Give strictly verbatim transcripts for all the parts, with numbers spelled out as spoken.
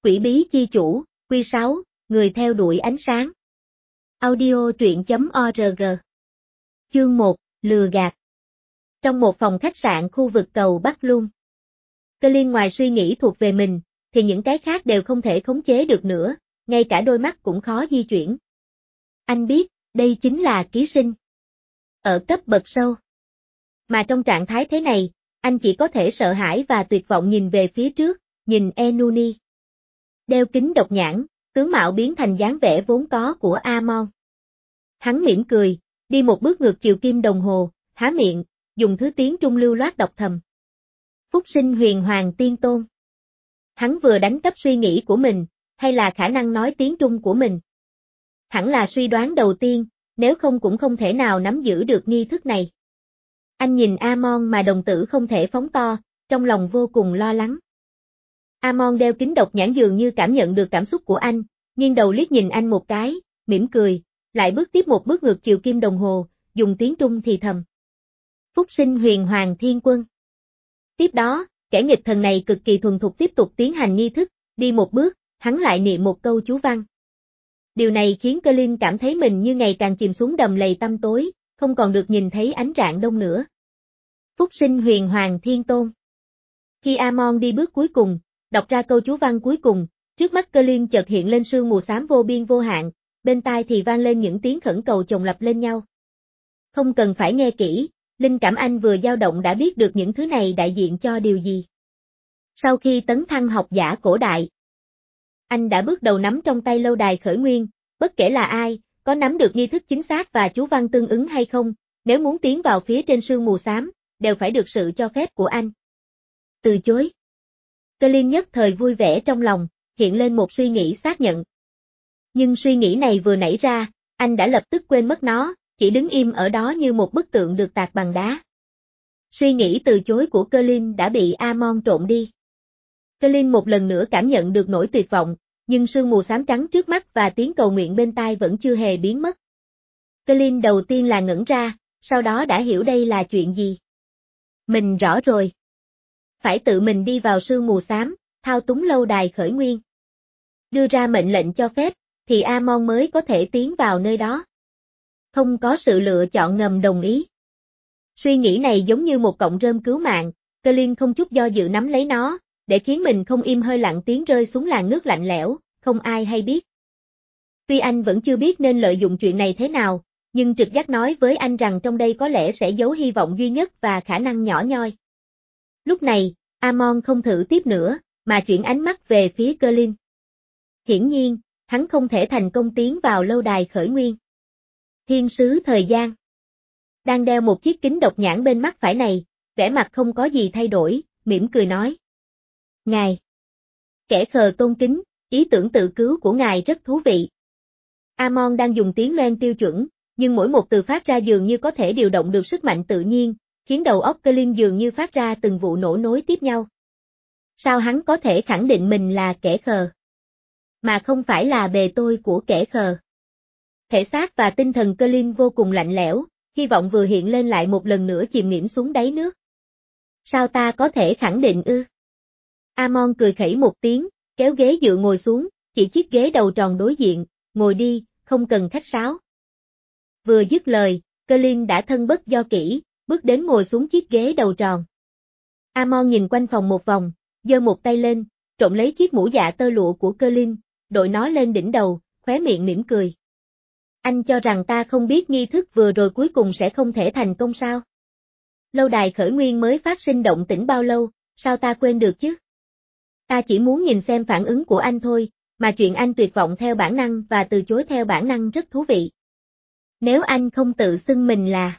Quỷ bí chi chủ, Quy sáu, người theo đuổi ánh sáng. Audio truyện chấm org. Chương một, lừa gạt. Trong một phòng khách sạn khu vực cầu Bắc Luân. Colin ngoài suy nghĩ thuộc về mình, thì những cái khác đều không thể khống chế được nữa, ngay cả đôi mắt cũng khó di chuyển. Anh biết, đây chính là ký sinh. Ở cấp bậc sâu. Mà trong trạng thái thế này, anh chỉ có thể sợ hãi và tuyệt vọng nhìn về phía trước, nhìn Enuni. Đeo kính độc nhãn, tướng mạo biến thành dáng vẻ vốn có của Amon. Hắn mỉm cười, đi một bước ngược chiều kim đồng hồ, há miệng, dùng thứ tiếng Trung lưu loát đọc thầm. Phúc sinh huyền hoàng tiên tôn. Hắn vừa đánh cắp suy nghĩ của mình, hay là khả năng nói tiếng Trung của mình? Hẳn là suy đoán đầu tiên, nếu không cũng không thể nào nắm giữ được nghi thức này. Anh nhìn Amon mà đồng tử không thể phóng to, trong lòng vô cùng lo lắng. Amon đeo kính độc nhãn dường như cảm nhận được cảm xúc của anh, nghiêng đầu liếc nhìn anh một cái, mỉm cười, lại bước tiếp một bước ngược chiều kim đồng hồ, dùng tiếng Trung thì thầm. Phúc sinh huyền hoàng thiên quân. Tiếp đó, kẻ nghịch thần này cực kỳ thuần thục tiếp tục tiến hành nghi thức, đi một bước, hắn lại niệm một câu chú văn. Điều này khiến Colin cảm thấy mình như ngày càng chìm xuống đầm lầy tăm tối, không còn được nhìn thấy ánh rạng đông nữa. Phúc sinh huyền hoàng thiên tôn. Khi Amon đi bước cuối cùng, đọc ra câu chú văn cuối cùng, trước mắt Colin chợt hiện lên sương mù xám vô biên vô hạn, bên tai thì vang lên những tiếng khẩn cầu chồng lặp lên nhau. Không cần phải nghe kỹ, linh cảm anh vừa dao động đã biết được những thứ này đại diện cho điều gì. Sau khi tấn thăng học giả cổ đại, anh đã bước đầu nắm trong tay lâu đài khởi nguyên, bất kể là ai, có nắm được nghi thức chính xác và chú văn tương ứng hay không, nếu muốn tiến vào phía trên sương mù xám, đều phải được sự cho phép của anh. Từ chối. Colin nhất thời vui vẻ trong lòng, hiện lên một suy nghĩ xác nhận. Nhưng suy nghĩ này vừa nảy ra, anh đã lập tức quên mất nó, chỉ đứng im ở đó như một bức tượng được tạc bằng đá. Suy nghĩ từ chối của Colin đã bị Amon trộn đi. Colin một lần nữa cảm nhận được nỗi tuyệt vọng, nhưng sương mù xám trắng trước mắt và tiếng cầu nguyện bên tai vẫn chưa hề biến mất. Colin đầu tiên là ngẩn ra, sau đó đã hiểu đây là chuyện gì. Mình rõ rồi. Phải tự mình đi vào sương mù xám, thao túng lâu đài khởi nguyên. Đưa ra mệnh lệnh cho phép, thì Amon mới có thể tiến vào nơi đó. Không có sự lựa chọn ngầm đồng ý. Suy nghĩ này giống như một cọng rơm cứu mạng, Colin không chút do dự nắm lấy nó, để khiến mình không im hơi lặng tiếng rơi xuống làn nước lạnh lẽo, không ai hay biết. Tuy anh vẫn chưa biết nên lợi dụng chuyện này thế nào, nhưng trực giác nói với anh rằng trong đây có lẽ sẽ giấu hy vọng duy nhất và khả năng nhỏ nhoi. Lúc này, Amon không thử tiếp nữa, mà chuyển ánh mắt về phía Colin. Hiển nhiên, hắn không thể thành công tiến vào lâu đài khởi nguyên. Thiên sứ thời gian. Đang đeo một chiếc kính độc nhãn bên mắt phải này, vẻ mặt không có gì thay đổi, mỉm cười nói. Ngài. Kẻ khờ tôn kính, ý tưởng tự cứu của ngài rất thú vị. Amon đang dùng tiếng loan tiêu chuẩn, nhưng mỗi một từ phát ra dường như có thể điều động được sức mạnh tự nhiên, khiến đầu óc Colin dường như phát ra từng vụ nổ nối tiếp nhau. Sao hắn có thể khẳng định mình là kẻ khờ? Mà không phải là bề tôi của kẻ khờ. Thể xác và tinh thần Colin vô cùng lạnh lẽo, hy vọng vừa hiện lên lại một lần nữa chìm nghỉm xuống đáy nước. Sao ta có thể khẳng định ư? Amon cười khẩy một tiếng, kéo ghế dựa ngồi xuống, chỉ chiếc ghế đầu tròn đối diện, ngồi đi, không cần khách sáo. Vừa dứt lời, Colin đã thân bất do kỹ, bước đến ngồi xuống chiếc ghế đầu tròn. Amon nhìn quanh phòng một vòng, giơ một tay lên, trộm lấy chiếc mũ dạ tơ lụa của Colin, đội nó lên đỉnh đầu, khóe miệng mỉm cười. Anh cho rằng ta không biết nghi thức vừa rồi cuối cùng sẽ không thể thành công sao? Lâu đài khởi nguyên mới phát sinh động tĩnh bao lâu, sao ta quên được chứ? Ta chỉ muốn nhìn xem phản ứng của anh thôi, mà chuyện anh tuyệt vọng theo bản năng và từ chối theo bản năng rất thú vị. Nếu anh không tự xưng mình là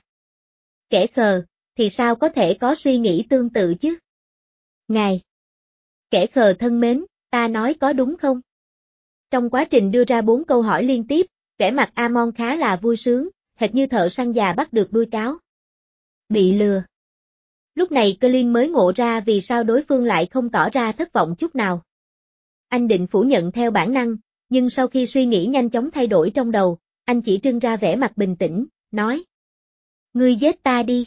kẻ khờ, thì sao có thể có suy nghĩ tương tự chứ? Ngài. Kẻ khờ thân mến, ta nói có đúng không? Trong quá trình đưa ra bốn câu hỏi liên tiếp, vẻ mặt Amon khá là vui sướng, hệt như thợ săn già bắt được đuôi cáo. Bị lừa. Lúc này Colin mới ngộ ra vì sao đối phương lại không tỏ ra thất vọng chút nào. Anh định phủ nhận theo bản năng, nhưng sau khi suy nghĩ nhanh chóng thay đổi trong đầu, anh chỉ trưng ra vẻ mặt bình tĩnh, nói. Ngươi giết ta đi.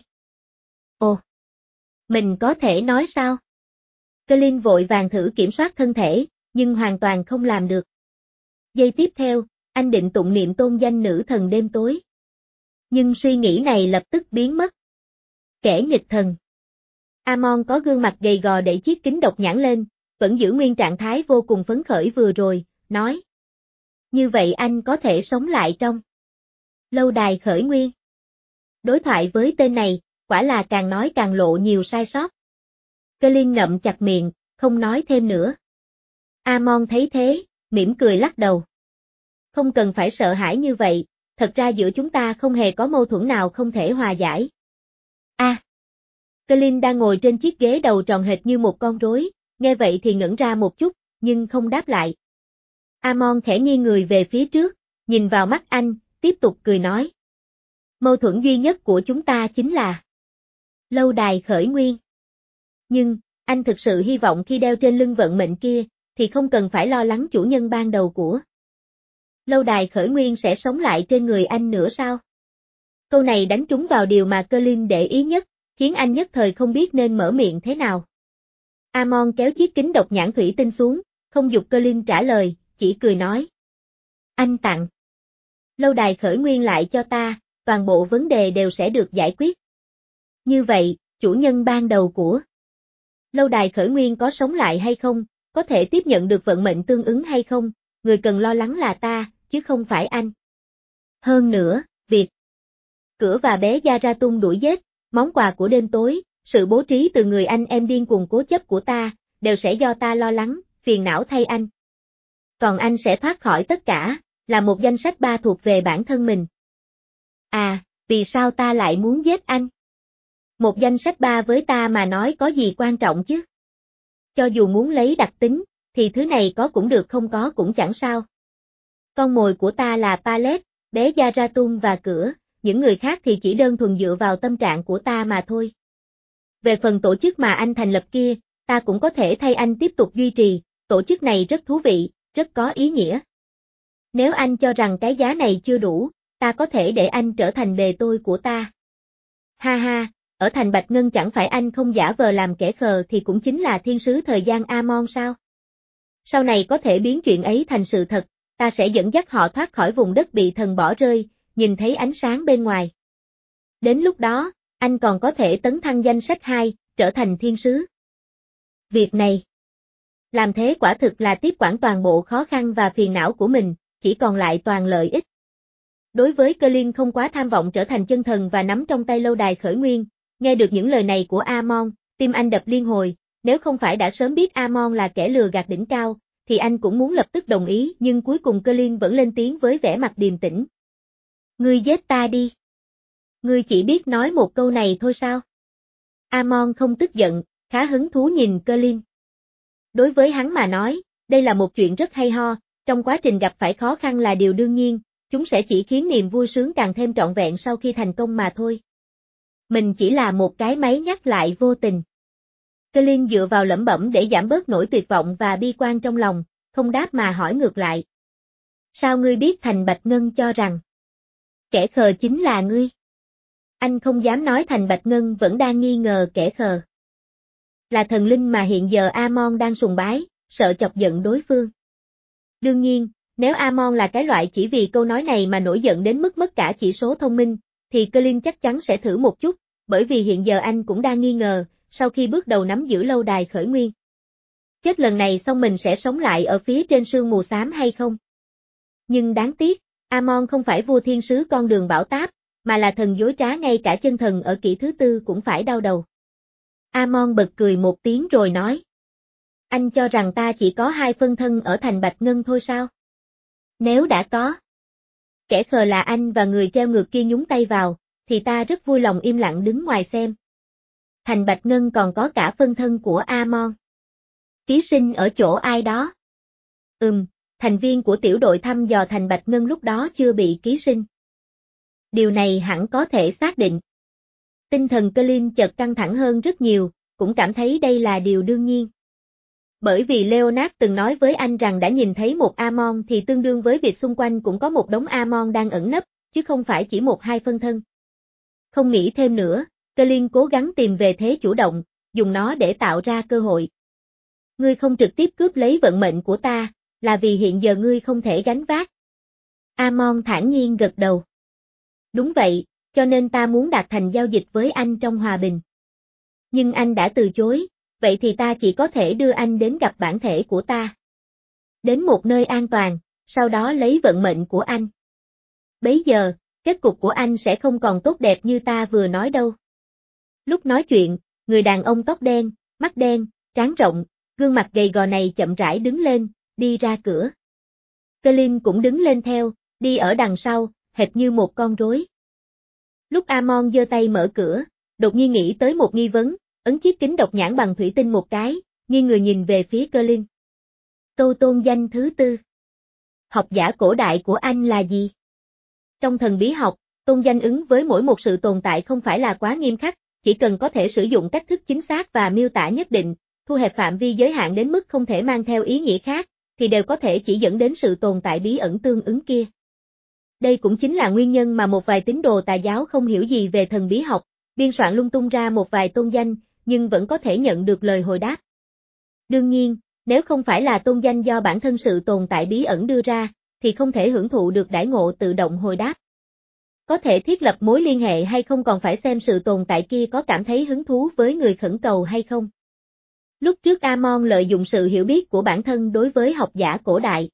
Ồ. Mình có thể nói sao? Colin vội vàng thử kiểm soát thân thể, nhưng hoàn toàn không làm được. Giây tiếp theo, anh định tụng niệm tôn danh nữ thần đêm tối. Nhưng suy nghĩ này lập tức biến mất. Kẻ nghịch thần. Amon có gương mặt gầy gò đẩy chiếc kính độc nhãn lên, vẫn giữ nguyên trạng thái vô cùng phấn khởi vừa rồi, nói. Như vậy anh có thể sống lại trong lâu đài khởi nguyên. Đối thoại với tên này, quả là càng nói càng lộ nhiều sai sót. Colin ngậm chặt miệng, không nói thêm nữa. Amon thấy thế, mỉm cười lắc đầu. Không cần phải sợ hãi như vậy, thật ra giữa chúng ta không hề có mâu thuẫn nào không thể hòa giải. A. À, Colin đang ngồi trên chiếc ghế đầu tròn hệt như một con rối, nghe vậy thì ngẩn ra một chút, nhưng không đáp lại. Amon khẽ nghiêng người về phía trước, nhìn vào mắt anh, tiếp tục cười nói. Mâu thuẫn duy nhất của chúng ta chính là lâu đài khởi nguyên. Nhưng, anh thực sự hy vọng khi đeo trên lưng vận mệnh kia, thì không cần phải lo lắng chủ nhân ban đầu của lâu đài khởi nguyên sẽ sống lại trên người anh nữa sao? Câu này đánh trúng vào điều mà Colin để ý nhất, khiến anh nhất thời không biết nên mở miệng thế nào. Amon kéo chiếc kính độc nhãn thủy tinh xuống, không giục Colin trả lời, chỉ cười nói. Anh tặng lâu đài khởi nguyên lại cho ta, toàn bộ vấn đề đều sẽ được giải quyết. Như vậy, chủ nhân ban đầu của lâu đài khởi nguyên có sống lại hay không, có thể tiếp nhận được vận mệnh tương ứng hay không, người cần lo lắng là ta, chứ không phải anh. Hơn nữa, việc Cửa và bé Gia Ra Tung đuổi giết, món quà của đêm tối, sự bố trí từ người anh em điên cuồng cố chấp của ta, đều sẽ do ta lo lắng, phiền não thay anh. Còn anh sẽ thoát khỏi tất cả, là một danh sách ba thuộc về bản thân mình. À, vì sao ta lại muốn giết anh? Một danh sách ba với ta mà nói có gì quan trọng chứ? Cho dù muốn lấy đặc tính, thì thứ này có cũng được không có cũng chẳng sao. Con mồi của ta là Palette, bé Gia Ra Tung và Cửa, những người khác thì chỉ đơn thuần dựa vào tâm trạng của ta mà thôi. Về phần tổ chức mà anh thành lập kia, ta cũng có thể thay anh tiếp tục duy trì, tổ chức này rất thú vị, rất có ý nghĩa. Nếu anh cho rằng cái giá này chưa đủ, ta có thể để anh trở thành bề tôi của ta. Ha ha, ở thành Bạch Ngân chẳng phải anh không giả vờ làm kẻ khờ thì cũng chính là thiên sứ thời gian Amon sao? Sau này có thể biến chuyện ấy thành sự thật, ta sẽ dẫn dắt họ thoát khỏi vùng đất bị thần bỏ rơi, nhìn thấy ánh sáng bên ngoài. Đến lúc đó, anh còn có thể tấn thăng danh sách hai, trở thành thiên sứ. Việc này, làm thế quả thực là tiếp quản toàn bộ khó khăn và phiền não của mình, chỉ còn lại toàn lợi ích. Đối với Colin không quá tham vọng trở thành chân thần và nắm trong tay lâu đài khởi nguyên, nghe được những lời này của Amon, tim anh đập liên hồi, nếu không phải đã sớm biết Amon là kẻ lừa gạt đỉnh cao, thì anh cũng muốn lập tức đồng ý, nhưng cuối cùng Colin vẫn lên tiếng với vẻ mặt điềm tĩnh. Ngươi giết ta đi. Ngươi chỉ biết nói một câu này thôi sao? Amon không tức giận, khá hứng thú nhìn Colin. Đối với hắn mà nói, đây là một chuyện rất hay ho, trong quá trình gặp phải khó khăn là điều đương nhiên, chúng sẽ chỉ khiến niềm vui sướng càng thêm trọn vẹn sau khi thành công mà thôi. Mình chỉ là một cái máy nhắc lại vô tình. Colin dựa vào lẩm bẩm để giảm bớt nỗi tuyệt vọng và bi quan trong lòng, không đáp mà hỏi ngược lại. Sao ngươi biết Thành Bạch Ngân cho rằng kẻ khờ chính là ngươi? Anh không dám nói Thành Bạch Ngân vẫn đang nghi ngờ kẻ khờ là thần linh mà hiện giờ Amon đang sùng bái, sợ chọc giận đối phương. Đương nhiên, nếu Amon là cái loại chỉ vì câu nói này mà nổi giận đến mức mất cả chỉ số thông minh, thì Colin chắc chắn sẽ thử một chút, bởi vì hiện giờ anh cũng đang nghi ngờ, sau khi bước đầu nắm giữ lâu đài khởi nguyên. Chết lần này xong mình sẽ sống lại ở phía trên sương mù xám hay không? Nhưng đáng tiếc, Amon không phải vua thiên sứ con đường bảo táp, mà là thần dối trá, ngay cả chân thần ở kỷ thứ tư cũng phải đau đầu. Amon bật cười một tiếng rồi nói. Anh cho rằng ta chỉ có hai phân thân ở Thành Bạch Ngân thôi sao? Nếu đã có kẻ khờ là anh và người treo ngược kia nhúng tay vào, thì ta rất vui lòng im lặng đứng ngoài xem. Thành Bạch Ngân còn có cả phân thân của Amon. Ký sinh ở chỗ ai đó? Ừm, thành viên của tiểu đội thăm dò Thành Bạch Ngân lúc đó chưa bị ký sinh. Điều này hẳn có thể xác định. Tinh thần Colin chợt căng thẳng hơn rất nhiều, cũng cảm thấy đây là điều đương nhiên. Bởi vì Leonard từng nói với anh rằng đã nhìn thấy một Amon thì tương đương với việc xung quanh cũng có một đống Amon đang ẩn nấp, chứ không phải chỉ một hai phân thân. Không nghĩ thêm nữa, Colin cố gắng tìm về thế chủ động, dùng nó để tạo ra cơ hội. Ngươi không trực tiếp cướp lấy vận mệnh của ta, là vì hiện giờ ngươi không thể gánh vác. Amon thản nhiên gật đầu. Đúng vậy, cho nên ta muốn đạt thành giao dịch với anh trong hòa bình. Nhưng anh đã từ chối, vậy thì ta chỉ có thể đưa anh đến gặp bản thể của ta. Đến một nơi an toàn, sau đó lấy vận mệnh của anh. Bấy giờ, kết cục của anh sẽ không còn tốt đẹp như ta vừa nói đâu. Lúc nói chuyện, người đàn ông tóc đen, mắt đen, trán rộng, gương mặt gầy gò này chậm rãi đứng lên, đi ra cửa. Colin cũng đứng lên theo, đi ở đằng sau, hệt như một con rối. Lúc Amon giơ tay mở cửa, đột nhiên nghĩ tới một nghi vấn, ấn chiếc kính độc nhãn bằng thủy tinh một cái, nghiêng người nhìn về phía Colin. Câu tôn danh thứ tư. Học giả cổ đại của anh là gì? Trong thần bí học, tôn danh ứng với mỗi một sự tồn tại không phải là quá nghiêm khắc, chỉ cần có thể sử dụng cách thức chính xác và miêu tả nhất định, thu hẹp phạm vi giới hạn đến mức không thể mang theo ý nghĩa khác, thì đều có thể chỉ dẫn đến sự tồn tại bí ẩn tương ứng kia. Đây cũng chính là nguyên nhân mà một vài tín đồ tà giáo không hiểu gì về thần bí học, biên soạn lung tung ra một vài tôn danh, nhưng vẫn có thể nhận được lời hồi đáp. Đương nhiên, nếu không phải là tôn danh do bản thân sự tồn tại bí ẩn đưa ra, thì không thể hưởng thụ được đãi ngộ tự động hồi đáp. Có thể thiết lập mối liên hệ hay không còn phải xem sự tồn tại kia có cảm thấy hứng thú với người khẩn cầu hay không. Lúc trước Amon lợi dụng sự hiểu biết của bản thân đối với học giả cổ đại.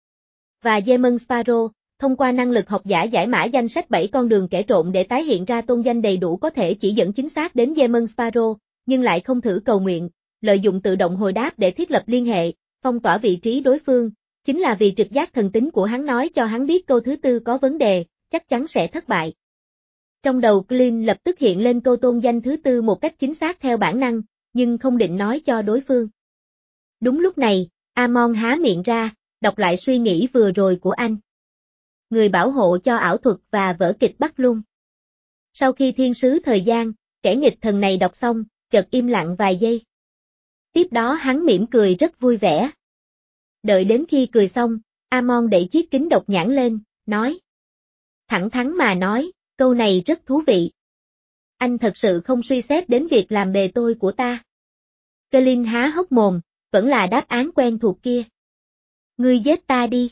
Và Demon Sparrow, thông qua năng lực học giả giải mã danh sách bảy con đường kẻ trộm để tái hiện ra tôn danh đầy đủ có thể chỉ dẫn chính xác đến Demon Sparrow, nhưng lại không thử cầu nguyện, lợi dụng tự động hồi đáp để thiết lập liên hệ, phong tỏa vị trí đối phương, chính là vì trực giác thần tính của hắn nói cho hắn biết câu thứ tư có vấn đề, chắc chắn sẽ thất bại. Trong đầu Clint lập tức hiện lên câu tôn danh thứ tư một cách chính xác theo bản năng, nhưng không định nói cho đối phương. Đúng lúc này, Amon há miệng ra, đọc lại suy nghĩ vừa rồi của anh. Người bảo hộ cho ảo thuật và vở kịch Bắc Lung. Sau khi thiên sứ thời gian, kẻ nghịch thần này đọc xong, chợt im lặng vài giây. Tiếp đó hắn mỉm cười rất vui vẻ. Đợi đến khi cười xong, Amon đẩy chiếc kính độc nhãn lên, nói. Thẳng thắn mà nói, câu này rất thú vị. Anh thật sự không suy xét đến việc làm bề tôi của ta. Colin há hốc mồm, vẫn là đáp án quen thuộc kia. Ngươi giết ta đi.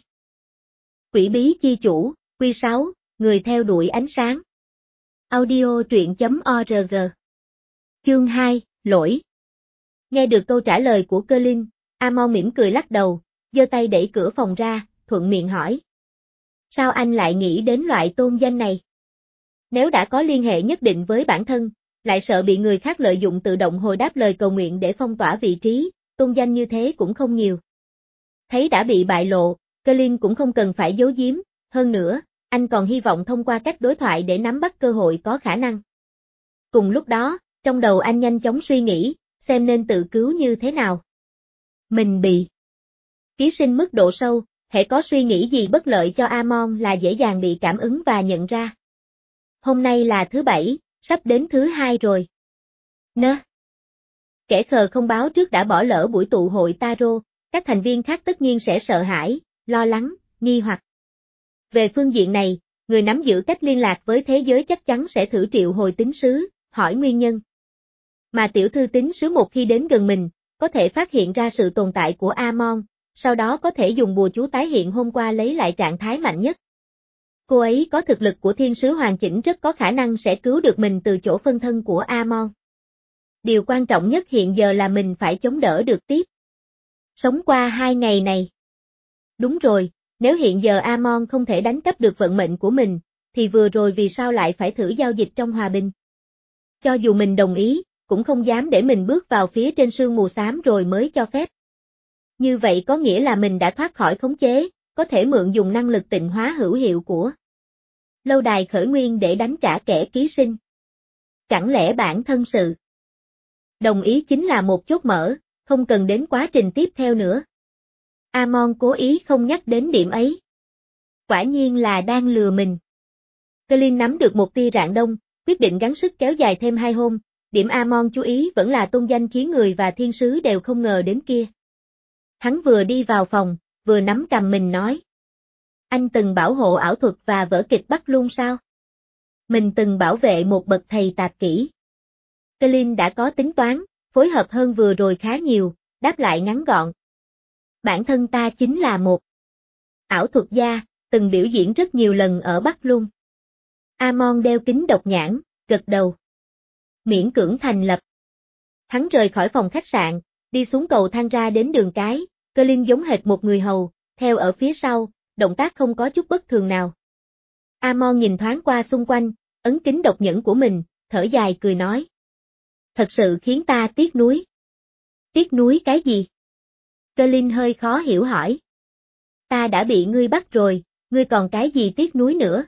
Quỷ bí chi chủ, quy sáu, người theo đuổi ánh sáng. Audio truyện chấm org. Chương hai, lỗi. Nghe được câu trả lời của Colin, Amon mỉm cười lắc đầu, giơ tay đẩy cửa phòng ra, thuận miệng hỏi. Sao anh lại nghĩ đến loại tôn danh này? Nếu đã có liên hệ nhất định với bản thân, lại sợ bị người khác lợi dụng tự động hồi đáp lời cầu nguyện để phong tỏa vị trí, tôn danh như thế cũng không nhiều. Thấy đã bị bại lộ, Colin cũng không cần phải giấu giếm, hơn nữa, anh còn hy vọng thông qua cách đối thoại để nắm bắt cơ hội có khả năng. Cùng lúc đó, trong đầu anh nhanh chóng suy nghĩ, xem nên tự cứu như thế nào. Mình bị ký sinh mức độ sâu, hễ có suy nghĩ gì bất lợi cho Amon là dễ dàng bị cảm ứng và nhận ra. Hôm nay là thứ bảy, sắp đến thứ hai rồi. Nơ. Kẻ khờ không báo trước đã bỏ lỡ buổi tụ hội tarot, các thành viên khác tất nhiên sẽ sợ hãi, lo lắng, nghi hoặc. Về phương diện này, người nắm giữ cách liên lạc với thế giới chắc chắn sẽ thử triệu hồi tín sứ, hỏi nguyên nhân. Mà tiểu thư tín sứ một khi đến gần mình, có thể phát hiện ra sự tồn tại của Amon, sau đó có thể dùng bùa chú tái hiện hôm qua lấy lại trạng thái mạnh nhất. Cô ấy có thực lực của thiên sứ hoàn chỉnh rất có khả năng sẽ cứu được mình từ chỗ phân thân của Amon. Điều quan trọng nhất hiện giờ là mình phải chống đỡ được tiếp. Sống qua hai ngày này. Đúng rồi, nếu hiện giờ Amon không thể đánh cắp được vận mệnh của mình, thì vừa rồi vì sao lại phải thử giao dịch trong hòa bình? Cho dù mình đồng ý, cũng không dám để mình bước vào phía trên sương mù xám rồi mới cho phép. Như vậy có nghĩa là mình đã thoát khỏi khống chế, có thể mượn dùng năng lực tịnh hóa hữu hiệu của lâu đài khởi nguyên để đánh trả kẻ ký sinh. Chẳng lẽ bản thân sự đồng ý chính là một chốt mở, không cần đến quá trình tiếp theo nữa. Amon cố ý không nhắc đến điểm ấy. Quả nhiên là đang lừa mình. Colin nắm được một tia rạng đông, quyết định gắng sức kéo dài thêm hai hôm, điểm Amon chú ý vẫn là tôn danh khiến người và thiên sứ đều không ngờ đến kia. Hắn vừa đi vào phòng, vừa nắm cầm mình nói. Anh từng bảo hộ ảo thuật và vở kịch Bắc Lung sao? Mình từng bảo vệ một bậc thầy tạp kỹ. Colin đã có tính toán, phối hợp hơn vừa rồi khá nhiều, đáp lại ngắn gọn. Bản thân ta chính là một ảo thuật gia, từng biểu diễn rất nhiều lần ở Bắc Lung. Amon đeo kính độc nhãn, gật đầu. Miễn cưỡng thành lập. Hắn rời khỏi phòng khách sạn, đi xuống cầu thang ra đến đường cái, Colin giống hệt một người hầu, theo ở phía sau, động tác không có chút bất thường nào. Amon nhìn thoáng qua xung quanh, ấn kính độc nhẫn của mình, thở dài cười nói. Thật sự khiến ta tiếc nuối. Tiếc nuối cái gì? Colin hơi khó hiểu hỏi. Ta đã bị ngươi bắt rồi, ngươi còn cái gì tiếc nuối nữa?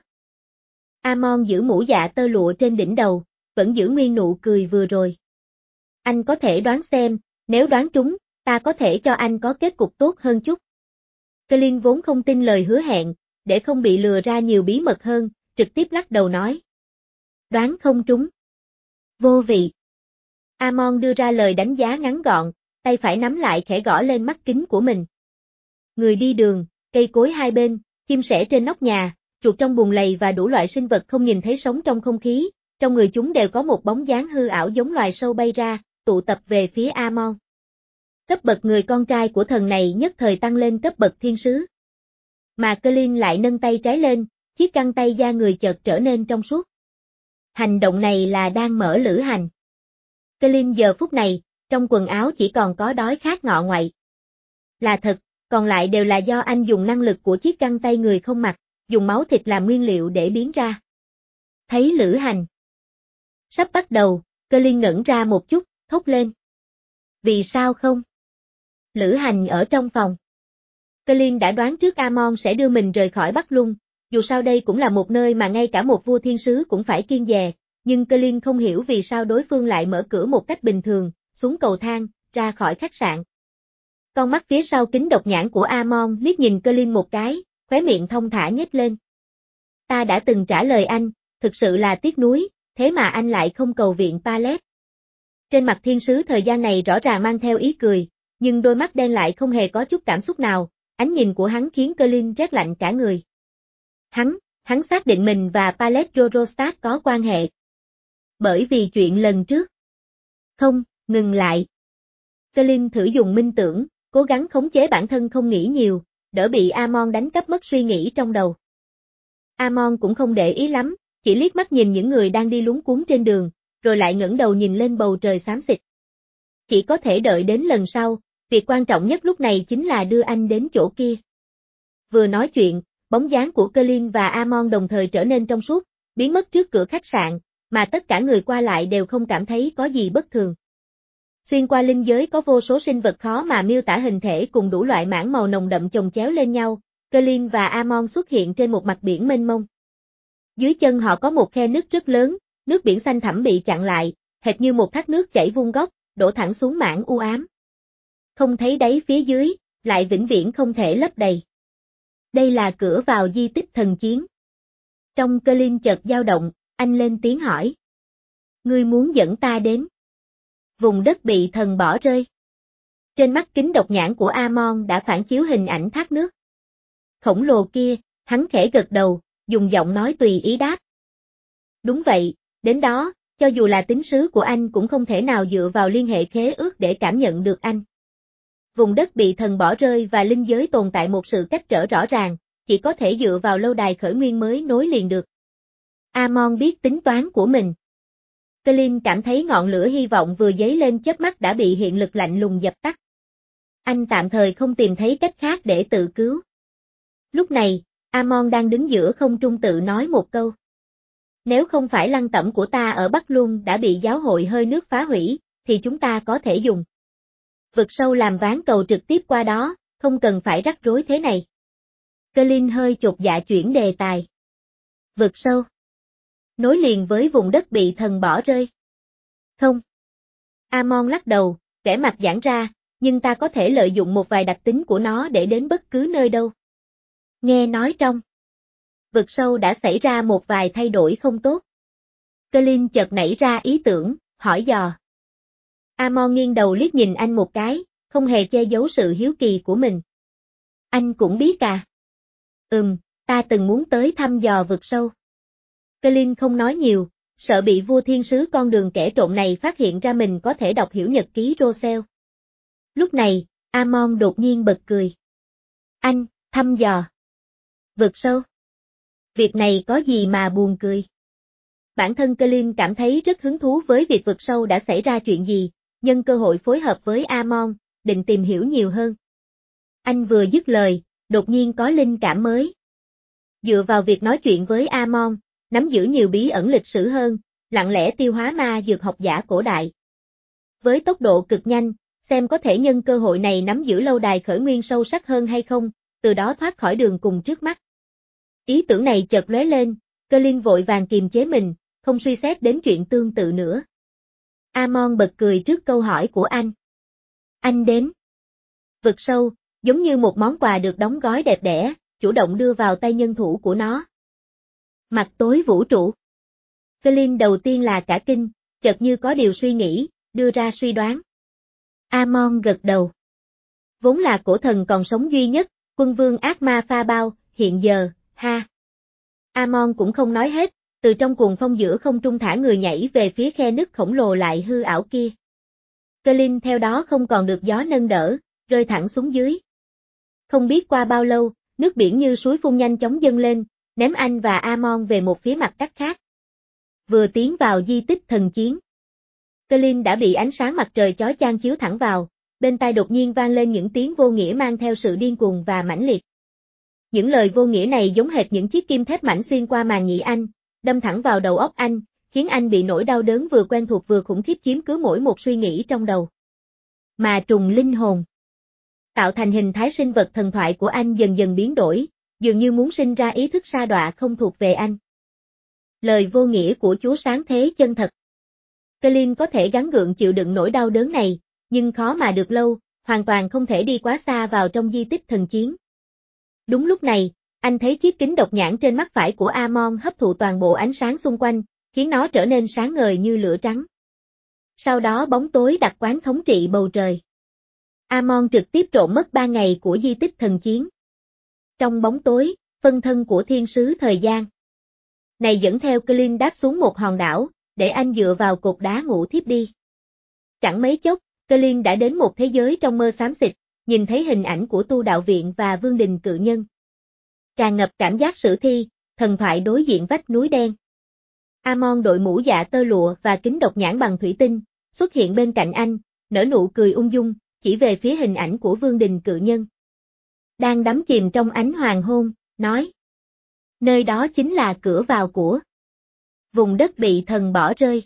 Amon giữ mũ dạ tơ lụa trên đỉnh đầu, vẫn giữ nguyên nụ cười vừa rồi. Anh có thể đoán xem, nếu đoán trúng, ta có thể cho anh có kết cục tốt hơn chút. Colin vốn không tin lời hứa hẹn, để không bị lừa ra nhiều bí mật hơn, trực tiếp lắc đầu nói. Đoán không trúng. Vô vị. Amon đưa ra lời đánh giá ngắn gọn, tay phải nắm lại khẽ gõ lên mắt kính của mình. Người đi đường, cây cối hai bên, chim sẻ trên nóc nhà, chuột trong bùn lầy và đủ loại sinh vật không nhìn thấy sống trong không khí, trong người chúng đều có một bóng dáng hư ảo giống loài sâu bay ra, tụ tập về phía Amon. Cấp bậc người con trai của thần này nhất thời tăng lên cấp bậc thiên sứ. Mà Colin lại nâng tay trái lên, chiếc găng tay da người chợt trở nên trong suốt. Hành động này là đang mở lữ hành. Colin giờ phút này, trong quần áo chỉ còn có đói khát ngọ ngoại. Là thật, còn lại đều là do anh dùng năng lực của chiếc găng tay người không mặc, dùng máu thịt làm nguyên liệu để biến ra. Thấy lữ hành. Sắp bắt đầu, Colin ngẩn ra một chút, thốt lên. Vì sao không? Lữ hành ở trong phòng. Colin đã đoán trước Amon sẽ đưa mình rời khỏi Bắc Lung, dù sao đây cũng là một nơi mà ngay cả một vua thiên sứ cũng phải kiêng dè, nhưng Colin không hiểu vì sao đối phương lại mở cửa một cách bình thường, xuống cầu thang, ra khỏi khách sạn. Con mắt phía sau kính độc nhãn của Amon liếc nhìn Colin một cái, khóe miệng thông thả nhếch lên. Ta đã từng trả lời anh, thực sự là tiếc nuối, thế mà anh lại không cầu viện Pallet. Trên mặt thiên sứ thời gian này rõ ràng mang theo ý cười, nhưng đôi mắt đen lại không hề có chút cảm xúc nào, ánh nhìn của hắn khiến Colin rét lạnh cả người. Hắn, hắn xác định mình và Pallet Rorostat có quan hệ. Bởi vì chuyện lần trước. Không, ngừng lại. Colin thử dùng minh tưởng, cố gắng khống chế bản thân không nghĩ nhiều, đỡ bị Amon đánh cắp mất suy nghĩ trong đầu. Amon cũng không để ý lắm, chỉ liếc mắt nhìn những người đang đi luống cuống trên đường, rồi lại ngẩng đầu nhìn lên bầu trời xám xịt. Chỉ có thể đợi đến lần sau, việc quan trọng nhất lúc này chính là đưa anh đến chỗ kia. Vừa nói chuyện, bóng dáng của Colin và Amon đồng thời trở nên trong suốt, biến mất trước cửa khách sạn, mà tất cả người qua lại đều không cảm thấy có gì bất thường. Xuyên qua linh giới có vô số sinh vật khó mà miêu tả hình thể cùng đủ loại mảng màu nồng đậm chồng chéo lên nhau, Colin và Amon xuất hiện trên một mặt biển mênh mông. Dưới chân họ có một khe nứt rất lớn, nước biển xanh thẳm bị chặn lại, hệt như một thác nước chảy vuông góc, đổ thẳng xuống mảng u ám. Không thấy đáy phía dưới, lại vĩnh viễn không thể lấp đầy. Đây là cửa vào di tích thần chiến. Trong Colin chợt dao động, anh lên tiếng hỏi. Ngươi muốn dẫn ta đến vùng đất bị thần bỏ rơi. Trên mắt kính độc nhãn của Amon đã phản chiếu hình ảnh thác nước. Khổng lồ kia, hắn khẽ gật đầu, dùng giọng nói tùy ý đáp. Đúng vậy, đến đó, cho dù là tín sứ của anh cũng không thể nào dựa vào liên hệ khế ước để cảm nhận được anh. Vùng đất bị thần bỏ rơi và linh giới tồn tại một sự cách trở rõ ràng, chỉ có thể dựa vào lâu đài khởi nguyên mới nối liền được. Amon biết tính toán của mình. Colin cảm thấy ngọn lửa hy vọng vừa dấy lên chớp mắt đã bị hiện lực lạnh lùng dập tắt. Anh tạm thời không tìm thấy cách khác để tự cứu. Lúc này, Amon đang đứng giữa không trung tự nói một câu. Nếu không phải lăng tẩm của ta ở Bắc Lung đã bị giáo hội hơi nước phá hủy, thì chúng ta có thể dùng vực sâu làm ván cầu trực tiếp qua đó, không cần phải rắc rối thế này. Colin hơi chột dạ chuyển đề tài. Vực sâu. Nối liền với vùng đất bị thần bỏ rơi. Không. Amon lắc đầu, vẻ mặt giãn ra, nhưng ta có thể lợi dụng một vài đặc tính của nó để đến bất cứ nơi đâu. Nghe nói trong vực sâu đã xảy ra một vài thay đổi không tốt. Colin chợt nảy ra ý tưởng, hỏi dò. Amon nghiêng đầu liếc nhìn anh một cái, không hề che giấu sự hiếu kỳ của mình. Anh cũng biết à? Ừm, ta từng muốn tới thăm dò vực sâu. Colin không nói nhiều, sợ bị vua thiên sứ con đường kẻ trộm này phát hiện ra mình có thể đọc hiểu nhật ký Rosel. Lúc này, Amon đột nhiên bật cười. Anh, thăm dò. Vực sâu. Việc này có gì mà buồn cười? Bản thân Colin cảm thấy rất hứng thú với việc vực sâu đã xảy ra chuyện gì, nhân cơ hội phối hợp với Amon, định tìm hiểu nhiều hơn. Anh vừa dứt lời, đột nhiên có linh cảm mới. Dựa vào việc nói chuyện với Amon, nắm giữ nhiều bí ẩn lịch sử hơn, lặng lẽ tiêu hóa ma dược học giả cổ đại. Với tốc độ cực nhanh, xem có thể nhân cơ hội này nắm giữ lâu đài khởi nguyên sâu sắc hơn hay không, từ đó thoát khỏi đường cùng trước mắt. Ý tưởng này chợt lóe lên, Colin vội vàng kiềm chế mình, không suy xét đến chuyện tương tự nữa. Amon bật cười trước câu hỏi của anh. Anh đến. Vực sâu, giống như một món quà được đóng gói đẹp đẽ, chủ động đưa vào tay nhân thủ của nó. Mặt tối vũ trụ. Colin đầu tiên là cả kinh, chợt như có điều suy nghĩ, đưa ra suy đoán. Amon gật đầu. Vốn là cổ thần còn sống duy nhất, quân vương ác ma pha bao, hiện giờ, ha. Amon cũng không nói hết, từ trong cuồng phong giữa không trung thả người nhảy về phía khe nứt khổng lồ lại hư ảo kia. Colin theo đó không còn được gió nâng đỡ, rơi thẳng xuống dưới. Không biết qua bao lâu, nước biển như suối phun nhanh chóng dâng lên, ném anh và Amon về một phía mặt đất khác. Vừa tiến vào di tích thần chiến, Colin đã bị ánh sáng mặt trời chói chang chiếu thẳng vào, bên tai đột nhiên vang lên những tiếng vô nghĩa mang theo sự điên cuồng và mãnh liệt. Những lời vô nghĩa này giống hệt những chiếc kim thép mảnh xuyên qua màng nhĩ anh, đâm thẳng vào đầu óc anh, khiến anh bị nỗi đau đớn vừa quen thuộc vừa khủng khiếp chiếm cứ mỗi một suy nghĩ trong đầu. Mà trùng linh hồn. Tạo thành hình thái sinh vật thần thoại của anh dần dần biến đổi, dường như muốn sinh ra ý thức sa đọa không thuộc về anh. Lời vô nghĩa của Chúa sáng thế chân thật. Colin có thể gắng gượng chịu đựng nỗi đau đớn này, nhưng khó mà được lâu, hoàn toàn không thể đi quá xa vào trong di tích thần chiến. Đúng lúc này, anh thấy chiếc kính độc nhãn trên mắt phải của Amon hấp thụ toàn bộ ánh sáng xung quanh, khiến nó trở nên sáng ngời như lửa trắng. Sau đó bóng tối đặc quán thống trị bầu trời. Amon trực tiếp trộm mất ba ngày của di tích thần chiến. Trong bóng tối, phân thân của thiên sứ thời gian này dẫn theo Colin đáp xuống một hòn đảo, để anh dựa vào cột đá ngủ thiếp đi. Chẳng mấy chốc, Colin đã đến một thế giới trong mơ xám xịt, nhìn thấy hình ảnh của tu đạo viện và vương đình cự nhân. Tràn ngập cảm giác sử thi, thần thoại đối diện vách núi đen. Amon đội mũ dạ tơ lụa và kính độc nhãn bằng thủy tinh, xuất hiện bên cạnh anh, nở nụ cười ung dung, chỉ về phía hình ảnh của vương đình cự nhân. Đang đắm chìm trong ánh hoàng hôn, nói. Nơi đó chính là cửa vào của vùng đất bị thần bỏ rơi.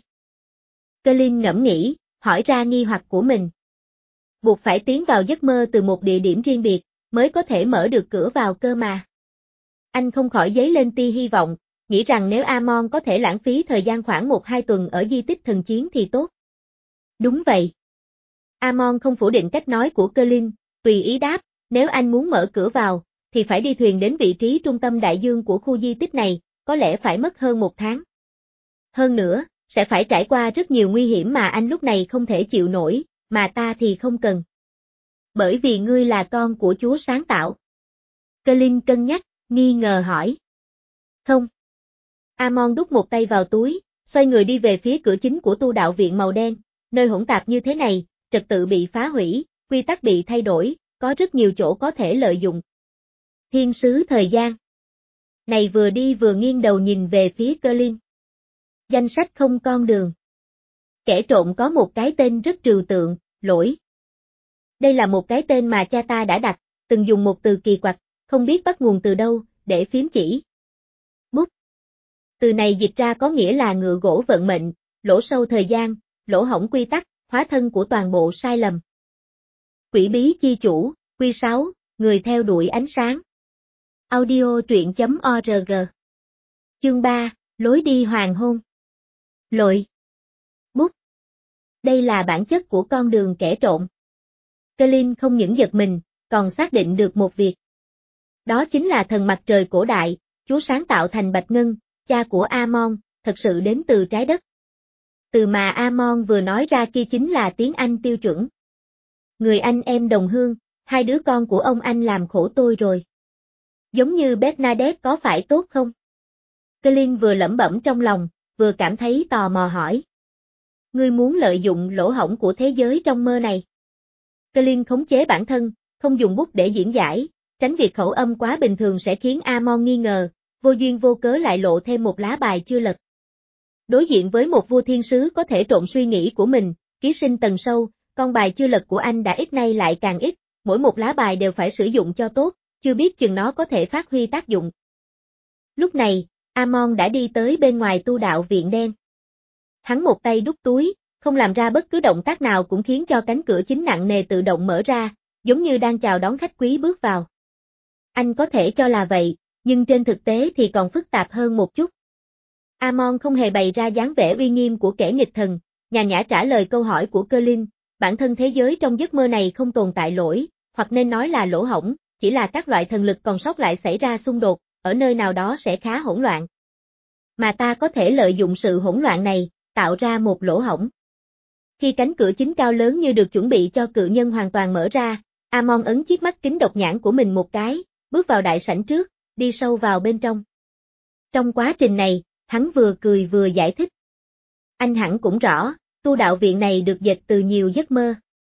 Colin ngẫm nghĩ, hỏi ra nghi hoặc của mình. Buộc phải tiến vào giấc mơ từ một địa điểm riêng biệt, mới có thể mở được cửa vào cơ mà. Anh không khỏi dấy lên tia hy vọng, nghĩ rằng nếu Amon có thể lãng phí thời gian khoảng một hai tuần ở di tích thần chiến thì tốt. Đúng vậy. Amon không phủ định cách nói của Colin, tùy ý đáp, nếu anh muốn mở cửa vào, thì phải đi thuyền đến vị trí trung tâm đại dương của khu di tích này, có lẽ phải mất hơn một tháng. Hơn nữa, sẽ phải trải qua rất nhiều nguy hiểm mà anh lúc này không thể chịu nổi, mà ta thì không cần. Bởi vì ngươi là con của Chúa sáng tạo. Colin cân nhắc, nghi ngờ hỏi. Không. Amon đút một tay vào túi, xoay người đi về phía cửa chính của tu đạo viện màu đen, nơi hỗn tạp như thế này, trật tự bị phá hủy, quy tắc bị thay đổi, có rất nhiều chỗ có thể lợi dụng. Thiên sứ thời gian. Này vừa đi vừa nghiêng đầu nhìn về phía Colin. Danh sách không con đường. Kẻ trộm có một cái tên rất trừu tượng, lỗi. Đây là một cái tên mà cha ta đã đặt, từng dùng một từ kỳ quặc, không biết bắt nguồn từ đâu, để phím chỉ. Bút. Từ này dịch ra có nghĩa là ngựa gỗ vận mệnh, lỗ sâu thời gian, lỗ hổng quy tắc, hóa thân của toàn bộ sai lầm. Quỷ bí chi chủ, quy sáu, người theo đuổi ánh sáng. Audio truyện chấm org. Chương ba, lối đi hoàng hôn. Lội. Bút. Đây là bản chất của con đường kẻ trộm. Colin không những giật mình, còn xác định được một việc. Đó chính là thần mặt trời cổ đại, Chúa sáng tạo thành Bạch Ngân, cha của Amon, thật sự đến từ trái đất. Từ mà Amon vừa nói ra kia chính là tiếng Anh tiêu chuẩn. Người anh em đồng hương, hai đứa con của ông anh làm khổ tôi rồi. Giống như Bernadette có phải tốt không? Colin vừa lẩm bẩm trong lòng, vừa cảm thấy tò mò hỏi. Ngươi muốn lợi dụng lỗ hổng của thế giới trong mơ này. Colin khống chế bản thân, không dùng bút để diễn giải, tránh việc khẩu âm quá bình thường sẽ khiến Amon nghi ngờ, vô duyên vô cớ lại lộ thêm một lá bài chưa lật. Đối diện với một vua thiên sứ có thể trộn suy nghĩ của mình, ký sinh tầng sâu, con bài chưa lật của anh đã ít nay lại càng ít, mỗi một lá bài đều phải sử dụng cho tốt, chưa biết chừng nó có thể phát huy tác dụng. Lúc này, Amon đã đi tới bên ngoài tu đạo viện đen. Hắn một tay đút túi, không làm ra bất cứ động tác nào cũng khiến cho cánh cửa chính nặng nề tự động mở ra, giống như đang chào đón khách quý bước vào. Anh có thể cho là vậy, nhưng trên thực tế thì còn phức tạp hơn một chút. Amon không hề bày ra dáng vẻ uy nghiêm của kẻ nghịch thần, nhàn nhã trả lời câu hỏi của Colin, bản thân thế giới trong giấc mơ này không tồn tại lỗi, hoặc nên nói là lỗ hổng, chỉ là các loại thần lực còn sót lại xảy ra xung đột, ở nơi nào đó sẽ khá hỗn loạn. Mà ta có thể lợi dụng sự hỗn loạn này, tạo ra một lỗ hổng. Khi cánh cửa chính cao lớn như được chuẩn bị cho cự nhân hoàn toàn mở ra, Amon ấn chiếc mắt kính độc nhãn của mình một cái, bước vào đại sảnh trước, đi sâu vào bên trong. Trong quá trình này, hắn vừa cười vừa giải thích. Anh hẳn cũng rõ, tu đạo viện này được dệt từ nhiều giấc mơ.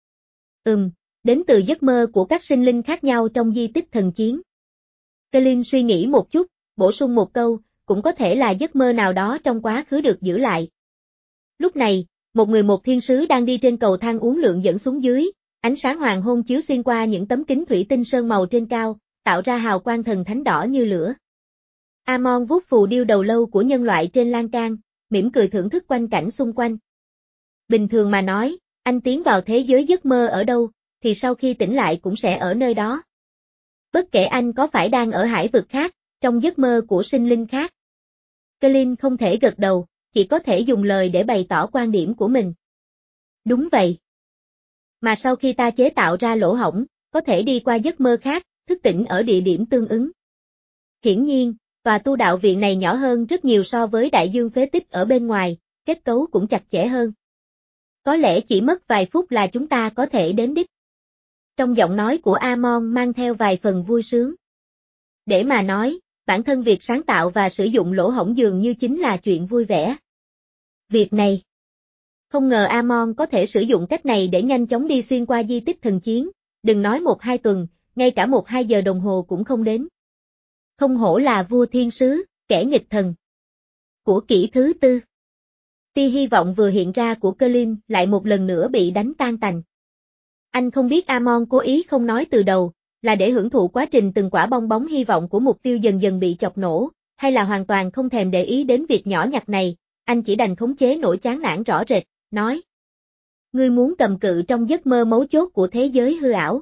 Ừm, đến từ giấc mơ của các sinh linh khác nhau trong di tích thần chiến. Colin suy nghĩ một chút, bổ sung một câu, cũng có thể là giấc mơ nào đó trong quá khứ được giữ lại. Lúc này, một người một thiên sứ đang đi trên cầu thang uốn lượn dẫn xuống dưới, ánh sáng hoàng hôn chiếu xuyên qua những tấm kính thủy tinh sơn màu trên cao, tạo ra hào quang thần thánh đỏ như lửa. Amon vuốt phù điêu đầu lâu của nhân loại trên lan can, mỉm cười thưởng thức quanh cảnh xung quanh. Bình thường mà nói, anh tiến vào thế giới giấc mơ ở đâu, thì sau khi tỉnh lại cũng sẽ ở nơi đó. Bất kể anh có phải đang ở hải vực khác, trong giấc mơ của sinh linh khác. Colin không thể gật đầu, chỉ có thể dùng lời để bày tỏ quan điểm của mình. Đúng vậy. Mà sau khi ta chế tạo ra lỗ hổng, có thể đi qua giấc mơ khác, thức tỉnh ở địa điểm tương ứng. Hiển nhiên, tòa tu đạo viện này nhỏ hơn rất nhiều so với đại dương phế tích ở bên ngoài, kết cấu cũng chặt chẽ hơn. Có lẽ chỉ mất vài phút là chúng ta có thể đến đích. Trong giọng nói của Amon mang theo vài phần vui sướng. Để mà nói, bản thân việc sáng tạo và sử dụng lỗ hổng dường như chính là chuyện vui vẻ. Việc này. Không ngờ Amon có thể sử dụng cách này để nhanh chóng đi xuyên qua di tích thần chiến, đừng nói một hai tuần, ngay cả một hai giờ đồng hồ cũng không đến. Không hổ là vua thiên sứ, kẻ nghịch thần. Của kỷ thứ tư. Tia hy vọng vừa hiện ra của Colin lại một lần nữa bị đánh tan tành. Anh không biết Amon cố ý không nói từ đầu, là để hưởng thụ quá trình từng quả bong bóng hy vọng của mục tiêu dần dần bị chọc nổ, hay là hoàn toàn không thèm để ý đến việc nhỏ nhặt này, anh chỉ đành khống chế nỗi chán nản rõ rệt, nói. Ngươi muốn cầm cự trong giấc mơ mấu chốt của thế giới hư ảo.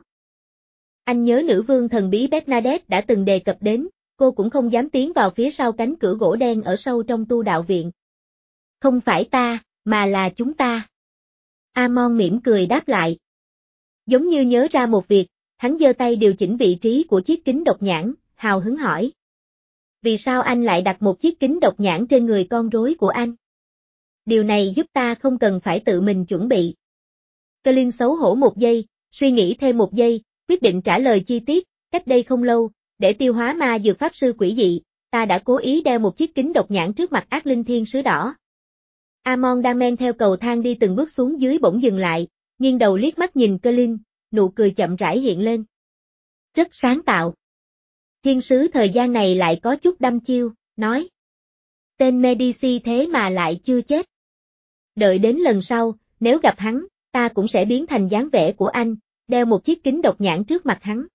Anh nhớ nữ vương thần bí Bernadette đã từng đề cập đến, cô cũng không dám tiến vào phía sau cánh cửa gỗ đen ở sâu trong tu đạo viện. Không phải ta, mà là chúng ta. Amon mỉm cười đáp lại. Giống như nhớ ra một việc, hắn giơ tay điều chỉnh vị trí của chiếc kính độc nhãn, hào hứng hỏi. Vì sao anh lại đặt một chiếc kính độc nhãn trên người con rối của anh? Điều này giúp ta không cần phải tự mình chuẩn bị. Colin xấu hổ một giây, suy nghĩ thêm một giây, quyết định trả lời chi tiết, cách đây không lâu, để tiêu hóa ma dược pháp sư quỷ dị, ta đã cố ý đeo một chiếc kính độc nhãn trước mặt ác linh thiên sứ đỏ. Amon đang men theo cầu thang đi từng bước xuống dưới bỗng dừng lại, nghiêng đầu liếc mắt nhìn Colin, nụ cười chậm rãi hiện lên. Rất sáng tạo. Thiên sứ thời gian này lại có chút đăm chiêu, nói. Tên Medici thế mà lại chưa chết. Đợi đến lần sau, nếu gặp hắn, ta cũng sẽ biến thành dáng vẻ của anh, đeo một chiếc kính độc nhãn trước mặt hắn.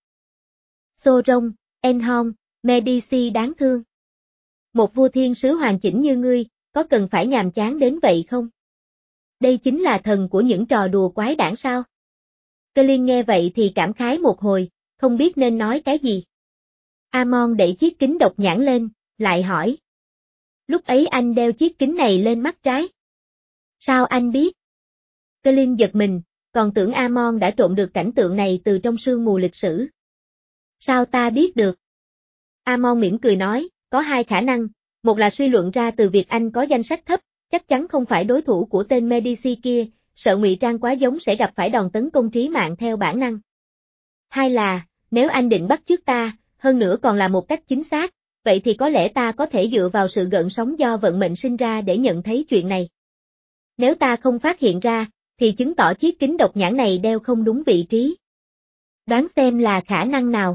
Sauron, Enhorn, Medici đáng thương. Một vua thiên sứ hoàn chỉnh như ngươi, có cần phải nhàm chán đến vậy không? Đây chính là thần của những trò đùa quái đản sao? Colin nghe vậy thì cảm khái một hồi, không biết nên nói cái gì. Amon đẩy chiếc kính độc nhãn lên, lại hỏi. Lúc ấy anh đeo chiếc kính này lên mắt trái. Sao anh biết? Colin giật mình, còn tưởng Amon đã trộn được cảnh tượng này từ trong sương mù lịch sử. Sao ta biết được? Amon mỉm cười nói, có hai khả năng, một là suy luận ra từ việc anh có danh sách thấp, chắc chắn không phải đối thủ của tên Medici kia, sợ ngụy trang quá giống sẽ gặp phải đòn tấn công trí mạng theo bản năng. Hai là, nếu anh định bắt chước ta, hơn nữa còn là một cách chính xác, vậy thì có lẽ ta có thể dựa vào sự gợn sóng do vận mệnh sinh ra để nhận thấy chuyện này. Nếu ta không phát hiện ra, thì chứng tỏ chiếc kính độc nhãn này đeo không đúng vị trí. Đoán xem là khả năng nào.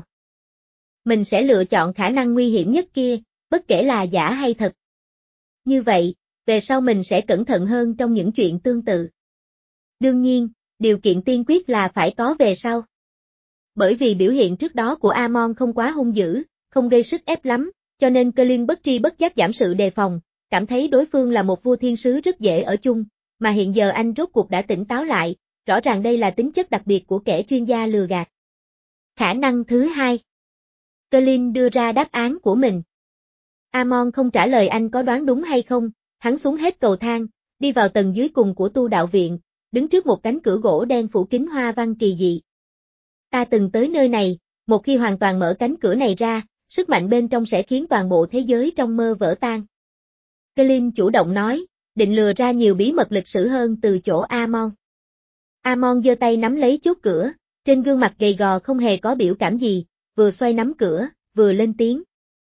Mình sẽ lựa chọn khả năng nguy hiểm nhất kia, bất kể là giả hay thật. Như vậy, về sau mình sẽ cẩn thận hơn trong những chuyện tương tự. Đương nhiên, điều kiện tiên quyết là phải có về sau. Bởi vì biểu hiện trước đó của Amon không quá hung dữ, không gây sức ép lắm, cho nên Colin bất tri bất giác giảm sự đề phòng, cảm thấy đối phương là một vua thiên sứ rất dễ ở chung, mà hiện giờ anh rốt cuộc đã tỉnh táo lại, rõ ràng đây là tính chất đặc biệt của kẻ chuyên gia lừa gạt. Khả năng thứ hai. Colin đưa ra đáp án của mình. Amon không trả lời anh có đoán đúng hay không, hắn xuống hết cầu thang, đi vào tầng dưới cùng của tu đạo viện, đứng trước một cánh cửa gỗ đen phủ kín hoa văn kỳ dị. Ta từng tới nơi này, một khi hoàn toàn mở cánh cửa này ra, sức mạnh bên trong sẽ khiến toàn bộ thế giới trong mơ vỡ tan. Colin chủ động nói, định lừa ra nhiều bí mật lịch sử hơn từ chỗ Amon. Amon giơ tay nắm lấy chốt cửa, trên gương mặt gầy gò không hề có biểu cảm gì, vừa xoay nắm cửa, vừa lên tiếng.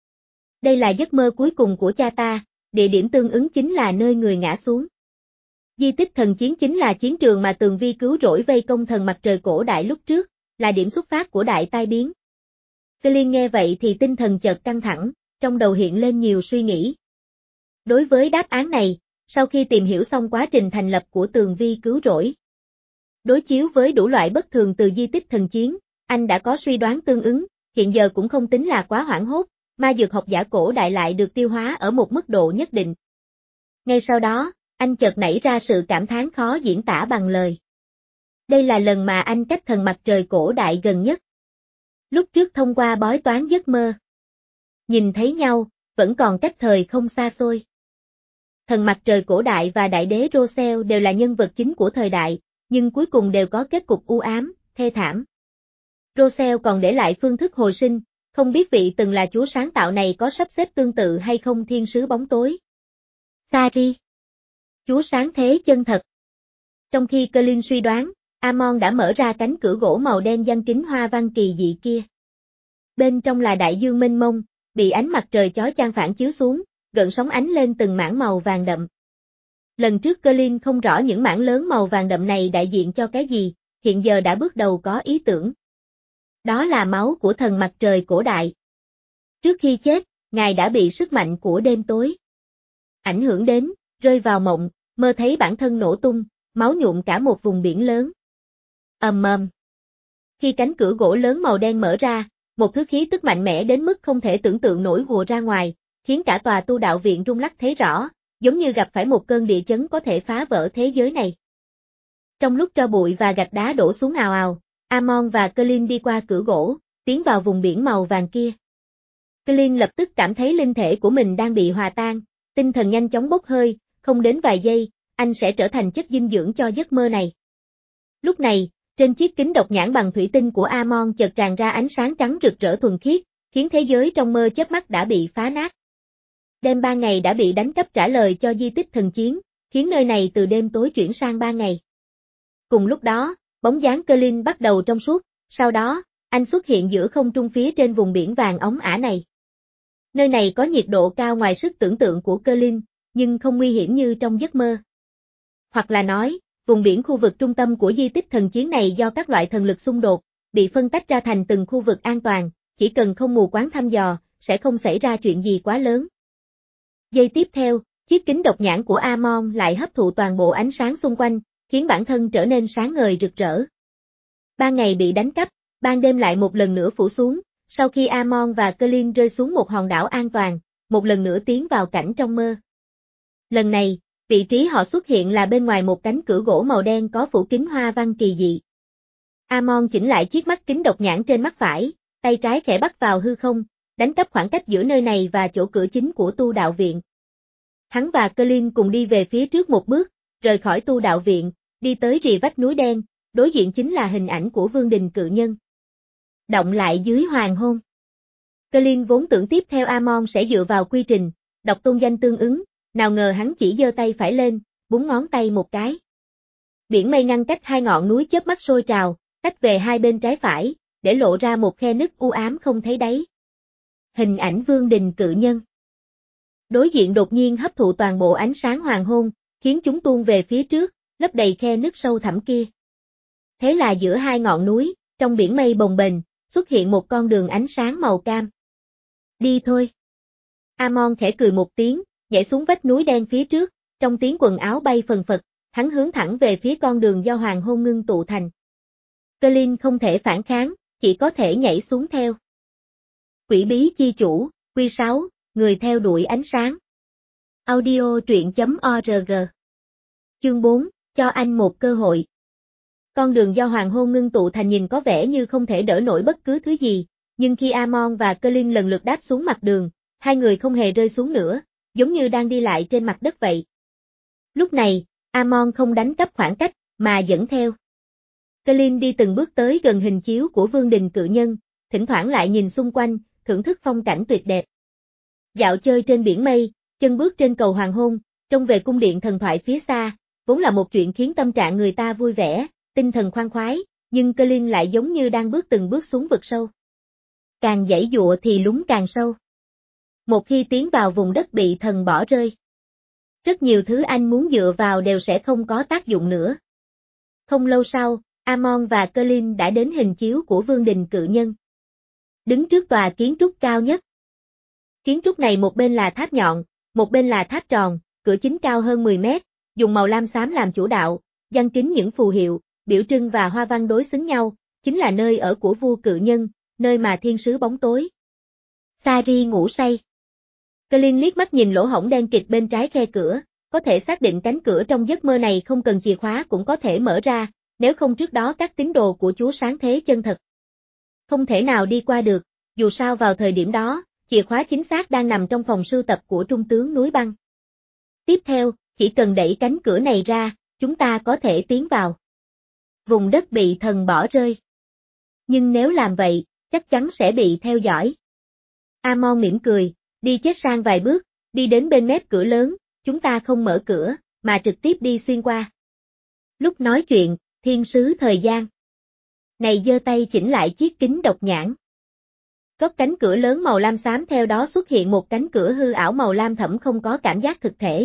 Đây là giấc mơ cuối cùng của cha ta, địa điểm tương ứng chính là nơi người ngã xuống. Di tích thần chiến chính là chiến trường mà Tường Vi cứu rỗi vây công thần mặt trời cổ đại lúc trước, là điểm xuất phát của đại tai biến. Colin nghe vậy thì tinh thần chợt căng thẳng, trong đầu hiện lên nhiều suy nghĩ. Đối với đáp án này, sau khi tìm hiểu xong quá trình thành lập của Tường Vi cứu rỗi, đối chiếu với đủ loại bất thường từ di tích thần chiến, anh đã có suy đoán tương ứng, hiện giờ cũng không tính là quá hoảng hốt, ma dược học giả cổ đại lại được tiêu hóa ở một mức độ nhất định. Ngay sau đó, anh chợt nảy ra sự cảm thán khó diễn tả bằng lời. Đây là lần mà anh cách thần mặt trời cổ đại gần nhất. Lúc trước thông qua bói toán giấc mơ, nhìn thấy nhau, vẫn còn cách thời không xa xôi. Thần mặt trời cổ đại và đại đế Rosel đều là nhân vật chính của thời đại, nhưng cuối cùng đều có kết cục u ám, thê thảm. Rosel còn để lại phương thức hồi sinh, không biết vị từng là chúa sáng tạo này có sắp xếp tương tự hay không thiên sứ bóng tối. Sari, chúa sáng thế chân thật. Trong khi Colin suy đoán, Amon đã mở ra cánh cửa gỗ màu đen giăng kính hoa văn kỳ dị kia. Bên trong là đại dương mênh mông, bị ánh mặt trời chói chang phản chiếu xuống, gợn sóng ánh lên từng mảng màu vàng đậm. Lần trước Colin không rõ những mảng lớn màu vàng đậm này đại diện cho cái gì, hiện giờ đã bước đầu có ý tưởng. Đó là máu của thần mặt trời cổ đại. Trước khi chết, ngài đã bị sức mạnh của đêm tối ảnh hưởng đến, rơi vào mộng, mơ thấy bản thân nổ tung, máu nhuộm cả một vùng biển lớn. Ầm ầm. Khi cánh cửa gỗ lớn màu đen mở ra, một thứ khí tức mạnh mẽ đến mức không thể tưởng tượng nổi hùa ra ngoài, khiến cả tòa tu đạo viện rung lắc thấy rõ, giống như gặp phải một cơn địa chấn có thể phá vỡ thế giới này. Trong lúc tro bụi và gạch đá đổ xuống ào ào, Amon và Colin đi qua cửa gỗ, tiến vào vùng biển màu vàng kia. Colin lập tức cảm thấy linh thể của mình đang bị hòa tan, tinh thần nhanh chóng bốc hơi, không đến vài giây, anh sẽ trở thành chất dinh dưỡng cho giấc mơ này. Lúc này, trên chiếc kính độc nhãn bằng thủy tinh của Amon chợt tràn ra ánh sáng trắng rực rỡ thuần khiết, khiến thế giới trong mơ chớp mắt đã bị phá nát. Đêm ba ngày đã bị đánh cắp trả lời cho di tích thần chiến, khiến nơi này từ đêm tối chuyển sang ba ngày. Cùng lúc đó, bóng dáng Colin bắt đầu trong suốt, sau đó, anh xuất hiện giữa không trung phía trên vùng biển vàng óng ả này. Nơi này có nhiệt độ cao ngoài sức tưởng tượng của Colin, nhưng không nguy hiểm như trong giấc mơ. Hoặc là nói, vùng biển khu vực trung tâm của di tích thần chiến này do các loại thần lực xung đột, bị phân tách ra thành từng khu vực an toàn, chỉ cần không mù quáng thăm dò, sẽ không xảy ra chuyện gì quá lớn. Giây tiếp theo, chiếc kính độc nhãn của Amon lại hấp thụ toàn bộ ánh sáng xung quanh, khiến bản thân trở nên sáng ngời rực rỡ. Ban ngày bị đánh cắp, ban đêm lại một lần nữa phủ xuống, sau khi Amon và Colin rơi xuống một hòn đảo an toàn, một lần nữa tiến vào cảnh trong mơ. Lần này, vị trí họ xuất hiện là bên ngoài một cánh cửa gỗ màu đen có phủ kính hoa văn kỳ dị. Amon chỉnh lại chiếc mắt kính độc nhãn trên mắt phải, tay trái khẽ bắt vào hư không, đánh cắp khoảng cách giữa nơi này và chỗ cửa chính của tu đạo viện. Hắn và Colin cùng đi về phía trước một bước, rời khỏi tu đạo viện, đi tới rìa vách núi đen, đối diện chính là hình ảnh của Vương Đình Cự Nhân. Động lại dưới hoàng hôn. Colin vốn tưởng tiếp theo Amon sẽ dựa vào quy trình, đọc tôn danh tương ứng, nào ngờ hắn chỉ giơ tay phải lên, búng ngón tay một cái. Biển mây ngăn cách hai ngọn núi chớp mắt sôi trào, tách về hai bên trái phải, để lộ ra một khe nứt u ám không thấy đáy. Hình ảnh Vương Đình Cự Nhân. Đối diện đột nhiên hấp thụ toàn bộ ánh sáng hoàng hôn, khiến chúng tuôn về phía trước, lấp đầy khe nứt sâu thẳm kia. Thế là giữa hai ngọn núi, trong biển mây bồng bềnh, xuất hiện một con đường ánh sáng màu cam. Đi thôi. Amon khẽ cười một tiếng, nhảy xuống vách núi đen phía trước, trong tiếng quần áo bay phần phật, hắn hướng thẳng về phía con đường do hoàng hôn ngưng tụ thành. Colin không thể phản kháng, chỉ có thể nhảy xuống theo. Quỷ bí chi chủ, Quy sáu, người theo đuổi ánh sáng. Audio truyện chấm org. Chương bốn, cho anh một cơ hội. Con đường do hoàng hôn ngưng tụ thành nhìn có vẻ như không thể đỡ nổi bất cứ thứ gì, nhưng khi Amon và Colin lần lượt đáp xuống mặt đường, hai người không hề rơi xuống nữa, giống như đang đi lại trên mặt đất vậy. Lúc này, Amon không đánh cắp khoảng cách, mà dẫn theo. Colin đi từng bước tới gần hình chiếu của vương đình cự nhân, thỉnh thoảng lại nhìn xung quanh, thưởng thức phong cảnh tuyệt đẹp. Dạo chơi trên biển mây, chân bước trên cầu hoàng hôn, trông về cung điện thần thoại phía xa, vốn là một chuyện khiến tâm trạng người ta vui vẻ, tinh thần khoan khoái, nhưng Colin lại giống như đang bước từng bước xuống vực sâu. Càng giãy giụa thì lún càng sâu. Một khi tiến vào vùng đất bị thần bỏ rơi, rất nhiều thứ anh muốn dựa vào đều sẽ không có tác dụng nữa. Không lâu sau, Amon và Colin đã đến hình chiếu của vương đình cự nhân. Đứng trước tòa kiến trúc cao nhất. Kiến trúc này một bên là tháp nhọn, một bên là tháp tròn, cửa chính cao hơn mười mét, dùng màu lam xám làm chủ đạo, giăng kín những phù hiệu, biểu trưng và hoa văn đối xứng nhau, chính là nơi ở của vua cự nhân, nơi mà thiên sứ bóng tối Sari ngủ say. Colin liếc mắt nhìn lỗ hổng đen kịt bên trái khe cửa, có thể xác định cánh cửa trong giấc mơ này không cần chìa khóa cũng có thể mở ra, nếu không trước đó các tín đồ của Chúa sáng thế chân thật không thể nào đi qua được, dù sao vào thời điểm đó, chìa khóa chính xác đang nằm trong phòng sưu tập của trung tướng núi băng. Tiếp theo, chỉ cần đẩy cánh cửa này ra, chúng ta có thể tiến vào vùng đất bị thần bỏ rơi. Nhưng nếu làm vậy, chắc chắn sẽ bị theo dõi. Amon mỉm cười, đi chết sang vài bước, đi đến bên mép cửa lớn, chúng ta không mở cửa, mà trực tiếp đi xuyên qua. Lúc nói chuyện, thiên sứ thời gian này giơ tay chỉnh lại chiếc kính độc nhãn. Góc cánh cửa lớn màu lam xám theo đó xuất hiện một cánh cửa hư ảo màu lam thẫm không có cảm giác thực thể.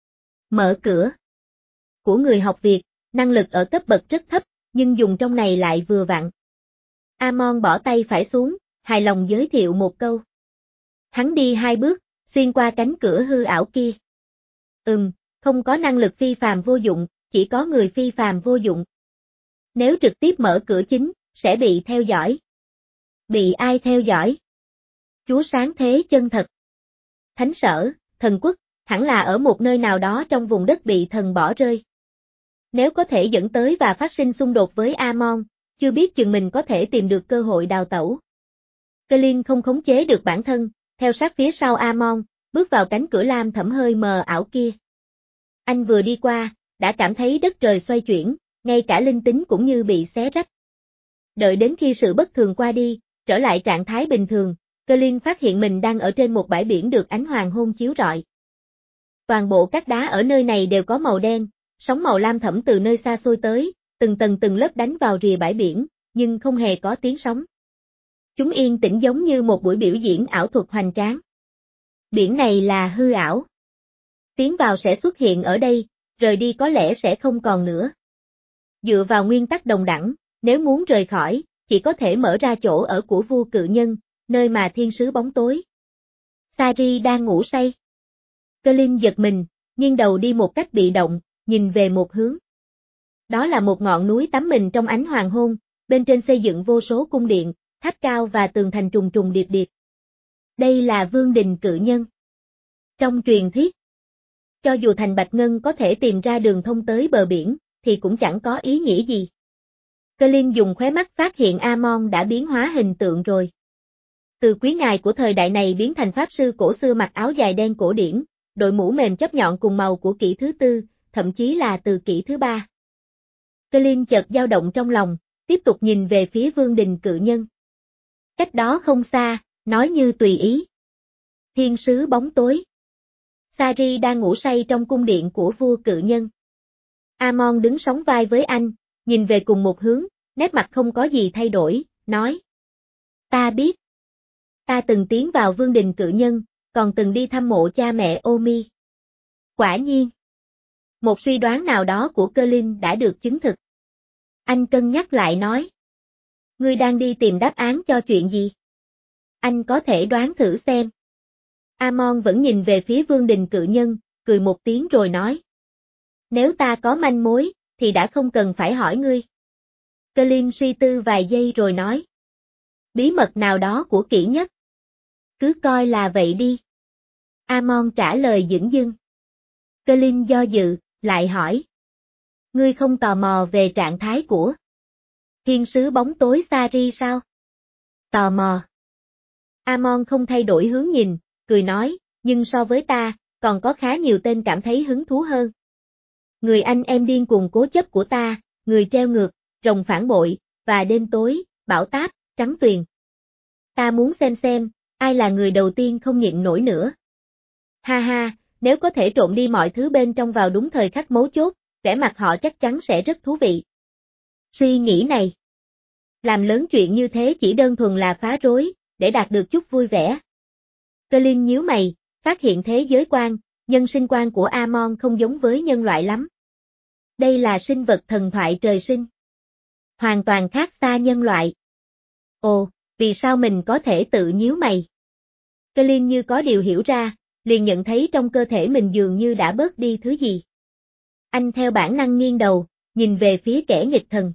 Mở cửa. Của người học Việt, năng lực ở cấp bậc rất thấp, nhưng dùng trong này lại vừa vặn. Amon bỏ tay phải xuống, hài lòng giới thiệu một câu. Hắn đi hai bước, xuyên qua cánh cửa hư ảo kia. Ừm, không có năng lực phi phàm vô dụng, chỉ có người phi phàm vô dụng. Nếu trực tiếp mở cửa chính, sẽ bị theo dõi. Bị ai theo dõi? Chúa sáng thế chân thật. Thánh sở, thần quốc, hẳn là ở một nơi nào đó trong vùng đất bị thần bỏ rơi. Nếu có thể dẫn tới và phát sinh xung đột với Amon, chưa biết chừng mình có thể tìm được cơ hội đào tẩu. Colin không khống chế được bản thân, theo sát phía sau Amon, bước vào cánh cửa lam thẫm hơi mờ ảo kia. Anh vừa đi qua, đã cảm thấy đất trời xoay chuyển, ngay cả linh tính cũng như bị xé rách. Đợi đến khi sự bất thường qua đi, trở lại trạng thái bình thường, Colin phát hiện mình đang ở trên một bãi biển được ánh hoàng hôn chiếu rọi. Toàn bộ các đá ở nơi này đều có màu đen, sóng màu lam thẫm từ nơi xa xôi tới, từng tầng từng lớp đánh vào rìa bãi biển, nhưng không hề có tiếng sóng. Chúng yên tĩnh giống như một buổi biểu diễn ảo thuật hoành tráng. Biển này là hư ảo. Tiến vào sẽ xuất hiện ở đây, rời đi có lẽ sẽ không còn nữa. Dựa vào nguyên tắc đồng đẳng, nếu muốn rời khỏi, chỉ có thể mở ra chỗ ở của vua cự nhân, nơi mà thiên sứ bóng tối Sari đang ngủ say. Colin giật mình, nghiêng đầu đi một cách bị động, nhìn về một hướng. Đó là một ngọn núi tắm mình trong ánh hoàng hôn, bên trên xây dựng vô số cung điện, tháp cao và tường thành trùng trùng điệp điệp. Đây là vương đình cự nhân. Trong truyền thuyết, cho dù thành Bạch Ngân có thể tìm ra đường thông tới bờ biển, thì cũng chẳng có ý nghĩa gì. Colin dùng khóe mắt phát hiện Amon đã biến hóa hình tượng rồi. Từ quý ngài của thời đại này biến thành pháp sư cổ xưa mặc áo dài đen cổ điển, đội mũ mềm chóp nhọn cùng màu của kỷ thứ tư, thậm chí là từ kỷ thứ ba. Colin chợt dao động trong lòng, tiếp tục nhìn về phía vương đình cự nhân. Cách đó không xa, nói như tùy ý. Thiên sứ bóng tối. Sari đang ngủ say trong cung điện của vua cự nhân. Amon đứng sóng vai với anh, nhìn về cùng một hướng, nét mặt không có gì thay đổi, nói. Ta biết. Ta từng tiến vào vương đình cự nhân, còn từng đi thăm mộ cha mẹ Omi. Quả nhiên. Một suy đoán nào đó của Cơ Linh đã được chứng thực. Anh cân nhắc lại nói. Ngươi đang đi tìm đáp án cho chuyện gì? Anh có thể đoán thử xem. Amon vẫn nhìn về phía Vương Đình cự nhân, cười một tiếng rồi nói. Nếu ta có manh mối, thì đã không cần phải hỏi ngươi. Cơ Linh suy tư vài giây rồi nói. Bí mật nào đó của kỹ nhất. Cứ coi là vậy đi. Amon trả lời dửng dưng. Cơ Linh do dự, lại hỏi. Ngươi không tò mò về trạng thái của thiên sứ bóng tối Sari sao? Tò mò. Amon không thay đổi hướng nhìn, cười nói, nhưng so với ta, còn có khá nhiều tên cảm thấy hứng thú hơn. Người anh em điên cuồng cố chấp của ta, người treo ngược, rồng phản bội, và đêm tối, bão táp, trắng tuyền. Ta muốn xem xem, ai là người đầu tiên không nhịn nổi nữa. Ha ha, nếu có thể trộn đi mọi thứ bên trong vào đúng thời khắc mấu chốt, vẻ mặt họ chắc chắn sẽ rất thú vị. Suy nghĩ này. Làm lớn chuyện như thế chỉ đơn thuần là phá rối, để đạt được chút vui vẻ. Cơ Linh nhíu mày, phát hiện thế giới quan, nhân sinh quan của Amon không giống với nhân loại lắm. Đây là sinh vật thần thoại trời sinh. Hoàn toàn khác xa nhân loại. Ồ, vì sao mình có thể tự nhíu mày? Cơ Linh như có điều hiểu ra, liền nhận thấy trong cơ thể mình dường như đã bớt đi thứ gì. Anh theo bản năng nghiêng đầu, nhìn về phía kẻ nghịch thần.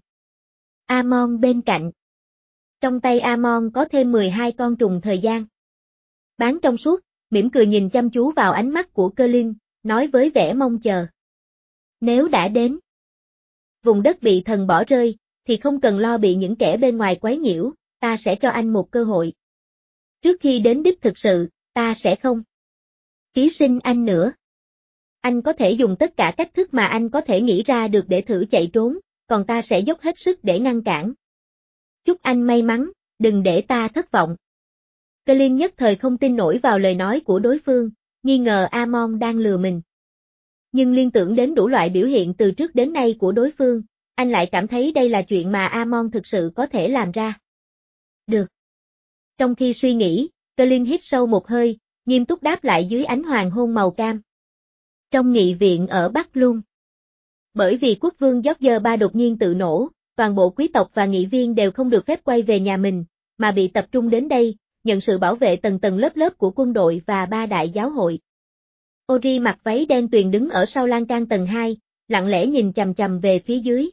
Amon bên cạnh. Trong tay Amon có thêm mười hai con trùng thời gian. Bán trong suốt, mỉm cười nhìn chăm chú vào ánh mắt của Cơ Linh, nói với vẻ mong chờ. Nếu đã đến vùng đất bị thần bỏ rơi, thì không cần lo bị những kẻ bên ngoài quấy nhiễu, ta sẽ cho anh một cơ hội. Trước khi đến đích thực sự, ta sẽ không ký sinh anh nữa. Anh có thể dùng tất cả cách thức mà anh có thể nghĩ ra được để thử chạy trốn, còn ta sẽ dốc hết sức để ngăn cản. Chúc anh may mắn, đừng để ta thất vọng. Cơ Linh nhất thời không tin nổi vào lời nói của đối phương, nghi ngờ Amon đang lừa mình. Nhưng liên tưởng đến đủ loại biểu hiện từ trước đến nay của đối phương, anh lại cảm thấy đây là chuyện mà Amon thực sự có thể làm ra. Được. Trong khi suy nghĩ, Cơ Linh hít sâu một hơi, nghiêm túc đáp lại dưới ánh hoàng hôn màu cam. Trong nghị viện ở Bắc Lung. Bởi vì quốc vương George ba đột nhiên tự nổ, toàn bộ quý tộc và nghị viên đều không được phép quay về nhà mình, mà bị tập trung đến đây, nhận sự bảo vệ tầng tầng lớp lớp của quân đội và ba đại giáo hội. Ori mặc váy đen tuyền đứng ở sau lan can tầng hai, lặng lẽ nhìn chằm chằm về phía dưới.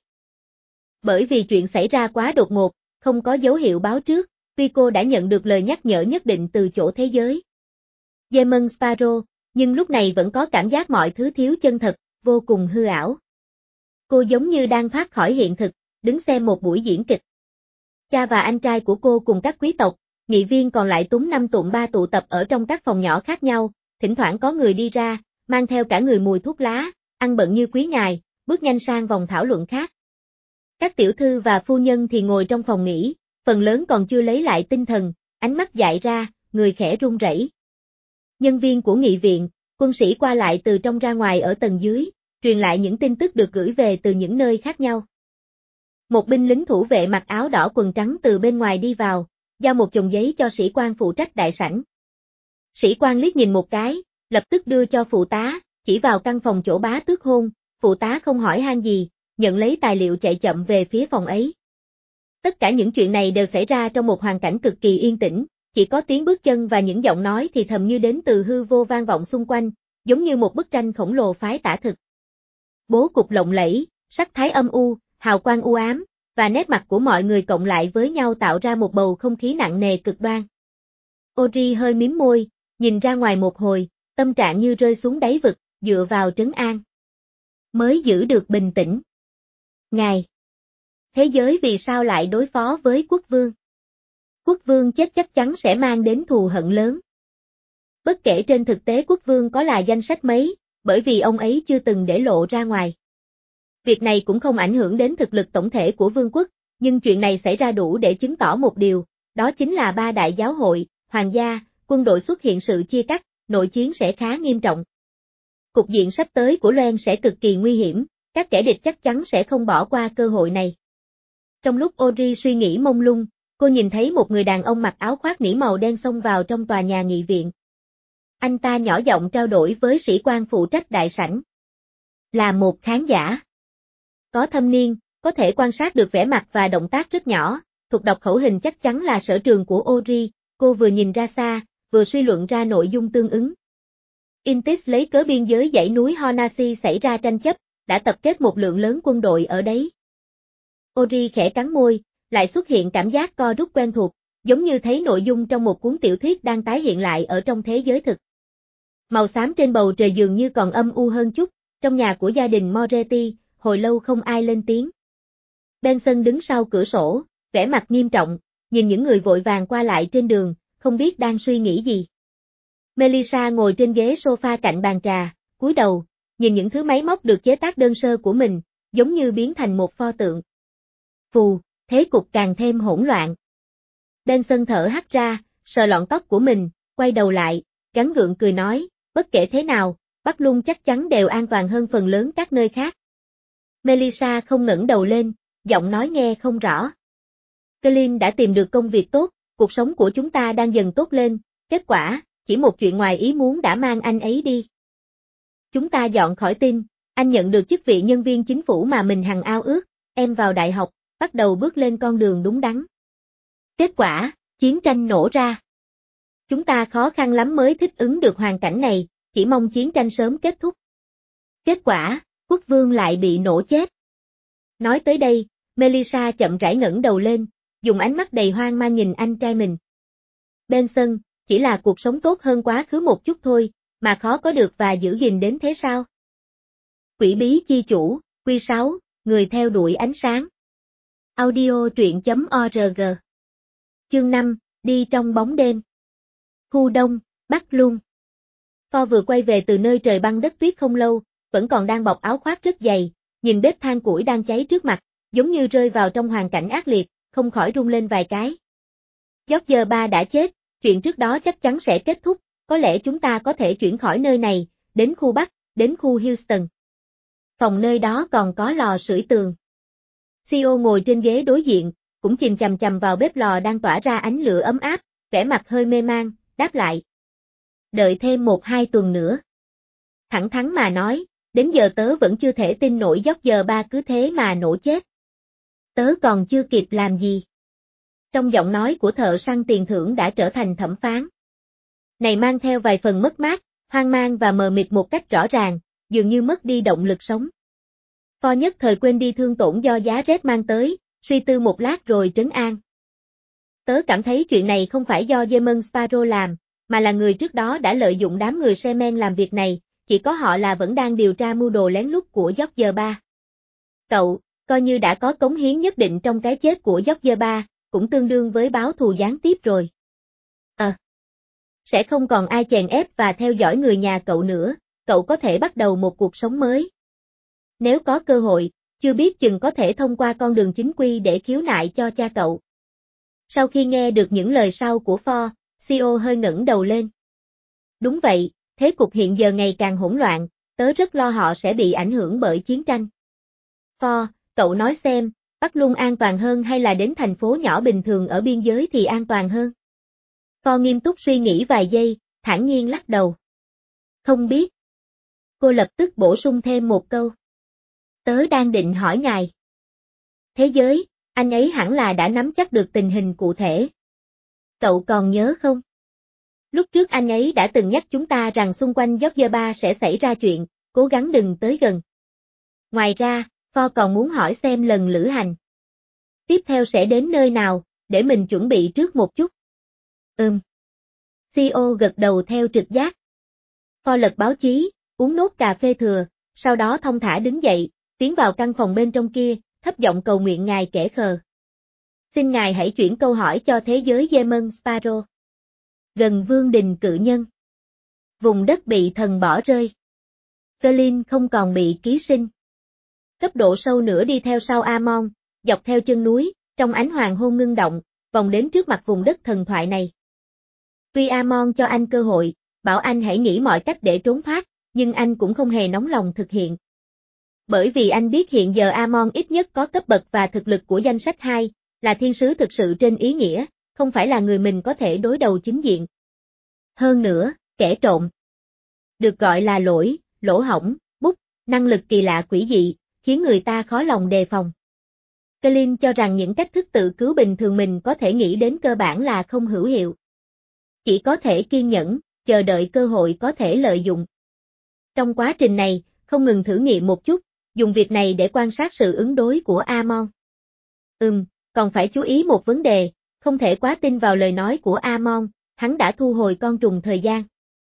Bởi vì chuyện xảy ra quá đột ngột, không có dấu hiệu báo trước, tuy cô đã nhận được lời nhắc nhở nhất định từ chỗ thế giới Demon Sparrow, nhưng lúc này vẫn có cảm giác mọi thứ thiếu chân thật, vô cùng hư ảo. Cô giống như đang thoát khỏi hiện thực, đứng xem một buổi diễn kịch. Cha và anh trai của cô cùng các quý tộc, nghị viên còn lại túm năm tụm ba tụ tập ở trong các phòng nhỏ khác nhau, thỉnh thoảng có người đi ra, mang theo cả người mùi thuốc lá, ăn bận như quý ngài, bước nhanh sang vòng thảo luận khác. Các tiểu thư và phu nhân thì ngồi trong phòng nghỉ, phần lớn còn chưa lấy lại tinh thần, ánh mắt dại ra, người khẽ run rẩy. Nhân viên của nghị viện, quân sĩ qua lại từ trong ra ngoài ở tầng dưới, truyền lại những tin tức được gửi về từ những nơi khác nhau. Một binh lính thủ vệ mặc áo đỏ quần trắng từ bên ngoài đi vào, giao một chồng giấy cho sĩ quan phụ trách đại sảnh. Sĩ quan liếc nhìn một cái, lập tức đưa cho phụ tá, chỉ vào căn phòng chỗ bá tước hôn, phụ tá không hỏi han gì, nhận lấy tài liệu chạy chậm về phía phòng ấy. Tất cả những chuyện này đều xảy ra trong một hoàn cảnh cực kỳ yên tĩnh, chỉ có tiếng bước chân và những giọng nói thì thầm như đến từ hư vô vang vọng xung quanh, giống như một bức tranh khổng lồ phái tả thực. Bố cục lộng lẫy, sắc thái âm u, hào quang u ám, và nét mặt của mọi người cộng lại với nhau tạo ra một bầu không khí nặng nề cực đoan. Ori hơi mím môi, nhìn ra ngoài một hồi, tâm trạng như rơi xuống đáy vực, dựa vào trấn an. Mới giữ được bình tĩnh. Ngài! Thế giới vì sao lại đối phó với quốc vương? Quốc vương chết chắc chắn sẽ mang đến thù hận lớn. Bất kể trên thực tế quốc vương có là danh sách mấy, bởi vì ông ấy chưa từng để lộ ra ngoài. Việc này cũng không ảnh hưởng đến thực lực tổng thể của vương quốc, nhưng chuyện này xảy ra đủ để chứng tỏ một điều, đó chính là ba đại giáo hội, hoàng gia, quân đội xuất hiện sự chia cắt, nội chiến sẽ khá nghiêm trọng. Cục diện sắp tới của Loan sẽ cực kỳ nguy hiểm, các kẻ địch chắc chắn sẽ không bỏ qua cơ hội này. Trong lúc Ori suy nghĩ mông lung, cô nhìn thấy một người đàn ông mặc áo khoác nỉ màu đen xông vào trong tòa nhà nghị viện. Anh ta nhỏ giọng trao đổi với sĩ quan phụ trách đại sảnh. Là một khán giả có thâm niên, có thể quan sát được vẻ mặt và động tác rất nhỏ, thuật đọc khẩu hình chắc chắn là sở trường của Ori, cô vừa nhìn ra xa, vừa suy luận ra nội dung tương ứng. Intis lấy cớ biên giới dãy núi Honashi xảy ra tranh chấp, đã tập kết một lượng lớn quân đội ở đấy. Ori khẽ cắn môi, lại xuất hiện cảm giác co rút quen thuộc, giống như thấy nội dung trong một cuốn tiểu thuyết đang tái hiện lại ở trong thế giới thực. Màu xám trên bầu trời dường như còn âm u hơn chút, trong nhà của gia đình Moretti, hồi lâu không ai lên tiếng. Benson đứng sau cửa sổ, vẻ mặt nghiêm trọng, nhìn những người vội vàng qua lại trên đường, không biết đang suy nghĩ gì. Melissa ngồi trên ghế sofa cạnh bàn trà, cúi đầu, nhìn những thứ máy móc được chế tác đơn sơ của mình, giống như biến thành một pho tượng. Phù, thế cục càng thêm hỗn loạn. Benson thở hắt ra, sờ lọn tóc của mình, quay đầu lại, gắng gượng cười nói, bất kể thế nào, Bắc Lung chắc chắn đều an toàn hơn phần lớn các nơi khác. Melissa không ngẩng đầu lên, giọng nói nghe không rõ. Colin đã tìm được công việc tốt, cuộc sống của chúng ta đang dần tốt lên, kết quả, chỉ một chuyện ngoài ý muốn đã mang anh ấy đi. Chúng ta dọn khỏi tin, anh nhận được chức vị nhân viên chính phủ mà mình hằng ao ước, em vào đại học, bắt đầu bước lên con đường đúng đắn. Kết quả, chiến tranh nổ ra. Chúng ta khó khăn lắm mới thích ứng được hoàn cảnh này, chỉ mong chiến tranh sớm kết thúc. Kết quả, quốc vương lại bị nổ chết. Nói tới đây, Melissa chậm rãi ngẩng đầu lên, dùng ánh mắt đầy hoang mang nhìn anh trai mình. Benson, chỉ là cuộc sống tốt hơn quá khứ một chút thôi, mà khó có được và giữ gìn đến thế sao? Quỷ bí chi chủ, Quy sáu, người theo đuổi ánh sáng. Audio truyện chấm org. Chương năm, đi trong bóng đêm. Khu Đông, Bắc Lung. Pho vừa quay về từ nơi trời băng đất tuyết không lâu, vẫn còn đang bọc áo khoác rất dày, nhìn bếp than củi đang cháy trước mặt, giống như rơi vào trong hoàn cảnh ác liệt, không khỏi run lên vài cái. George ba đã chết, chuyện trước đó chắc chắn sẽ kết thúc, có lẽ chúng ta có thể chuyển khỏi nơi này, đến khu Bắc, đến khu Houston. Phòng nơi đó còn có lò sưởi tường. xê e ô ngồi trên ghế đối diện, cũng nhìn chằm chằm vào bếp lò đang tỏa ra ánh lửa ấm áp, vẻ mặt hơi mê man, đáp lại. Đợi thêm một hai tuần nữa. Thẳng thắn mà nói, đến giờ tớ vẫn chưa thể tin nổi George ba cứ thế mà nổ chết. Tớ còn chưa kịp làm gì. Trong giọng nói của thợ săn tiền thưởng đã trở thành thẩm phán. Này mang theo vài phần mất mát, hoang mang và mờ mịt một cách rõ ràng, dường như mất đi động lực sống. Pho nhất thời quên đi thương tổn do giá rét mang tới, suy tư một lát rồi trấn an. Tớ cảm thấy chuyện này không phải do Demon Sparrow làm, mà là người trước đó đã lợi dụng đám người Semen làm việc này, chỉ có họ là vẫn đang điều tra mưu đồ lén lút của George ba. Cậu, coi như đã có cống hiến nhất định trong cái chết của George ba, cũng tương đương với báo thù gián tiếp rồi. Ờ. À, sẽ không còn ai chèn ép và theo dõi người nhà cậu nữa, cậu có thể bắt đầu một cuộc sống mới. Nếu có cơ hội, chưa biết chừng có thể thông qua con đường chính quy để khiếu nại cho cha cậu. Sau khi nghe được những lời sau của Ford, xê e ô hơi ngẩng đầu lên. Đúng vậy, thế cục hiện giờ ngày càng hỗn loạn, tớ rất lo họ sẽ bị ảnh hưởng bởi chiến tranh. Ford, cậu nói xem, Bắc Lung an toàn hơn hay là đến thành phố nhỏ bình thường ở biên giới thì an toàn hơn? Ford nghiêm túc suy nghĩ vài giây, thản nhiên lắc đầu. Không biết. Cô lập tức bổ sung thêm một câu. Tớ đang định hỏi ngài. Thế giới, anh ấy hẳn là đã nắm chắc được tình hình cụ thể. Cậu còn nhớ không? Lúc trước anh ấy đã từng nhắc chúng ta rằng xung quanh George ba sẽ xảy ra chuyện, cố gắng đừng tới gần. Ngoài ra, Ford còn muốn hỏi xem lần lữ hành tiếp theo sẽ đến nơi nào, để mình chuẩn bị trước một chút. Ừm. xê e ô gật đầu theo trực giác. Ford lật báo chí, uống nốt cà phê thừa, sau đó thong thả đứng dậy, tiến vào căn phòng bên trong kia, thấp giọng cầu nguyện ngài kẻ khờ. Xin ngài hãy chuyển câu hỏi cho thế giới Demon Sparrow. Gần vương đình cự nhân. Vùng đất bị thần bỏ rơi. Colin không còn bị ký sinh. Cấp độ sâu nữa đi theo sau Amon, dọc theo chân núi, trong ánh hoàng hôn ngưng động, vòng đến trước mặt vùng đất thần thoại này. Tuy Amon cho anh cơ hội, bảo anh hãy nghĩ mọi cách để trốn thoát, nhưng anh cũng không hề nóng lòng thực hiện. Bởi vì anh biết hiện giờ Amon ít nhất có cấp bậc và thực lực của danh sách hai, là thiên sứ thực sự trên ý nghĩa, không phải là người mình có thể đối đầu chính diện. Hơn nữa, kẻ trộm được gọi là lỗi, lỗ hổng, bút, năng lực kỳ lạ quỷ dị, khiến người ta khó lòng đề phòng. Colin cho rằng những cách thức tự cứu bình thường mình có thể nghĩ đến cơ bản là không hữu hiệu. Chỉ có thể kiên nhẫn, chờ đợi cơ hội có thể lợi dụng. Trong quá trình này, không ngừng thử nghiệm một chút, dùng việc này để quan sát sự ứng đối của Amon. Ừm, còn phải chú ý một vấn đề, không thể quá tin vào lời nói của Amon, hắn đã thu hồi con trùng thời gian.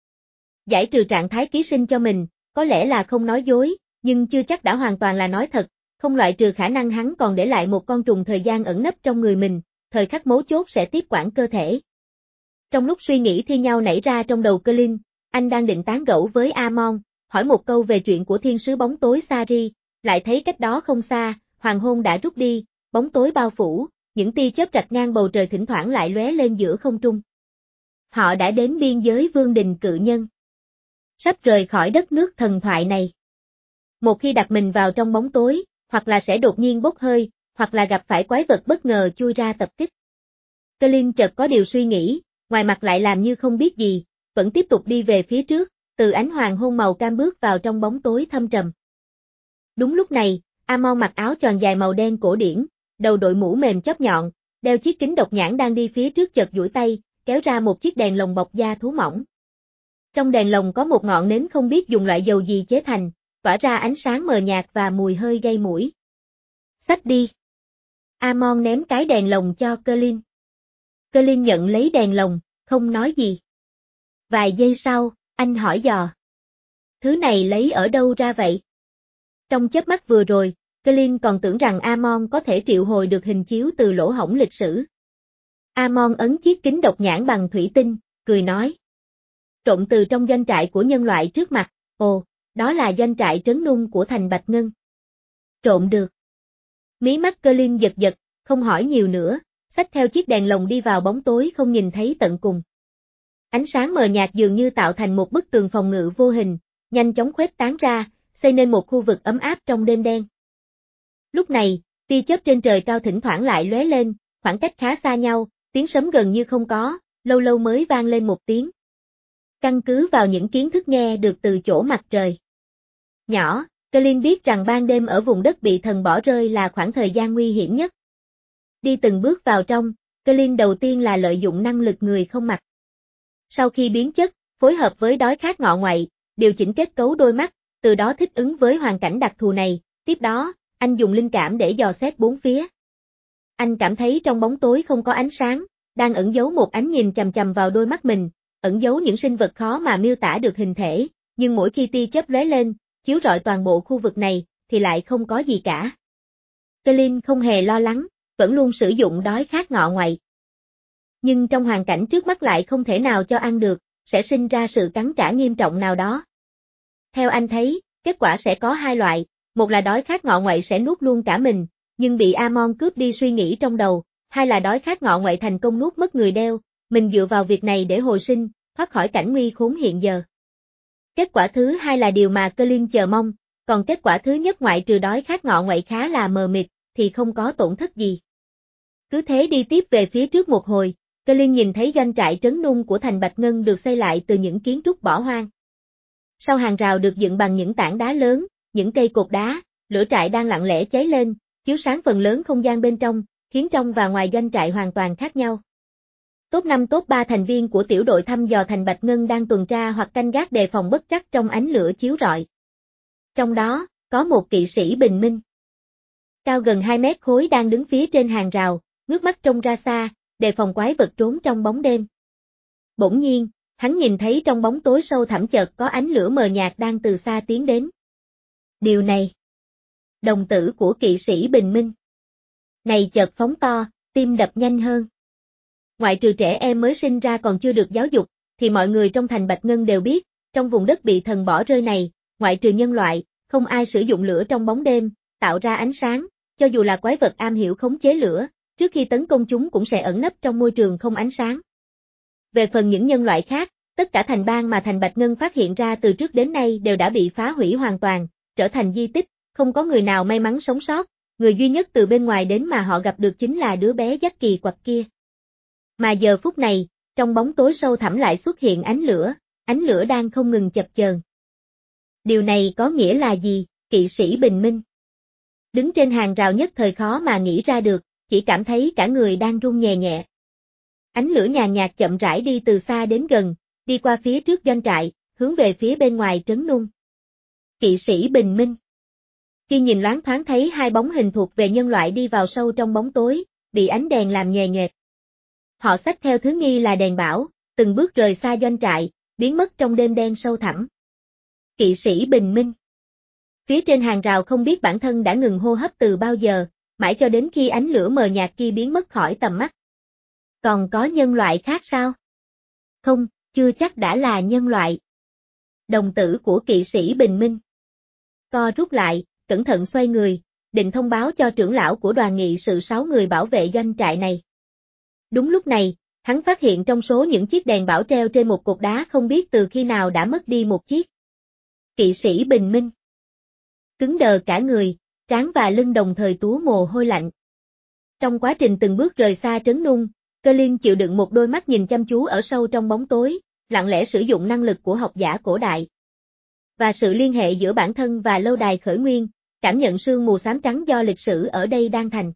Giải trừ trạng thái ký sinh cho mình, có lẽ là không nói dối, nhưng chưa chắc đã hoàn toàn là nói thật, không loại trừ khả năng hắn còn để lại một con trùng thời gian ẩn nấp trong người mình, thời khắc mấu chốt sẽ tiếp quản cơ thể. Trong lúc suy nghĩ thi nhau nảy ra trong đầu Colin, anh đang định tán gẫu với Amon, hỏi một câu về chuyện của thiên sứ bóng tối Sari, lại thấy cách đó không xa, hoàng hôn đã rút đi, bóng tối bao phủ, những tia chớp rạch ngang bầu trời thỉnh thoảng lại lóe lên giữa không trung. Họ đã đến biên giới vương đình cự nhân. Sắp rời khỏi đất nước thần thoại này. Một khi đặt mình vào trong bóng tối, hoặc là sẽ đột nhiên bốc hơi, hoặc là gặp phải quái vật bất ngờ chui ra tập kích. Colin chợt có điều suy nghĩ, ngoài mặt lại làm như không biết gì, vẫn tiếp tục đi về phía trước, từ ánh hoàng hôn màu cam bước vào trong bóng tối thâm trầm. Đúng lúc này, Amon mặc áo choàng dài màu đen cổ điển, đầu đội mũ mềm chóp nhọn, đeo chiếc kính độc nhãn đang đi phía trước chợt duỗi tay, kéo ra một chiếc đèn lồng bọc da thú mỏng. Trong đèn lồng có một ngọn nến không biết dùng loại dầu gì chế thành, tỏa ra ánh sáng mờ nhạt và mùi hơi gây mũi. Xách đi. Amon ném cái đèn lồng cho Colin. Colin nhận lấy đèn lồng, không nói gì. Vài giây sau, anh hỏi dò. Thứ này lấy ở đâu ra vậy? Trong chớp mắt vừa rồi, Colin còn tưởng rằng Amon có thể triệu hồi được hình chiếu từ lỗ hổng lịch sử. Amon ấn chiếc kính độc nhãn bằng thủy tinh, cười nói. Trộm từ trong doanh trại của nhân loại trước mặt, ồ, đó là doanh trại trấn nung của thành Bạch Ngân. Trộm được. Mí mắt Colin giật giật, không hỏi nhiều nữa, xách theo chiếc đèn lồng đi vào bóng tối không nhìn thấy tận cùng. Ánh sáng mờ nhạt dường như tạo thành một bức tường phòng ngự vô hình, nhanh chóng khuếch tán ra, xây nên một khu vực ấm áp trong đêm đen. Lúc này, tia chớp trên trời cao thỉnh thoảng lại lóe lên, khoảng cách khá xa nhau, tiếng sấm gần như không có, lâu lâu mới vang lên một tiếng. Căn cứ vào những kiến thức nghe được từ chỗ mặt trời nhỏ, Colin biết rằng ban đêm ở vùng đất bị thần bỏ rơi là khoảng thời gian nguy hiểm nhất. Đi từng bước vào trong, Colin đầu tiên là lợi dụng năng lực người không mặt. Sau khi biến chất, phối hợp với đói khát ngọ ngoại, điều chỉnh kết cấu đôi mắt, từ đó thích ứng với hoàn cảnh đặc thù này, tiếp đó, anh dùng linh cảm để dò xét bốn phía. Anh cảm thấy trong bóng tối không có ánh sáng, đang ẩn giấu một ánh nhìn chằm chằm vào đôi mắt mình, ẩn giấu những sinh vật khó mà miêu tả được hình thể, nhưng mỗi khi tia chớp lóe lên, chiếu rọi toàn bộ khu vực này, thì lại không có gì cả. Colin không hề lo lắng, vẫn luôn sử dụng đói khát ngọ ngoại. Nhưng trong hoàn cảnh trước mắt lại không thể nào cho ăn được, sẽ sinh ra sự cắn trả nghiêm trọng nào đó. Theo anh thấy, kết quả sẽ có hai loại, một là đói khát ngọ ngoại sẽ nuốt luôn cả mình, nhưng bị Amon cướp đi suy nghĩ trong đầu, hai là đói khát ngọ ngoại thành công nuốt mất người đeo, mình dựa vào việc này để hồi sinh, thoát khỏi cảnh nguy khốn hiện giờ. Kết quả thứ hai là điều mà Colin chờ mong, còn kết quả thứ nhất ngoại trừ đói khát ngọ ngoại khá là mờ mịt, thì không có tổn thất gì. Cứ thế đi tiếp về phía trước một hồi, Colin nhìn thấy doanh trại trấn nung của thành Bạch Ngân được xây lại từ những kiến trúc bỏ hoang. Sau hàng rào được dựng bằng những tảng đá lớn, những cây cột đá, lửa trại đang lặng lẽ cháy lên, chiếu sáng phần lớn không gian bên trong, khiến trong và ngoài doanh trại hoàn toàn khác nhau. Top năm top ba thành viên của tiểu đội thăm dò thành Bạch Ngân đang tuần tra hoặc canh gác đề phòng bất trắc trong ánh lửa chiếu rọi. Trong đó, có một kỵ sĩ bình minh. Cao gần hai mét khối đang đứng phía trên hàng rào, ngước mắt trông ra xa, đề phòng quái vật trốn trong bóng đêm. Bỗng nhiên, hắn nhìn thấy trong bóng tối sâu thẳm chợt có ánh lửa mờ nhạt đang từ xa tiến đến. Điều này. Đồng tử của kỵ sĩ bình minh. Này chợt phóng to, tim đập nhanh hơn. Ngoại trừ trẻ em mới sinh ra còn chưa được giáo dục, thì mọi người trong thành Bạch Ngân đều biết, trong vùng đất bị thần bỏ rơi này, ngoại trừ nhân loại, không ai sử dụng lửa trong bóng đêm, tạo ra ánh sáng, cho dù là quái vật am hiểu khống chế lửa, trước khi tấn công chúng cũng sẽ ẩn nấp trong môi trường không ánh sáng. Về phần những nhân loại khác, tất cả thành bang mà thành Bạch Ngân phát hiện ra từ trước đến nay đều đã bị phá hủy hoàn toàn, trở thành di tích, không có người nào may mắn sống sót, người duy nhất từ bên ngoài đến mà họ gặp được chính là đứa bé dắt kỳ quặc kia. Mà giờ phút này, trong bóng tối sâu thẳm lại xuất hiện ánh lửa, ánh lửa đang không ngừng chập chờn. Điều này có nghĩa là gì, kỵ sĩ bình minh? Đứng trên hàng rào nhất thời khó mà nghĩ ra được, chỉ cảm thấy cả người đang run nhẹ nhẹ. Ánh lửa nhàn nhạt chậm rãi đi từ xa đến gần, đi qua phía trước doanh trại, hướng về phía bên ngoài trấn Nung. Kỵ sĩ bình minh. Khi nhìn loáng thoáng thấy hai bóng hình thuộc về nhân loại đi vào sâu trong bóng tối, bị ánh đèn làm nhòe nhoẹt. Họ xách theo thứ nghi là đèn bão, từng bước rời xa doanh trại, biến mất trong đêm đen sâu thẳm. Kỵ sĩ bình minh. Phía trên hàng rào không biết bản thân đã ngừng hô hấp từ bao giờ, mãi cho đến khi ánh lửa mờ nhạt kia biến mất khỏi tầm mắt. Còn có nhân loại khác sao? Không, chưa chắc đã là nhân loại. Đồng tử của kỵ sĩ bình minh co rút lại, cẩn thận xoay người, định thông báo cho trưởng lão của đoàn nghị sự sáu người bảo vệ doanh trại này. Đúng lúc này, hắn phát hiện trong số những chiếc đèn bảo treo trên một cột đá không biết từ khi nào đã mất đi một chiếc. Kỵ sĩ bình minh cứng đờ cả người, trán và lưng đồng thời túa mồ hôi lạnh. Trong quá trình từng bước rời xa trấn Nung, Colin chịu đựng một đôi mắt nhìn chăm chú ở sâu trong bóng tối, lặng lẽ sử dụng năng lực của học giả cổ đại. Và sự liên hệ giữa bản thân và lâu đài khởi nguyên, cảm nhận sương mù xám trắng do lịch sử ở đây đang thành.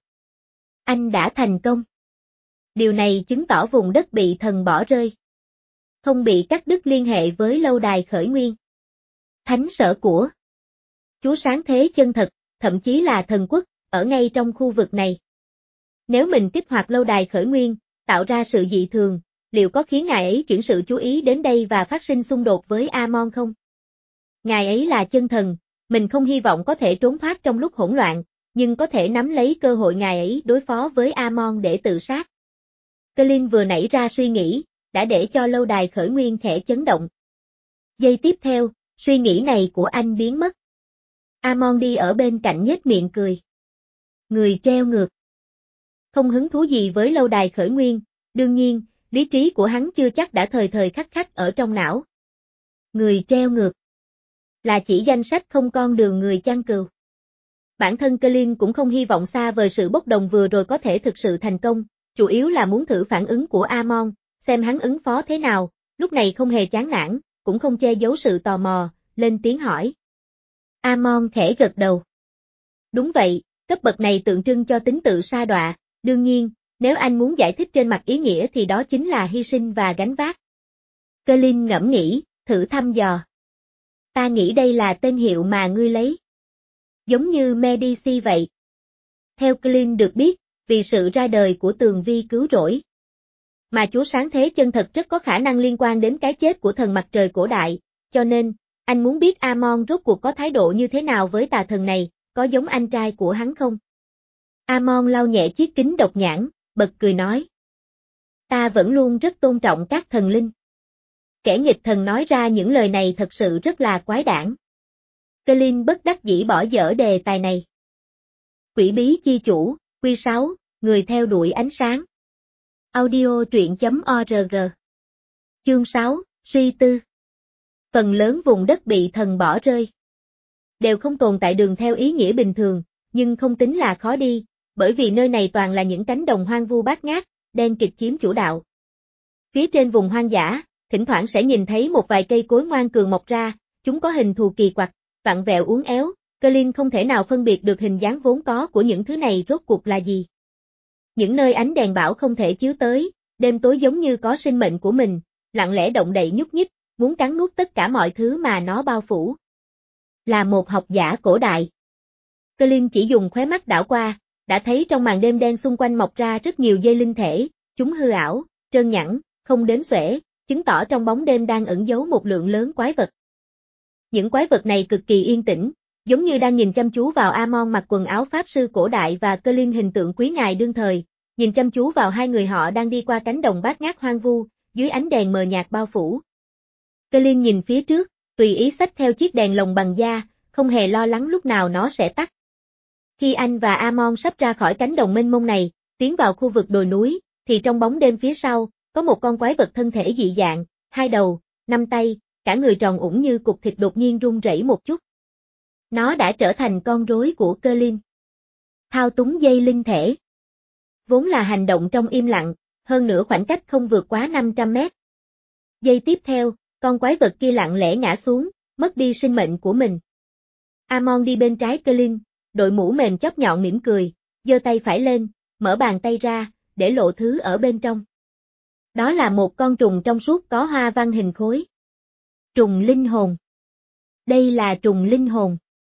Anh đã thành công. Điều này chứng tỏ vùng đất bị thần bỏ rơi. Không bị cắt đứt liên hệ với lâu đài khởi nguyên. Thánh sở của Chúa sáng thế chân thật, thậm chí là thần quốc, ở ngay trong khu vực này. Nếu mình kích hoạt lâu đài khởi nguyên, tạo ra sự dị thường, liệu có khiến ngài ấy chuyển sự chú ý đến đây và phát sinh xung đột với Amon không? Ngài ấy là chân thần, mình không hy vọng có thể trốn thoát trong lúc hỗn loạn, nhưng có thể nắm lấy cơ hội ngài ấy đối phó với Amon để tự sát. Colin vừa nảy ra suy nghĩ, đã để cho lâu đài khởi nguyên khẽ chấn động. Giây tiếp theo, suy nghĩ này của anh biến mất. Amon đi ở bên cạnh nhếch miệng cười. Người treo ngược. Không hứng thú gì với lâu đài khởi nguyên, đương nhiên, lý trí của hắn chưa chắc đã thời thời khắc khắc ở trong não. Người treo ngược là chỉ danh sách không con đường người chăn cừu. Bản thân Colin cũng không hy vọng xa vời sự bốc đồng vừa rồi có thể thực sự thành công, chủ yếu là muốn thử phản ứng của Amon, xem hắn ứng phó thế nào, lúc này không hề chán nản, cũng không che giấu sự tò mò, lên tiếng hỏi. Amon khẽ gật đầu. Đúng vậy, cấp bậc này tượng trưng cho tính tự sa đọa, đương nhiên, nếu anh muốn giải thích trên mặt ý nghĩa thì đó chính là hy sinh và gánh vác. Colin ngẫm nghĩ, thử thăm dò. Ta nghĩ đây là tên hiệu mà ngươi lấy. Giống như Medici vậy. Theo Colin được biết, vì sự ra đời của tường vi cứu rỗi, mà Chúa sáng thế chân thật rất có khả năng liên quan đến cái chết của thần mặt trời cổ đại, cho nên, anh muốn biết Amon rốt cuộc có thái độ như thế nào với tà thần này, có giống anh trai của hắn không? Amon lau nhẹ chiếc kính độc nhãn, bật cười nói. Ta vẫn luôn rất tôn trọng các thần linh. Kẻ nghịch thần nói ra những lời này thật sự rất là quái đản. Colin bất đắc dĩ bỏ dở đề tài này. Quỷ bí chi chủ, quy sáu, người theo đuổi ánh sáng. Audio truyện chấm org. Chương sáu, suy tư. Phần lớn vùng đất bị thần bỏ rơi. Đều không tồn tại đường theo ý nghĩa bình thường, nhưng không tính là khó đi, bởi vì nơi này toàn là những cánh đồng hoang vu bát ngát, đen kịt chiếm chủ đạo. Phía trên vùng hoang dã, thỉnh thoảng sẽ nhìn thấy một vài cây cối ngoan cường mọc ra, chúng có hình thù kỳ quặc, vặn vẹo uốn éo, Colin không thể nào phân biệt được hình dáng vốn có của những thứ này rốt cuộc là gì. Những nơi ánh đèn bão không thể chiếu tới, đêm tối giống như có sinh mệnh của mình, lặng lẽ động đậy nhúc nhích, muốn cắn nuốt tất cả mọi thứ mà nó bao phủ. Là một học giả cổ đại. Colin chỉ dùng khóe mắt đảo qua, đã thấy trong màn đêm đen xung quanh mọc ra rất nhiều dây linh thể, chúng hư ảo, trơn nhẵn, không đếm xuể, chứng tỏ trong bóng đêm đang ẩn giấu một lượng lớn quái vật. Những quái vật này cực kỳ yên tĩnh, giống như đang nhìn chăm chú vào Amon mặc quần áo pháp sư cổ đại và Colin hình tượng quý ngài đương thời, nhìn chăm chú vào hai người họ đang đi qua cánh đồng bát ngát hoang vu, dưới ánh đèn mờ nhạt bao phủ. Colin nhìn phía trước, tùy ý xách theo chiếc đèn lồng bằng da, không hề lo lắng lúc nào nó sẽ tắt. Khi anh và Amon sắp ra khỏi cánh đồng mênh mông này, tiến vào khu vực đồi núi, thì trong bóng đêm phía sau, có một con quái vật thân thể dị dạng, hai đầu, năm tay, cả người tròn ủng như cục thịt đột nhiên run rẩy một chút. Nó đã trở thành con rối của Colin. Thao túng dây linh thể. Vốn là hành động trong im lặng, hơn nữa khoảng cách không vượt quá năm trăm mét. Giây tiếp theo, con quái vật kia lặng lẽ ngã xuống, mất đi sinh mệnh của mình. Amon đi bên trái Colin, đội mũ mềm chóp nhọn mỉm cười, giơ tay phải lên, mở bàn tay ra, để lộ thứ ở bên trong. Đó là một con trùng trong suốt có hoa văn hình khối. Trùng linh hồn. Đây là trùng linh hồn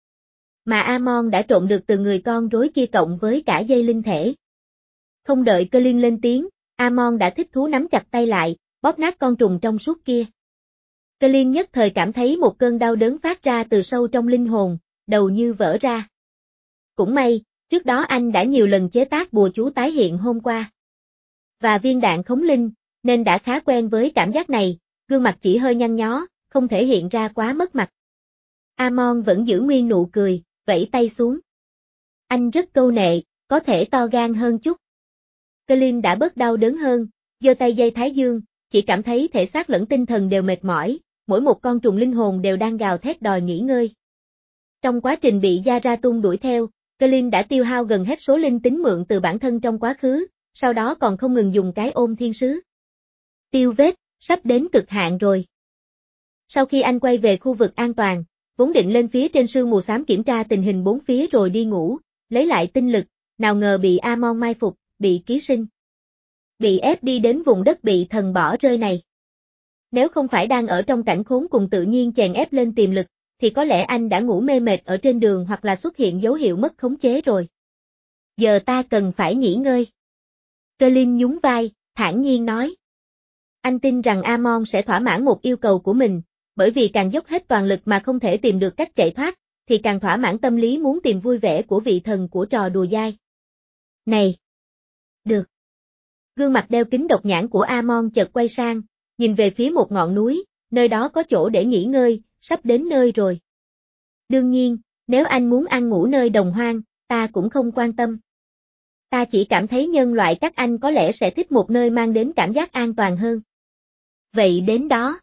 mà Amon đã trộn được từ người con rối kia cộng với cả dây linh thể. Không đợi Colin lên tiếng, Amon đã thích thú nắm chặt tay lại, bóp nát con trùng trong suốt kia. Colin nhất thời cảm thấy một cơn đau đớn phát ra từ sâu trong linh hồn, đầu như vỡ ra. Cũng may, trước đó anh đã nhiều lần chế tác bùa chú tái hiện hôm qua. Và viên đạn khống linh, nên đã khá quen với cảm giác này, gương mặt chỉ hơi nhăn nhó, không thể hiện ra quá mất mặt. Amon vẫn giữ nguyên nụ cười, vẫy tay xuống. Anh rất câu nệ, có thể to gan hơn chút. Colin đã bớt đau đớn hơn, giơ tay dây thái dương, chỉ cảm thấy thể xác lẫn tinh thần đều mệt mỏi, mỗi một con trùng linh hồn đều đang gào thét đòi nghỉ ngơi. Trong quá trình bị Yaratung đuổi theo, Colin đã tiêu hao gần hết số linh tính mượn từ bản thân trong quá khứ, sau đó còn không ngừng dùng cái ôm thiên sứ. Tiêu vết, sắp đến cực hạn rồi. Sau khi anh quay về khu vực an toàn, vốn định lên phía trên sương mù xám kiểm tra tình hình bốn phía rồi đi ngủ, lấy lại tinh lực, nào ngờ bị Amon mai phục, bị ký sinh. Bị ép đi đến vùng đất bị thần bỏ rơi này. Nếu không phải đang ở trong cảnh khốn cùng tự nhiên chèn ép lên tiềm lực, thì có lẽ anh đã ngủ mê mệt ở trên đường hoặc là xuất hiện dấu hiệu mất khống chế rồi. Giờ ta cần phải nghỉ ngơi. Colin nhún vai, thản nhiên nói. Anh tin rằng Amon sẽ thỏa mãn một yêu cầu của mình, bởi vì càng dốc hết toàn lực mà không thể tìm được cách chạy thoát, thì càng thỏa mãn tâm lý muốn tìm vui vẻ của vị thần của trò đùa dai. Này! Được! Gương mặt đeo kính độc nhãn của Amon chợt quay sang, nhìn về phía một ngọn núi, nơi đó có chỗ để nghỉ ngơi, sắp đến nơi rồi. Đương nhiên, nếu anh muốn ăn ngủ nơi đồng hoang, ta cũng không quan tâm. Ta chỉ cảm thấy nhân loại các anh có lẽ sẽ thích một nơi mang đến cảm giác an toàn hơn. Vậy đến đó.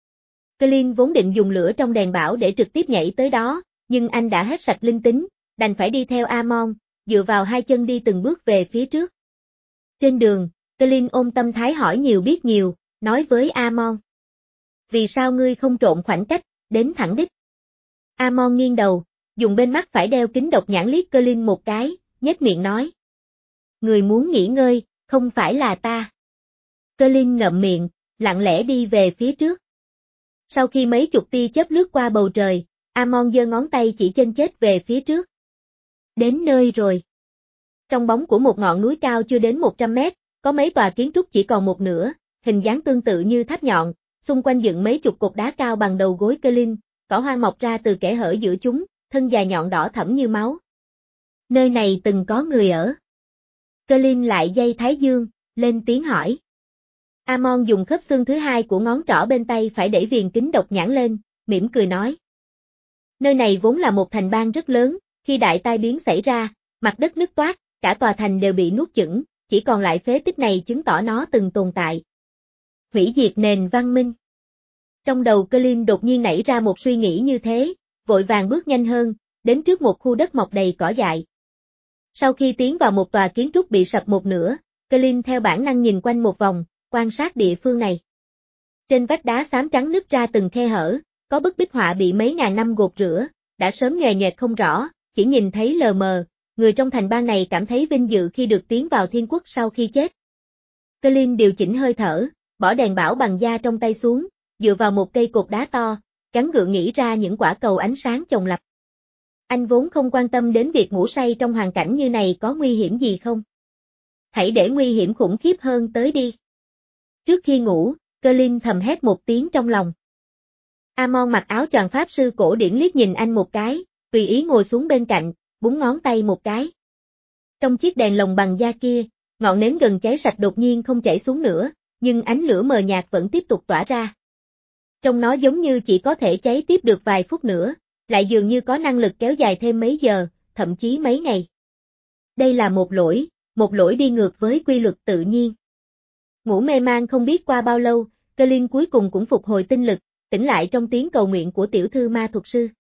Colin vốn định dùng lửa trong đèn bão để trực tiếp nhảy tới đó, nhưng anh đã hết sạch linh tính, đành phải đi theo Amon, dựa vào hai chân đi từng bước về phía trước. Trên đường, Colin ôm tâm thái hỏi nhiều biết nhiều, nói với Amon. Vì sao ngươi không trộn khoảnh cách, đến thẳng đích? Amon nghiêng đầu, dùng bên mắt phải đeo kính độc nhãn liếc Colin một cái, nhếch miệng nói. Người muốn nghỉ ngơi, không phải là ta. Colin ngậm miệng, lặng lẽ đi về phía trước. Sau khi mấy chục tia chớp lướt qua bầu trời, Amon giơ ngón tay chỉ chân chết về phía trước. Đến nơi rồi. Trong bóng của một ngọn núi cao chưa đến một trăm mét, có mấy tòa kiến trúc chỉ còn một nửa, hình dáng tương tự như tháp nhọn, xung quanh dựng mấy chục cột đá cao bằng đầu gối Colin, cỏ hoang mọc ra từ kẽ hở giữa chúng, thân dài nhọn đỏ thẫm như máu. Nơi này từng có người ở. Colin lại dây thái dương, lên tiếng hỏi. Amon dùng khớp xương thứ hai của ngón trỏ bên tay phải đẩy viền kính độc nhãn lên, mỉm cười nói. Nơi này vốn là một thành bang rất lớn, khi đại tai biến xảy ra, mặt đất nứt toát, cả tòa thành đều bị nuốt chửng, chỉ còn lại phế tích này chứng tỏ nó từng tồn tại. Hủy diệt nền văn minh. Trong đầu Colin đột nhiên nảy ra một suy nghĩ như thế, vội vàng bước nhanh hơn, đến trước một khu đất mọc đầy cỏ dại. Sau khi tiến vào một tòa kiến trúc bị sập một nửa, Colin theo bản năng nhìn quanh một vòng, quan sát địa phương này. Trên vách đá xám trắng nứt ra từng khe hở, có bức bích họa bị mấy ngàn năm gột rửa, đã sớm nhòe nhòe không rõ, chỉ nhìn thấy lờ mờ, người trong thành bang này cảm thấy vinh dự khi được tiến vào thiên quốc sau khi chết. Colin điều chỉnh hơi thở, bỏ đèn bảo bằng da trong tay xuống, dựa vào một cây cột đá to, gắng gượng nghĩ ra những quả cầu ánh sáng chồng lặp. Anh vốn không quan tâm đến việc ngủ say trong hoàn cảnh như này có nguy hiểm gì không. Hãy để nguy hiểm khủng khiếp hơn tới đi. Trước khi ngủ, Colin thầm hét một tiếng trong lòng. Amon mặc áo choàng pháp sư cổ điển liếc nhìn anh một cái, tùy ý ngồi xuống bên cạnh, búng ngón tay một cái. Trong chiếc đèn lồng bằng da kia, ngọn nến gần cháy sạch đột nhiên không chảy xuống nữa, nhưng ánh lửa mờ nhạt vẫn tiếp tục tỏa ra. Trong nó giống như chỉ có thể cháy tiếp được vài phút nữa, lại dường như có năng lực kéo dài thêm mấy giờ, thậm chí mấy ngày. Đây là một lỗi, một lỗi đi ngược với quy luật tự nhiên. Ngủ mê man không biết qua bao lâu, Colin cuối cùng cũng phục hồi tinh lực, tỉnh lại trong tiếng cầu nguyện của tiểu thư ma thuật sư.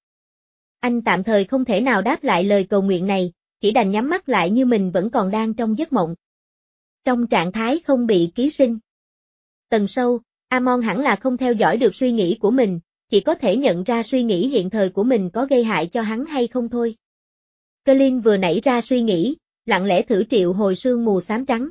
Anh tạm thời không thể nào đáp lại lời cầu nguyện này, chỉ đành nhắm mắt lại như mình vẫn còn đang trong giấc mộng. Trong trạng thái không bị ký sinh. Tầng sâu, Amon hẳn là không theo dõi được suy nghĩ của mình, chỉ có thể nhận ra suy nghĩ hiện thời của mình có gây hại cho hắn hay không thôi. Colin vừa nảy ra suy nghĩ, lặng lẽ thử triệu hồi sương mù xám trắng.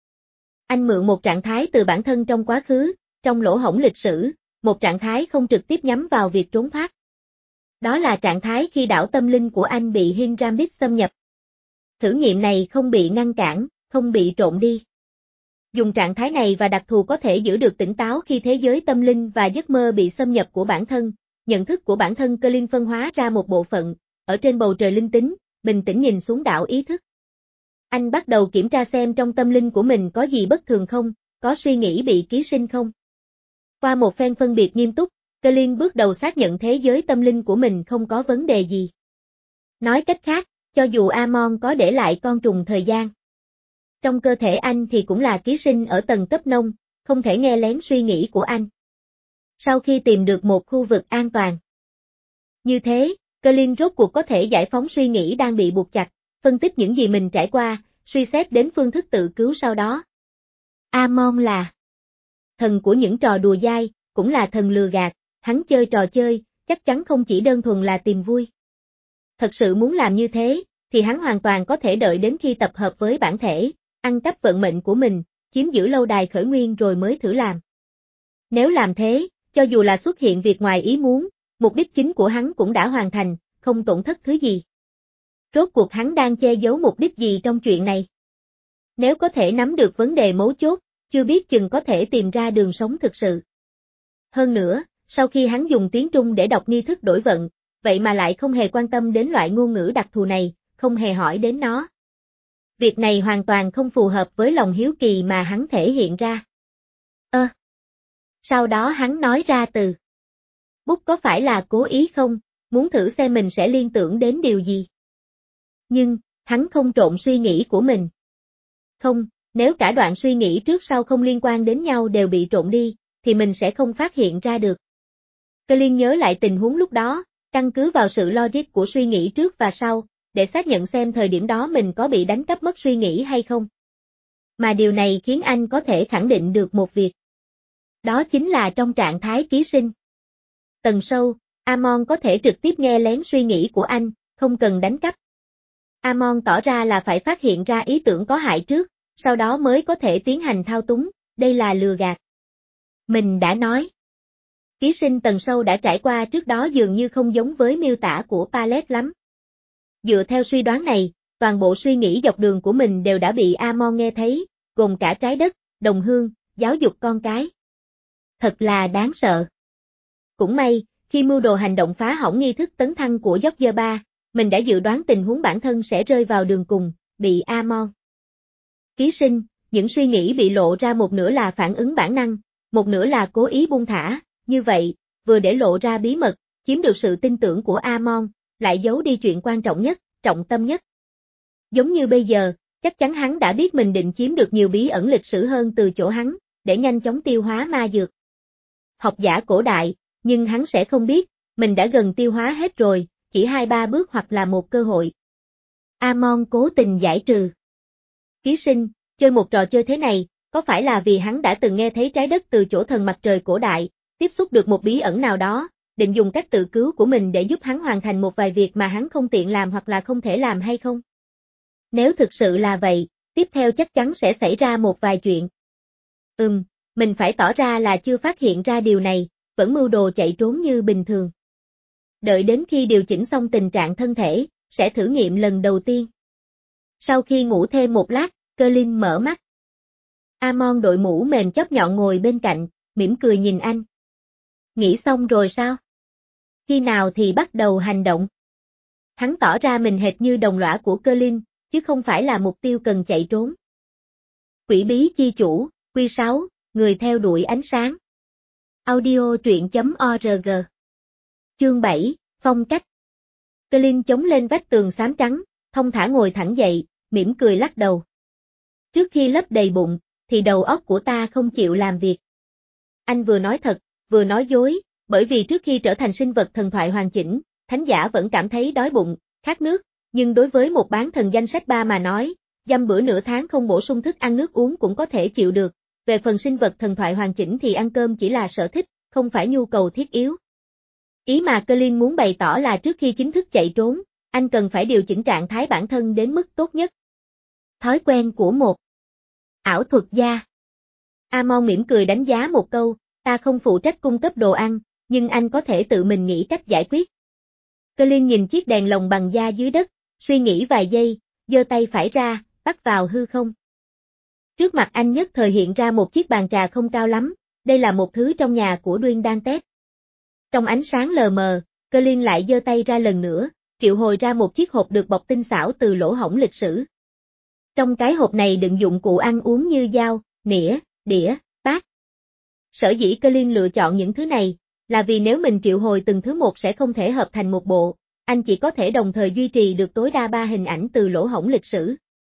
Anh mượn một trạng thái từ bản thân trong quá khứ, trong lỗ hổng lịch sử, một trạng thái không trực tiếp nhắm vào việc trốn thoát. Đó là trạng thái khi đảo tâm linh của anh bị Hinrambit xâm nhập. Thử nghiệm này không bị ngăn cản, không bị trộn đi. Dùng trạng thái này và đặc thù có thể giữ được tỉnh táo khi thế giới tâm linh và giấc mơ bị xâm nhập của bản thân. Nhận thức của bản thân Colin phân hóa ra một bộ phận, ở trên bầu trời linh tính, bình tĩnh nhìn xuống đảo ý thức. Anh bắt đầu kiểm tra xem trong tâm linh của mình có gì bất thường không, có suy nghĩ bị ký sinh không. Qua một phen phân biệt nghiêm túc, Colin bước đầu xác nhận thế giới tâm linh của mình không có vấn đề gì. Nói cách khác, cho dù Amon có để lại con trùng thời gian, trong cơ thể anh thì cũng là ký sinh ở tầng cấp nông, không thể nghe lén suy nghĩ của anh. Sau khi tìm được một khu vực an toàn như thế, Colin rốt cuộc có thể giải phóng suy nghĩ đang bị buộc chặt, phân tích những gì mình trải qua, suy xét đến phương thức tự cứu sau đó. Amon là thần của những trò đùa dai, cũng là thần lừa gạt, hắn chơi trò chơi, chắc chắn không chỉ đơn thuần là tìm vui. Thật sự muốn làm như thế, thì hắn hoàn toàn có thể đợi đến khi tập hợp với bản thể, ăn cắp vận mệnh của mình, chiếm giữ lâu đài khởi nguyên rồi mới thử làm. Nếu làm thế, cho dù là xuất hiện việc ngoài ý muốn, mục đích chính của hắn cũng đã hoàn thành, không tổn thất thứ gì. Rốt cuộc hắn đang che giấu mục đích gì trong chuyện này? Nếu có thể nắm được vấn đề mấu chốt, chưa biết chừng có thể tìm ra đường sống thực sự. Hơn nữa, sau khi hắn dùng tiếng Trung để đọc nghi thức đổi vận, vậy mà lại không hề quan tâm đến loại ngôn ngữ đặc thù này, không hề hỏi đến nó. Việc này hoàn toàn không phù hợp với lòng hiếu kỳ mà hắn thể hiện ra. Ơ! À, sau đó hắn nói ra từ. Bút có phải là cố ý không, muốn thử xem mình sẽ liên tưởng đến điều gì. Nhưng, hắn không trộn suy nghĩ của mình. Không, nếu cả đoạn suy nghĩ trước sau không liên quan đến nhau đều bị trộn đi, thì mình sẽ không phát hiện ra được. Colin nhớ lại tình huống lúc đó, căn cứ vào sự logic của suy nghĩ trước và sau, để xác nhận xem thời điểm đó mình có bị đánh cắp mất suy nghĩ hay không. Mà điều này khiến anh có thể khẳng định được một việc. Đó chính là trong trạng thái ký sinh. Tầng sâu, Amon có thể trực tiếp nghe lén suy nghĩ của anh, không cần đánh cắp. Amon tỏ ra là phải phát hiện ra ý tưởng có hại trước, sau đó mới có thể tiến hành thao túng, đây là lừa gạt. Mình đã nói. Ký sinh tầng sâu đã trải qua trước đó dường như không giống với miêu tả của Palette lắm. Dựa theo suy đoán này, toàn bộ suy nghĩ dọc đường của mình đều đã bị Amon nghe thấy, gồm cả trái đất, đồng hương, giáo dục con cái. Thật là đáng sợ. Cũng may, khi mưu đồ hành động phá hỏng nghi thức tấn thăng của George ba, mình đã dự đoán tình huống bản thân sẽ rơi vào đường cùng, bị Amon ký sinh, những suy nghĩ bị lộ ra một nửa là phản ứng bản năng, một nửa là cố ý buông thả, như vậy, vừa để lộ ra bí mật, chiếm được sự tin tưởng của Amon, lại giấu đi chuyện quan trọng nhất, trọng tâm nhất. Giống như bây giờ, chắc chắn hắn đã biết mình định chiếm được nhiều bí ẩn lịch sử hơn từ chỗ hắn, để nhanh chóng tiêu hóa ma dược. Học giả cổ đại, nhưng hắn sẽ không biết, mình đã gần tiêu hóa hết rồi, chỉ hai ba bước hoặc là một cơ hội. Amon cố tình giải trừ. Ký sinh, chơi một trò chơi thế này, có phải là vì hắn đã từng nghe thấy trái đất từ chỗ thần mặt trời cổ đại, tiếp xúc được một bí ẩn nào đó, định dùng cách tự cứu của mình để giúp hắn hoàn thành một vài việc mà hắn không tiện làm hoặc là không thể làm hay không? Nếu thực sự là vậy, tiếp theo chắc chắn sẽ xảy ra một vài chuyện. Ừm, mình phải tỏ ra là chưa phát hiện ra điều này, vẫn mưu đồ chạy trốn như bình thường. Đợi đến khi điều chỉnh xong tình trạng thân thể, sẽ thử nghiệm lần đầu tiên. Sau khi ngủ thêm một lát, Colin mở mắt. Amon đội mũ mềm chóp nhọn ngồi bên cạnh, mỉm cười nhìn anh. Nghĩ xong rồi sao? Khi nào thì bắt đầu hành động? Hắn tỏ ra mình hệt như đồng lõa của Colin, chứ không phải là mục tiêu cần chạy trốn. Quỷ bí chi chủ, Quy sáu, người theo đuổi ánh sáng. Audio truyện chấm org. Chương bảy, phong cách. Colin chống lên vách tường xám trắng, thong thả ngồi thẳng dậy, mỉm cười lắc đầu. Trước khi lấp đầy bụng, thì đầu óc của ta không chịu làm việc. Anh vừa nói thật, vừa nói dối, bởi vì trước khi trở thành sinh vật thần thoại hoàn chỉnh, thánh giả vẫn cảm thấy đói bụng, khát nước, nhưng đối với một bán thần danh sách ba mà nói, dăm bữa nửa tháng không bổ sung thức ăn nước uống cũng có thể chịu được, về phần sinh vật thần thoại hoàn chỉnh thì ăn cơm chỉ là sở thích, không phải nhu cầu thiết yếu. Ý mà Colin muốn bày tỏ là trước khi chính thức chạy trốn, anh cần phải điều chỉnh trạng thái bản thân đến mức tốt nhất. Thói quen của một ảo thuật gia. Amon mỉm cười đánh giá một câu, ta không phụ trách cung cấp đồ ăn, nhưng anh có thể tự mình nghĩ cách giải quyết. Colin nhìn chiếc đèn lồng bằng da dưới đất, suy nghĩ vài giây, giơ tay phải ra, bắt vào hư không. Trước mặt anh nhất thời hiện ra một chiếc bàn trà không cao lắm, đây là một thứ trong nhà của Duyên Dantes. Trong ánh sáng lờ mờ, Colin lại giơ tay ra lần nữa, triệu hồi ra một chiếc hộp được bọc tinh xảo từ lỗ hổng lịch sử. Trong cái hộp này đựng dụng cụ ăn uống như dao, nĩa, đĩa, bát. Sở dĩ Colin lựa chọn những thứ này, là vì nếu mình triệu hồi từng thứ một sẽ không thể hợp thành một bộ, anh chỉ có thể đồng thời duy trì được tối đa ba hình ảnh từ lỗ hổng lịch sử.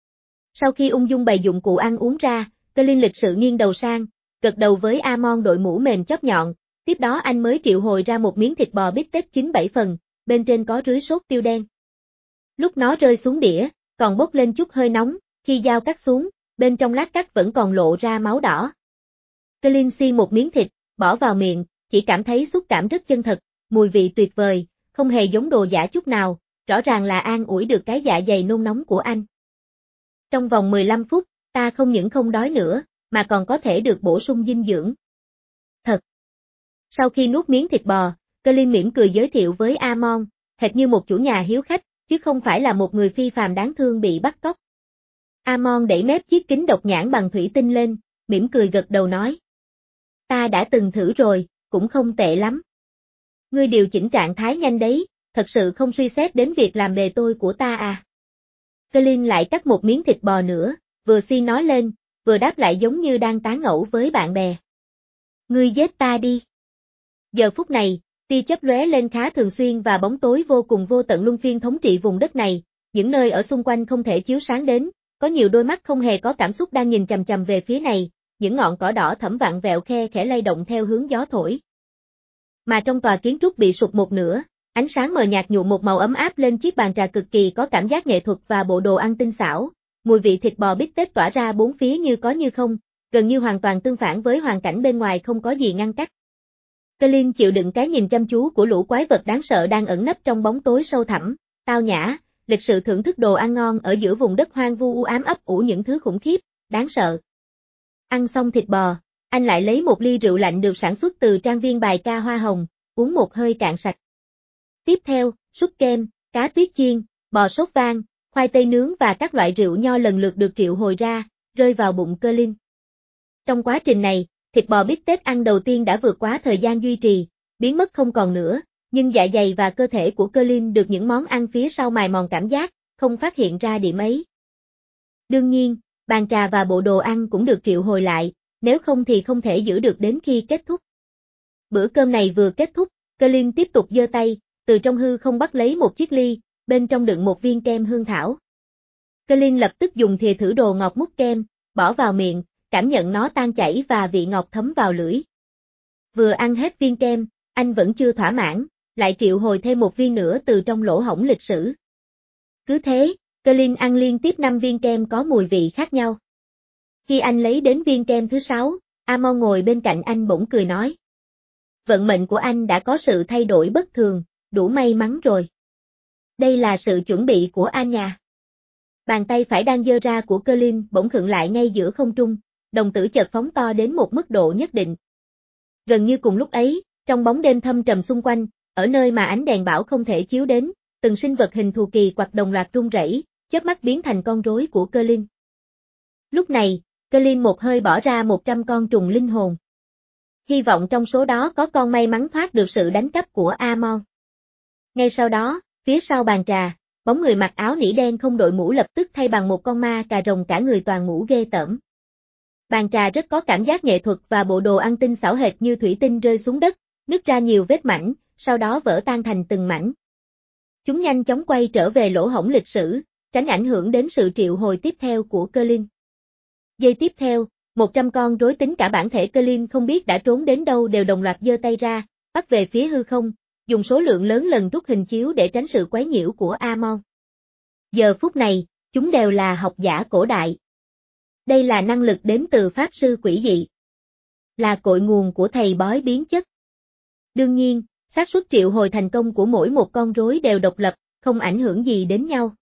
Sau khi ung dung bày dụng cụ ăn uống ra, Colin lịch sự nghiêng đầu sang, gật đầu với Amon đội mũ mềm chóp nhọn, tiếp đó anh mới triệu hồi ra một miếng thịt bò bít tết chín bảy phần, bên trên có rưới sốt tiêu đen. Lúc nó rơi xuống đĩa, còn bốc lên chút hơi nóng, khi dao cắt xuống, bên trong lát cắt vẫn còn lộ ra máu đỏ. Colin xi một miếng thịt, bỏ vào miệng, chỉ cảm thấy xúc cảm rất chân thật, mùi vị tuyệt vời, không hề giống đồ giả chút nào, rõ ràng là an ủi được cái dạ dày nôn nóng của anh. Trong vòng mười lăm phút, ta không những không đói nữa, mà còn có thể được bổ sung dinh dưỡng. Thật. Sau khi nuốt miếng thịt bò, Colin mỉm cười giới thiệu với Amon, hệt như một chủ nhà hiếu khách, chứ không phải là một người phi phàm đáng thương bị bắt cóc. Amon đẩy mép chiếc kính độc nhãn bằng thủy tinh lên, mỉm cười gật đầu nói. Ta đã từng thử rồi, cũng không tệ lắm. Ngươi điều chỉnh trạng thái nhanh đấy, thật sự không suy xét đến việc làm bề tôi của ta à. Colin lại cắt một miếng thịt bò nữa, vừa xi nói lên, vừa đáp lại giống như đang tán ngẫu với bạn bè. Ngươi giết ta đi. Giờ phút này, tia chớp lóe lên khá thường xuyên và bóng tối vô cùng vô tận luân phiên thống trị vùng đất này, những nơi ở xung quanh không thể chiếu sáng đến, có nhiều đôi mắt không hề có cảm xúc đang nhìn chằm chằm về phía này, những ngọn cỏ đỏ thẫm vặn vẹo khe khẽ lay động theo hướng gió thổi. Mà trong tòa kiến trúc bị sụp một nửa, ánh sáng mờ nhạt nhuộm một màu ấm áp lên chiếc bàn trà cực kỳ có cảm giác nghệ thuật và bộ đồ ăn tinh xảo, mùi vị thịt bò bít tết tỏa ra bốn phía như có như không, gần như hoàn toàn tương phản với hoàn cảnh bên ngoài không có gì ngăn cách. Colin chịu đựng cái nhìn chăm chú của lũ quái vật đáng sợ đang ẩn nấp trong bóng tối sâu thẳm, tao nhã, lịch sự thưởng thức đồ ăn ngon ở giữa vùng đất hoang vu u ám ấp ủ những thứ khủng khiếp, đáng sợ. Ăn xong thịt bò, anh lại lấy một ly rượu lạnh được sản xuất từ trang viên bài ca hoa hồng, uống một hơi cạn sạch. Tiếp theo, súp kem, cá tuyết chiên, bò sốt vang, khoai tây nướng và các loại rượu nho lần lượt được triệu hồi ra, rơi vào bụng Colin. Trong quá trình này, thịt bò bít tết ăn đầu tiên đã vượt quá thời gian duy trì, biến mất không còn nữa, nhưng dạ dày và cơ thể của Colin được những món ăn phía sau mài mòn cảm giác, không phát hiện ra điểm ấy. Đương nhiên, bàn trà và bộ đồ ăn cũng được triệu hồi lại, nếu không thì không thể giữ được đến khi kết thúc. Bữa cơm này vừa kết thúc, Colin tiếp tục giơ tay, từ trong hư không bắt lấy một chiếc ly, bên trong đựng một viên kem hương thảo. Colin lập tức dùng thìa thử đồ ngọt múc kem, bỏ vào miệng, cảm nhận nó tan chảy và vị ngọt thấm vào lưỡi. Vừa ăn hết viên kem, anh vẫn chưa thỏa mãn, lại triệu hồi thêm một viên nữa từ trong lỗ hổng lịch sử. Cứ thế, Colin ăn liên tiếp năm viên kem có mùi vị khác nhau. Khi anh lấy đến viên kem thứ sáu, Amon ngồi bên cạnh anh bỗng cười nói. Vận mệnh của anh đã có sự thay đổi bất thường, đủ may mắn rồi. Đây là sự chuẩn bị của Anya. Bàn tay phải đang giơ ra của Colin bỗng khựng lại ngay giữa không trung, đồng tử chợt phóng to đến một mức độ nhất định. Gần như cùng lúc ấy, trong bóng đêm thâm trầm xung quanh, ở nơi mà ánh đèn bão không thể chiếu đến, từng sinh vật hình thù kỳ quặc đồng loạt rung rẩy, chớp mắt biến thành con rối của Colin. Lúc này, Colin một hơi bỏ ra một trăm con trùng linh hồn. Hy vọng trong số đó có con may mắn thoát được sự đánh cắp của Amon. Ngay sau đó, phía sau bàn trà, bóng người mặc áo nỉ đen không đội mũ lập tức thay bằng một con ma cà rồng cả người toàn mũ ghê tởm. Bàn trà rất có cảm giác nghệ thuật và bộ đồ ăn tinh xảo hệt như thủy tinh rơi xuống đất, nứt ra nhiều vết mảnh, sau đó vỡ tan thành từng mảnh. Chúng nhanh chóng quay trở về lỗ hổng lịch sử, tránh ảnh hưởng đến sự triệu hồi tiếp theo của Colin. Giây tiếp theo, một trăm con rối tính cả bản thể Colin không biết đã trốn đến đâu đều đồng loạt giơ tay ra, bắt về phía hư không, dùng số lượng lớn lần rút hình chiếu để tránh sự quấy nhiễu của Amon. Giờ phút này, chúng đều là học giả cổ đại. Đây là năng lực đến từ pháp sư quỷ dị. Là cội nguồn của thầy bói biến chất. Đương nhiên, xác suất triệu hồi thành công của mỗi một con rối đều độc lập, không ảnh hưởng gì đến nhau.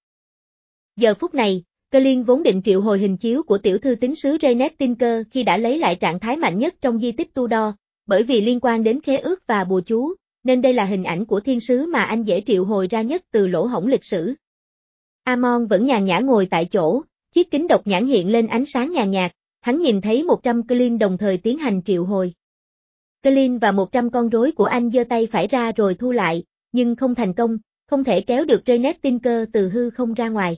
Giờ phút này, Colin vốn định triệu hồi hình chiếu của tiểu thư tín sứ Raynet Tinker khi đã lấy lại trạng thái mạnh nhất trong di tích Tudor, bởi vì liên quan đến khế ước và bùa chú, nên đây là hình ảnh của thiên sứ mà anh dễ triệu hồi ra nhất từ lỗ hổng lịch sử. Amon vẫn nhàn nhã ngồi tại chỗ, chiếc kính độc nhãn hiện lên ánh sáng nhàn nhạt, hắn nhìn thấy một trăm Colin đồng thời tiến hành triệu hồi. Colin và một trăm con rối của anh giơ tay phải ra rồi thu lại, nhưng không thành công, không thể kéo được Raynet Tinker từ hư không ra ngoài.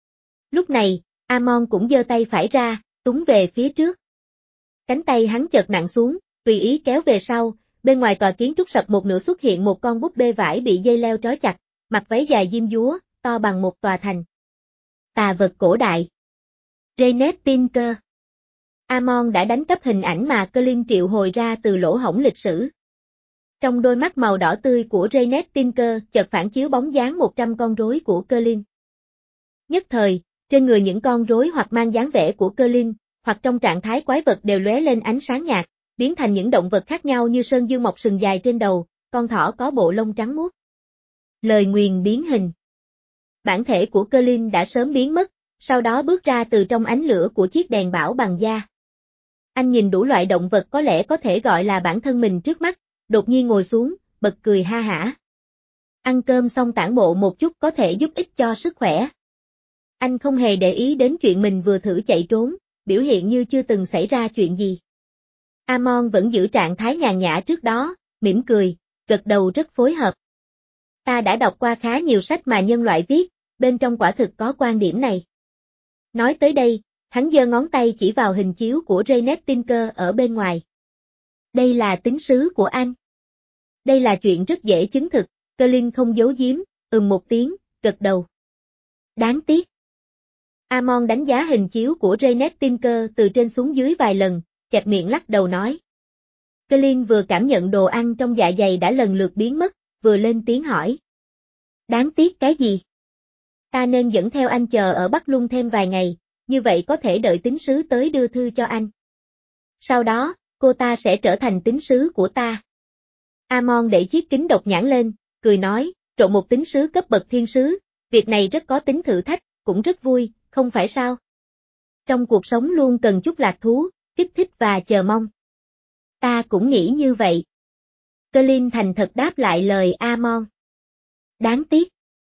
Lúc này, Amon cũng giơ tay phải ra, túng về phía trước. Cánh tay hắn chợt nặng xuống, tùy ý kéo về sau, bên ngoài tòa kiến trúc sập một nửa xuất hiện một con búp bê vải bị dây leo trói chặt, mặc váy dài diêm dúa, to bằng một tòa thành. Tà vật cổ đại. Raynet Tinker. Amon đã đánh cắp hình ảnh mà Colin triệu hồi ra từ lỗ hổng lịch sử. Trong đôi mắt màu đỏ tươi của Raynet Tinker chợt phản chiếu bóng dáng một trăm con rối của Colin. Nhất thời, trên người những con rối hoặc mang dáng vẻ của Colin, hoặc trong trạng thái quái vật đều lóe lên ánh sáng nhạt, biến thành những động vật khác nhau như sơn dương mọc sừng dài trên đầu, con thỏ có bộ lông trắng muốt. Lời nguyền biến hình. Bản thể của Colin đã sớm biến mất, sau đó bước ra từ trong ánh lửa của chiếc đèn bảo bằng da. Anh nhìn đủ loại động vật có lẽ có thể gọi là bản thân mình trước mắt, đột nhiên ngồi xuống, bật cười ha hả. Ăn cơm xong tản bộ một chút có thể giúp ích cho sức khỏe. Anh không hề để ý đến chuyện mình vừa thử chạy trốn, biểu hiện như chưa từng xảy ra chuyện gì. Amon vẫn giữ trạng thái nhàn nhã trước đó, mỉm cười, gật đầu rất phối hợp. Ta đã đọc qua khá nhiều sách mà nhân loại viết, bên trong quả thực có quan điểm này. Nói tới đây, hắn giơ ngón tay chỉ vào hình chiếu của Raynet Tinker ở bên ngoài. Đây là tín sứ của anh. Đây là chuyện rất dễ chứng thực, Colin không giấu giếm, ừm một tiếng, gật đầu. Đáng tiếc. Amon đánh giá hình chiếu của Raynet Tinker từ trên xuống dưới vài lần, chẹp miệng lắc đầu nói. Colin vừa cảm nhận đồ ăn trong dạ dày đã lần lượt biến mất, vừa lên tiếng hỏi. Đáng tiếc cái gì? Ta nên dẫn theo anh chờ ở Bắc Lung thêm vài ngày, như vậy có thể đợi tín sứ tới đưa thư cho anh. Sau đó, cô ta sẽ trở thành tín sứ của ta. Amon đẩy chiếc kính độc nhãn lên, cười nói, trộn một tín sứ cấp bậc thiên sứ, việc này rất có tính thử thách, cũng rất vui, không phải sao? Trong cuộc sống luôn cần chút lạc thú, kích thích và chờ mong. Ta cũng nghĩ như vậy. Colin thành thật đáp lại lời Amon. Đáng tiếc.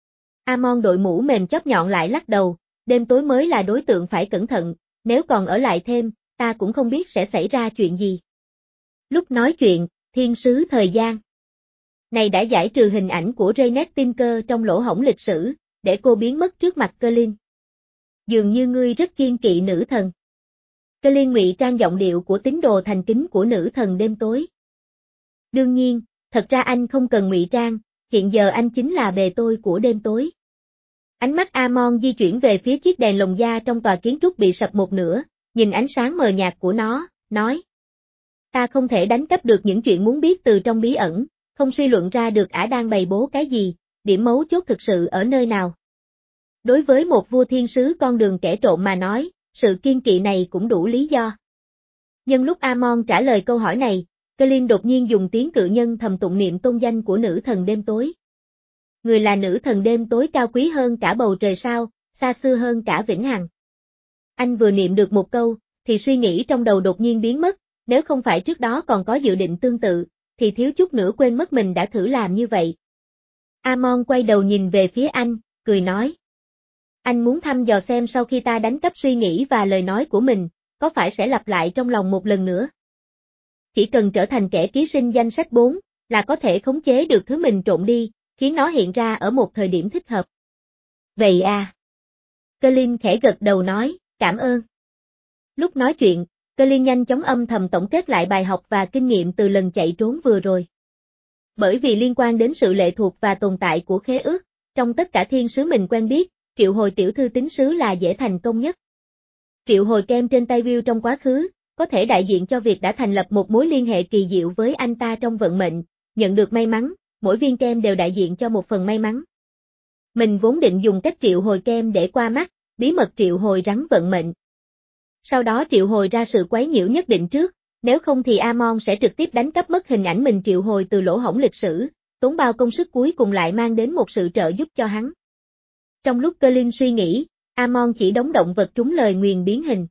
Amon đội mũ mềm chóp nhọn lại lắc đầu, đêm tối mới là đối tượng phải cẩn thận, nếu còn ở lại thêm, ta cũng không biết sẽ xảy ra chuyện gì. Lúc nói chuyện, thiên sứ thời gian này đã giải trừ hình ảnh của Raynet Tinker trong lỗ hổng lịch sử, để cô biến mất trước mặt Colin. Dường như ngươi rất kiên kỵ nữ thần. Colin ngụy trang giọng điệu của tín đồ thành kính của nữ thần đêm tối. Đương nhiên, thật ra anh không cần ngụy trang, hiện giờ anh chính là bề tôi của đêm tối. Ánh mắt Amon di chuyển về phía chiếc đèn lồng da trong tòa kiến trúc bị sập một nửa, nhìn ánh sáng mờ nhạt của nó, nói. Ta không thể đánh cắp được những chuyện muốn biết từ trong bí ẩn, không suy luận ra được ả đang bày bố cái gì, điểm mấu chốt thực sự ở nơi nào. Đối với một vua thiên sứ con đường kẻ trộm mà nói, sự kiên kỵ này cũng đủ lý do. Nhân lúc Amon trả lời câu hỏi này, Colin đột nhiên dùng tiếng cự nhân thầm tụng niệm tôn danh của nữ thần đêm tối. Người là nữ thần đêm tối cao quý hơn cả bầu trời sao, xa xưa hơn cả vĩnh hằng. Anh vừa niệm được một câu, thì suy nghĩ trong đầu đột nhiên biến mất, nếu không phải trước đó còn có dự định tương tự, thì thiếu chút nữa quên mất mình đã thử làm như vậy. Amon quay đầu nhìn về phía anh, cười nói. Anh muốn thăm dò xem sau khi ta đánh cắp suy nghĩ và lời nói của mình, có phải sẽ lặp lại trong lòng một lần nữa? Chỉ cần trở thành kẻ ký sinh danh sách bốn, là có thể khống chế được thứ mình trộn đi, khiến nó hiện ra ở một thời điểm thích hợp. Vậy à? Colin khẽ gật đầu nói, cảm ơn. Lúc nói chuyện, Colin nhanh chóng âm thầm tổng kết lại bài học và kinh nghiệm từ lần chạy trốn vừa rồi. Bởi vì liên quan đến sự lệ thuộc và tồn tại của khế ước, trong tất cả thiên sứ mình quen biết, triệu hồi tiểu thư tín sứ là dễ thành công nhất. Triệu hồi kem trên tay Will trong quá khứ, có thể đại diện cho việc đã thành lập một mối liên hệ kỳ diệu với anh ta trong vận mệnh, nhận được may mắn, mỗi viên kem đều đại diện cho một phần may mắn. Mình vốn định dùng cách triệu hồi kem để qua mắt, bí mật triệu hồi rắn vận mệnh. Sau đó triệu hồi ra sự quấy nhiễu nhất định trước, nếu không thì Amon sẽ trực tiếp đánh cắp mất hình ảnh mình triệu hồi từ lỗ hổng lịch sử, tốn bao công sức cuối cùng lại mang đến một sự trợ giúp cho hắn. Trong lúc Cơ Linh suy nghĩ, Amon chỉ đóng động vật trúng lời nguyền biến hình,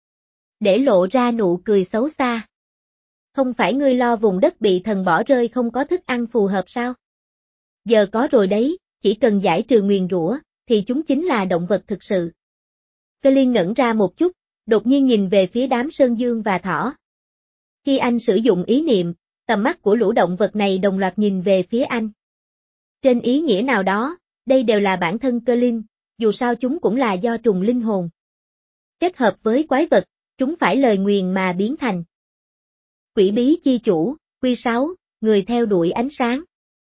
để lộ ra nụ cười xấu xa. Không phải ngươi lo vùng đất bị thần bỏ rơi không có thức ăn phù hợp sao? Giờ có rồi đấy, chỉ cần giải trừ nguyền rủa, thì chúng chính là động vật thực sự. Cơ Linh ngẩn ra một chút, đột nhiên nhìn về phía đám sơn dương và thỏ. Khi anh sử dụng ý niệm, tầm mắt của lũ động vật này đồng loạt nhìn về phía anh. Trên ý nghĩa nào đó, đây đều là bản thân Cơ Linh, dù sao chúng cũng là do trùng linh hồn. Kết hợp với quái vật, chúng phải lời nguyền mà biến thành. Quỷ bí chi chủ, Quy sáu, người theo đuổi ánh sáng.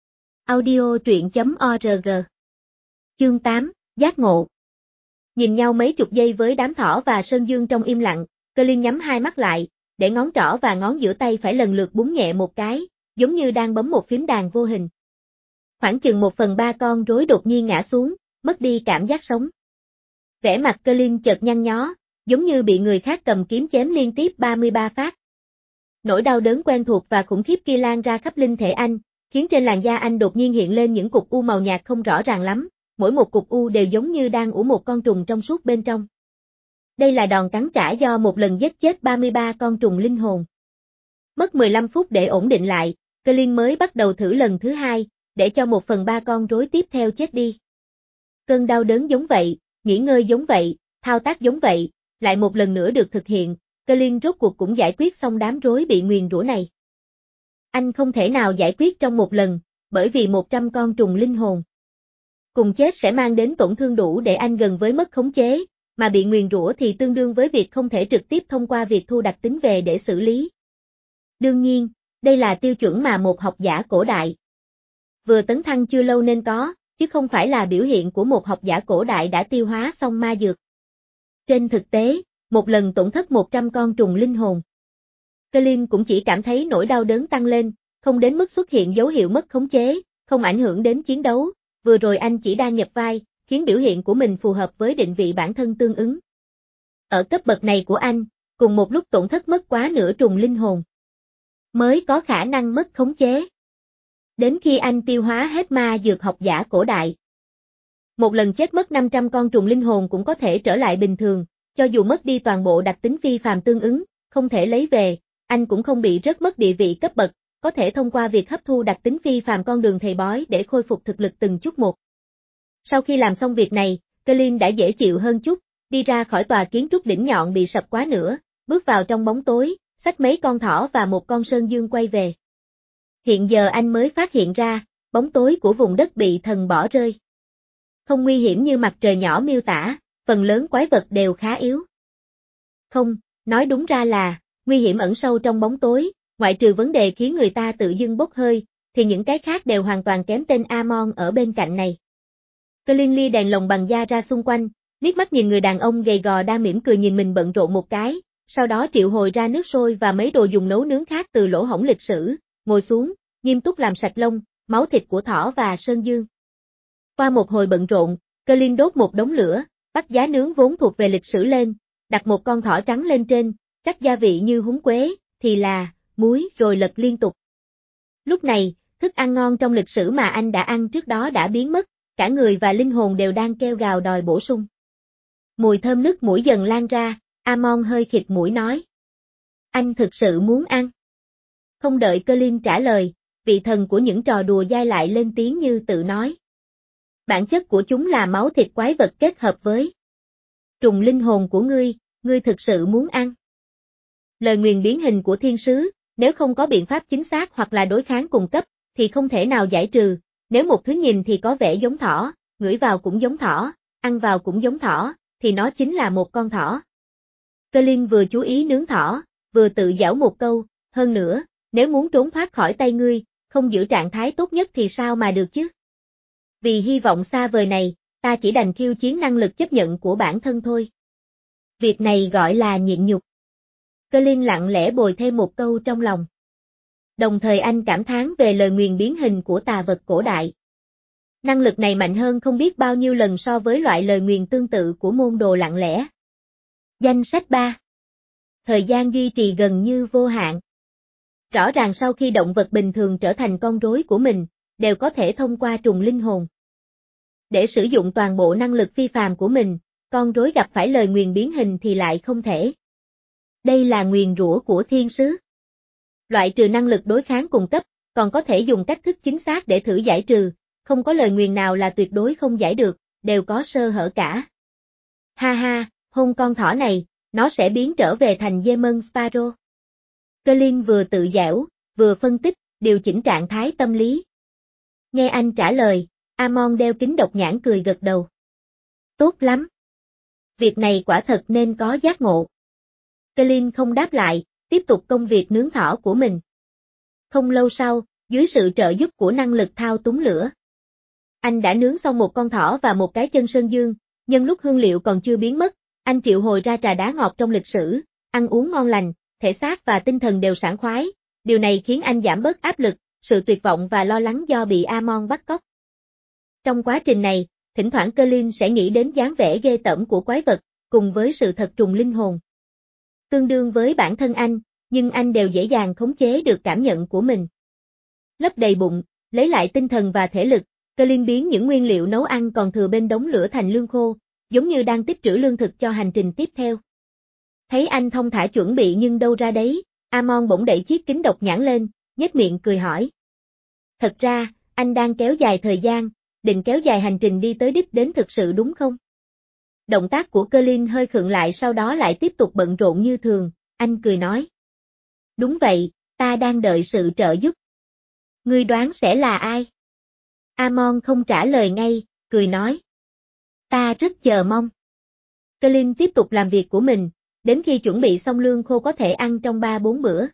Audio truyện chấm org. Chương tám, giác ngộ. Nhìn nhau mấy chục giây với đám thỏ và sơn dương trong im lặng, Cơ Linh nhắm hai mắt lại, để ngón trỏ và ngón giữa tay phải lần lượt búng nhẹ một cái, giống như đang bấm một phím đàn vô hình. Khoảng chừng một phần ba con rối đột nhiên ngã xuống, mất đi cảm giác sống. Vẻ mặt Cơ Linh chợt nhăn nhó, giống như bị người khác cầm kiếm chém liên tiếp ba mươi ba phát. Nỗi đau đớn quen thuộc và khủng khiếp kia lan ra khắp linh thể anh, khiến trên làn da anh đột nhiên hiện lên những cục u màu nhạt không rõ ràng lắm, mỗi một cục u đều giống như đang ủ một con trùng trong suốt bên trong. Đây là đòn cắn trả do một lần giết chết ba mươi ba con trùng linh hồn. Mất mười lăm phút để ổn định lại, Cơ Linh mới bắt đầu thử lần thứ hai, để cho một phần ba con rối tiếp theo chết đi. Cơn đau đớn giống vậy, nghỉ ngơi giống vậy, thao tác giống vậy, lại một lần nữa được thực hiện, Cơ Linh rốt cuộc cũng giải quyết xong đám rối bị nguyền rủa này. Anh không thể nào giải quyết trong một lần, bởi vì một trăm con trùng linh hồn cùng chết sẽ mang đến tổn thương đủ để anh gần với mất khống chế, mà bị nguyền rủa thì tương đương với việc không thể trực tiếp thông qua việc thu đặc tính về để xử lý. Đương nhiên, đây là tiêu chuẩn mà một học giả cổ đại vừa tấn thăng chưa lâu nên có, chứ không phải là biểu hiện của một học giả cổ đại đã tiêu hóa xong ma dược. Trên thực tế, một lần tổn thất một trăm con trùng linh hồn, Cơ Linh cũng chỉ cảm thấy nỗi đau đớn tăng lên, không đến mức xuất hiện dấu hiệu mất khống chế, không ảnh hưởng đến chiến đấu, vừa rồi anh chỉ đang nhập vai, khiến biểu hiện của mình phù hợp với định vị bản thân tương ứng. Ở cấp bậc này của anh, cùng một lúc tổn thất mất quá nửa trùng linh hồn, mới có khả năng mất khống chế. Đến khi anh tiêu hóa hết ma dược học giả cổ đại, một lần chết mất năm trăm con trùng linh hồn cũng có thể trở lại bình thường, cho dù mất đi toàn bộ đặc tính phi phàm tương ứng, không thể lấy về, anh cũng không bị rớt mất địa vị cấp bậc, có thể thông qua việc hấp thu đặc tính phi phàm con đường thầy bói để khôi phục thực lực từng chút một. Sau khi làm xong việc này, Cơ Linh đã dễ chịu hơn chút, đi ra khỏi tòa kiến trúc đỉnh nhọn bị sập quá nửa, bước vào trong bóng tối, xách mấy con thỏ và một con sơn dương quay về. Hiện giờ anh mới phát hiện ra, bóng tối của vùng đất bị thần bỏ rơi không nguy hiểm như mặt trời nhỏ miêu tả, phần lớn quái vật đều khá yếu. Không, nói đúng ra là, nguy hiểm ẩn sâu trong bóng tối, ngoại trừ vấn đề khiến người ta tự dưng bốc hơi, thì những cái khác đều hoàn toàn kém tên Amon ở bên cạnh này. Cơ Linh ly đèn lồng bằng da ra xung quanh, liếc mắt nhìn người đàn ông gầy gò đang mỉm cười nhìn mình bận rộn một cái, sau đó triệu hồi ra nước sôi và mấy đồ dùng nấu nướng khác từ lỗ hổng lịch sử, ngồi xuống, nghiêm túc làm sạch lông, máu thịt của thỏ và sơn dương. Qua một hồi bận rộn, Cơ Linh đốt một đống lửa, bắt giá nướng vốn thuộc về lịch sử lên, đặt một con thỏ trắng lên trên, rắc gia vị như húng quế, thì là, muối rồi lật liên tục. Lúc này, thức ăn ngon trong lịch sử mà anh đã ăn trước đó đã biến mất, cả người và linh hồn đều đang kêu gào đòi bổ sung. Mùi thơm nức mũi dần lan ra, Amon hơi khịt mũi nói. Anh thực sự muốn ăn? Không đợi Cơ Linh trả lời, vị thần của những trò đùa dai lại lên tiếng như tự nói. Bản chất của chúng là máu thịt quái vật kết hợp với trùng linh hồn của ngươi, ngươi thực sự muốn ăn? Lời nguyền biến hình của thiên sứ, nếu không có biện pháp chính xác hoặc là đối kháng cùng cấp, thì không thể nào giải trừ, nếu một thứ nhìn thì có vẻ giống thỏ, ngửi vào cũng giống thỏ, ăn vào cũng giống thỏ, thì nó chính là một con thỏ. Cơ Linh vừa chú ý nướng thỏ, vừa tự giảo một câu, hơn nữa, nếu muốn trốn thoát khỏi tay ngươi, không giữ trạng thái tốt nhất thì sao mà được chứ? Vì hy vọng xa vời này, ta chỉ đành khiêu chiến năng lực chấp nhận của bản thân thôi. Việc này gọi là nhịn nhục. Cơ Linh lặng lẽ bồi thêm một câu trong lòng. Đồng thời anh cảm thán về lời nguyền biến hình của tà vật cổ đại. Năng lực này mạnh hơn không biết bao nhiêu lần so với loại lời nguyền tương tự của môn đồ lặng lẽ. Danh sách ba. Thời gian duy trì gần như vô hạn. Rõ ràng sau khi động vật bình thường trở thành con rối của mình, đều có thể thông qua trùng linh hồn. Để sử dụng toàn bộ năng lực phi phàm của mình, con rối gặp phải lời nguyền biến hình thì lại không thể. Đây là nguyền rủa của thiên sứ. Loại trừ năng lực đối kháng cùng cấp, còn có thể dùng cách thức chính xác để thử giải trừ, không có lời nguyền nào là tuyệt đối không giải được, đều có sơ hở cả. Ha ha, hôn con thỏ này, nó sẽ biến trở về thành Demon Sparrow. Colin vừa tự giễu, vừa phân tích, điều chỉnh trạng thái tâm lý. Nghe anh trả lời, Amon đeo kính độc nhãn cười gật đầu. Tốt lắm. Việc này quả thật nên có giác ngộ. Colin không đáp lại, tiếp tục công việc nướng thỏ của mình. Không lâu sau, dưới sự trợ giúp của năng lực thao túng lửa, anh đã nướng xong một con thỏ và một cái chân sơn dương, nhân lúc hương liệu còn chưa biến mất, anh triệu hồi ra trà đá ngọt trong lịch sử, ăn uống ngon lành, thể xác và tinh thần đều sảng khoái, điều này khiến anh giảm bớt áp lực, sự tuyệt vọng và lo lắng do bị Amon bắt cóc. Trong quá trình này, thỉnh thoảng Colin sẽ nghĩ đến dáng vẻ ghê tởm của quái vật, cùng với sự thật trùng linh hồn. Tương đương với bản thân anh, nhưng anh đều dễ dàng khống chế được cảm nhận của mình. Lấp đầy bụng, lấy lại tinh thần và thể lực, Colin biến những nguyên liệu nấu ăn còn thừa bên đống lửa thành lương khô, giống như đang tích trữ lương thực cho hành trình tiếp theo. Thấy anh thông thả chuẩn bị nhưng đâu ra đấy, Amon bỗng đẩy chiếc kính độc nhãn lên, nhếch miệng cười hỏi. Thật ra, anh đang kéo dài thời gian, định kéo dài hành trình đi tới đích đến thực sự đúng không? Động tác của Colin hơi khựng lại sau đó lại tiếp tục bận rộn như thường, anh cười nói. Đúng vậy, ta đang đợi sự trợ giúp. Ngươi đoán sẽ là ai? Amon không trả lời ngay, cười nói. Ta rất chờ mong. Colin tiếp tục làm việc của mình, đến khi chuẩn bị xong lương khô có thể ăn trong ba bốn bữa.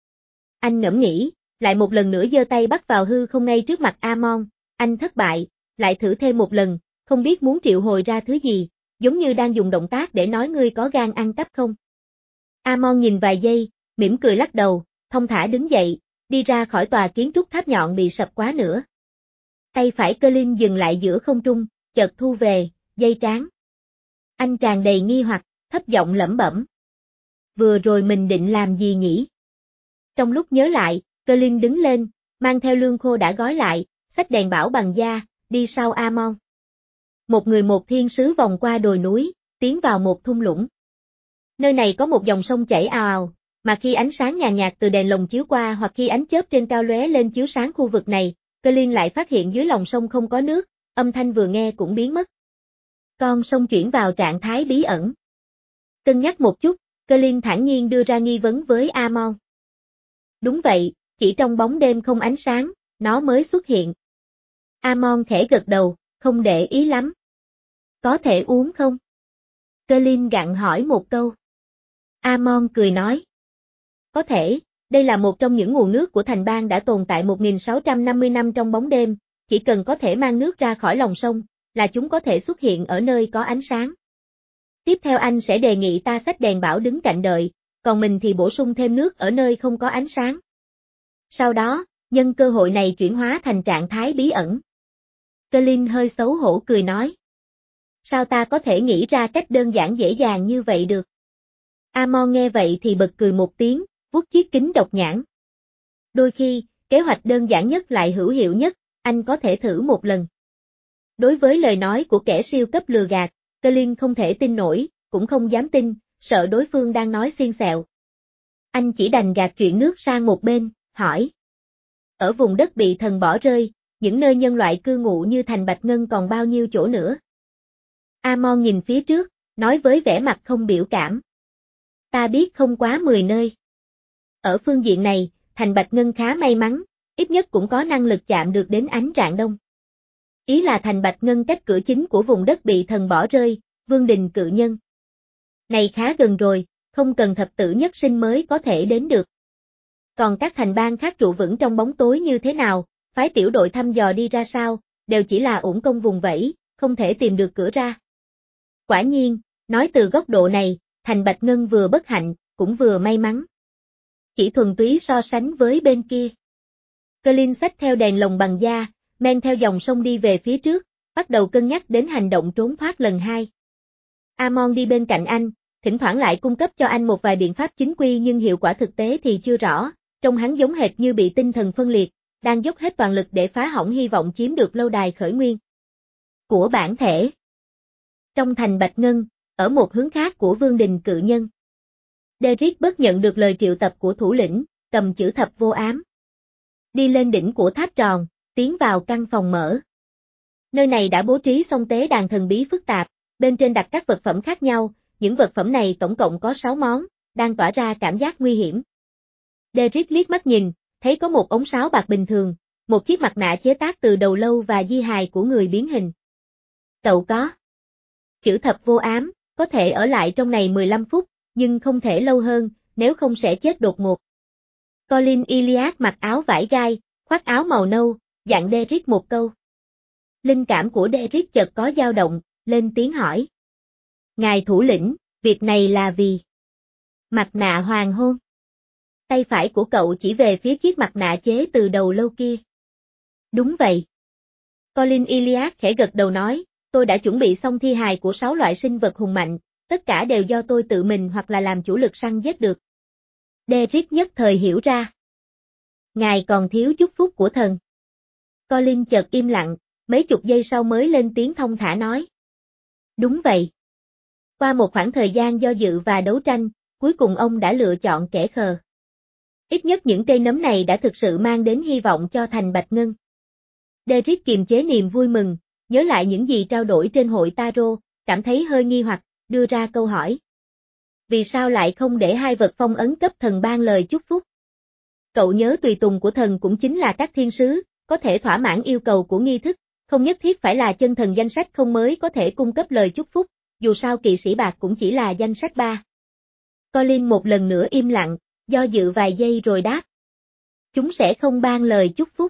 Anh ngẫm nghĩ, lại một lần nữa giơ tay bắt vào hư không ngay trước mặt Amon, anh thất bại, lại thử thêm một lần, không biết muốn triệu hồi ra thứ gì, giống như đang dùng động tác để nói ngươi có gan ăn cắp không. Amon nhìn vài giây, mỉm cười lắc đầu, thong thả đứng dậy, đi ra khỏi tòa kiến trúc tháp nhọn bị sập quá nữa. Tay phải Colin dừng lại giữa không trung, chợt thu về, dây trán. Anh tràn đầy nghi hoặc, thấp giọng lẩm bẩm. Vừa rồi mình định làm gì nhỉ? Trong lúc nhớ lại, Colin đứng lên, mang theo lương khô đã gói lại, xách đèn bảo bằng da, đi sau Amon. Một người một thiên sứ vòng qua đồi núi, tiến vào một thung lũng. Nơi này có một dòng sông chảy ào ào, mà khi ánh sáng nhàn nhạt từ đèn lồng chiếu qua hoặc khi ánh chớp trên cao lóe lên chiếu sáng khu vực này, Colin lại phát hiện dưới lòng sông không có nước, âm thanh vừa nghe cũng biến mất. Con sông chuyển vào trạng thái bí ẩn. Cân nhắc một chút, Colin thản nhiên đưa ra nghi vấn với Amon. Đúng vậy, chỉ trong bóng đêm không ánh sáng, nó mới xuất hiện. Amon khẽ gật đầu, không để ý lắm. Có thể uống không? Colin gặng hỏi một câu. Amon cười nói. Có thể, đây là một trong những nguồn nước của thành bang đã tồn tại một nghìn sáu trăm năm mươi năm trong bóng đêm, chỉ cần có thể mang nước ra khỏi lòng sông, là chúng có thể xuất hiện ở nơi có ánh sáng. Tiếp theo anh sẽ đề nghị ta xách đèn bảo đứng cạnh đợi, còn mình thì bổ sung thêm nước ở nơi không có ánh sáng. Sau đó, nhân cơ hội này chuyển hóa thành trạng thái bí ẩn. Colin hơi xấu hổ cười nói. Sao ta có thể nghĩ ra cách đơn giản dễ dàng như vậy được? Amon nghe vậy thì bật cười một tiếng, vuốt chiếc kính độc nhãn. Đôi khi, kế hoạch đơn giản nhất lại hữu hiệu nhất, anh có thể thử một lần. Đối với lời nói của kẻ siêu cấp lừa gạt, Colin không thể tin nổi, cũng không dám tin, sợ đối phương đang nói xiên xẹo. Anh chỉ đành gạt chuyện nước sang một bên, hỏi. Ở vùng đất bị thần bỏ rơi, những nơi nhân loại cư ngụ như thành Bạch Ngân còn bao nhiêu chỗ nữa? Amon nhìn phía trước, nói với vẻ mặt không biểu cảm. Ta biết không quá mười nơi. Ở phương diện này, thành Bạch Ngân khá may mắn, ít nhất cũng có năng lực chạm được đến ánh rạng đông. Ý là thành Bạch Ngân cách cửa chính của vùng đất bị thần bỏ rơi, Vương Đình Cự Nhân. Này khá gần rồi, không cần thập tử nhất sinh mới có thể đến được. Còn các thành bang khác trụ vững trong bóng tối như thế nào, phái tiểu đội thăm dò đi ra sao, đều chỉ là uổng công vùng vẫy, không thể tìm được cửa ra. Quả nhiên, nói từ góc độ này, thành Bạch Ngân vừa bất hạnh, cũng vừa may mắn. Chỉ thuần túy so sánh với bên kia. Colin xách theo đèn lồng bằng da, men theo dòng sông đi về phía trước, bắt đầu cân nhắc đến hành động trốn thoát lần hai. Amon đi bên cạnh anh, thỉnh thoảng lại cung cấp cho anh một vài biện pháp chính quy nhưng hiệu quả thực tế thì chưa rõ, trông hắn giống hệt như bị tinh thần phân liệt, đang dốc hết toàn lực để phá hỏng hy vọng chiếm được lâu đài khởi nguyên của bản thể. Trong thành Bạch Ngân, ở một hướng khác của Vương đình cự nhân, Derrick bất nhận được lời triệu tập của thủ lĩnh, cầm chữ thập vô ám. Đi lên đỉnh của tháp tròn, tiến vào căn phòng mở. Nơi này đã bố trí xong tế đàn thần bí phức tạp, bên trên đặt các vật phẩm khác nhau, những vật phẩm này tổng cộng có sáu món, đang tỏa ra cảm giác nguy hiểm. Derrick liếc mắt nhìn, thấy có một ống sáo bạc bình thường, một chiếc mặt nạ chế tác từ đầu lâu và di hài của người biến hình. Cậu có chữ thập vô ám, có thể ở lại trong này mười lăm phút, nhưng không thể lâu hơn, nếu không sẽ chết đột ngột. Colin Iliad mặc áo vải gai, khoác áo màu nâu, dặn Derrick một câu. Linh cảm của Derrick chợt có dao động, lên tiếng hỏi. Ngài thủ lĩnh, việc này là vì mặt nạ hoàng hôn. Tay phải của cậu chỉ về phía chiếc mặt nạ chế từ đầu lâu kia. Đúng vậy. Colin Iliad khẽ gật đầu nói, tôi đã chuẩn bị xong thi hài của sáu loại sinh vật hùng mạnh, tất cả đều do tôi tự mình hoặc là làm chủ lực săn giết được. Derrick nhất thời hiểu ra. Ngài còn thiếu chúc phúc của thần. Colin chợt im lặng, mấy chục giây sau mới lên tiếng thong thả nói. Đúng vậy. Qua một khoảng thời gian do dự và đấu tranh, cuối cùng ông đã lựa chọn kẻ khờ. Ít nhất những cây nấm này đã thực sự mang đến hy vọng cho thành Bạch Ngân. Derrick kiềm chế niềm vui mừng, nhớ lại những gì trao đổi trên hội Tarot, cảm thấy hơi nghi hoặc, đưa ra câu hỏi. Vì sao lại không để hai vật phong ấn cấp thần ban lời chúc phúc? Cậu nhớ tùy tùng của thần cũng chính là các thiên sứ, có thể thỏa mãn yêu cầu của nghi thức, không nhất thiết phải là chân thần danh sách không mới có thể cung cấp lời chúc phúc, dù sao kỵ sĩ bạc cũng chỉ là danh sách ba. Colin một lần nữa im lặng, do dự vài giây rồi đáp. Chúng sẽ không ban lời chúc phúc.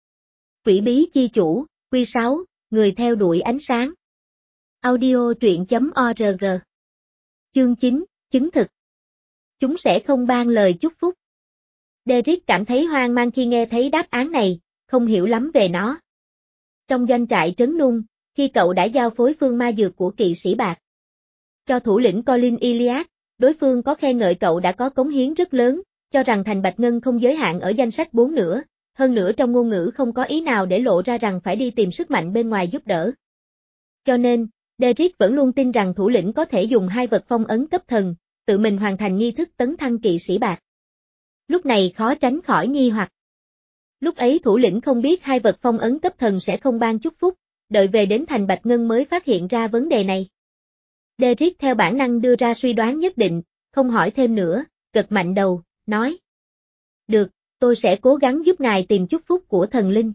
Quỷ bí chi chủ, Quy sáu, người theo đuổi ánh sáng. Audio truyện chấm org. Chương chín, chứng thực. Chúng sẽ không ban lời chúc phúc. Derrick cảm thấy hoang mang khi nghe thấy đáp án này, không hiểu lắm về nó. Trong doanh trại trấn Nung, khi cậu đã giao phối phương ma dược của kỵ sĩ bạc cho thủ lĩnh Colin Iliad, đối phương có khen ngợi cậu đã có cống hiến rất lớn, cho rằng thành Bạch Ngân không giới hạn ở danh sách bốn nữa, hơn nữa trong ngôn ngữ không có ý nào để lộ ra rằng phải đi tìm sức mạnh bên ngoài giúp đỡ. Cho nên, Derrick vẫn luôn tin rằng thủ lĩnh có thể dùng hai vật phong ấn cấp thần, tự mình hoàn thành nghi thức tấn thăng kỵ sĩ bạc. Lúc này khó tránh khỏi nghi hoặc. Lúc ấy thủ lĩnh không biết hai vật phong ấn cấp thần sẽ không ban chúc phúc, đợi về đến thành Bạch Ngân mới phát hiện ra vấn đề này. Derrick theo bản năng đưa ra suy đoán nhất định, không hỏi thêm nữa, gật mạnh đầu, nói. Được, tôi sẽ cố gắng giúp ngài tìm chúc phúc của thần linh.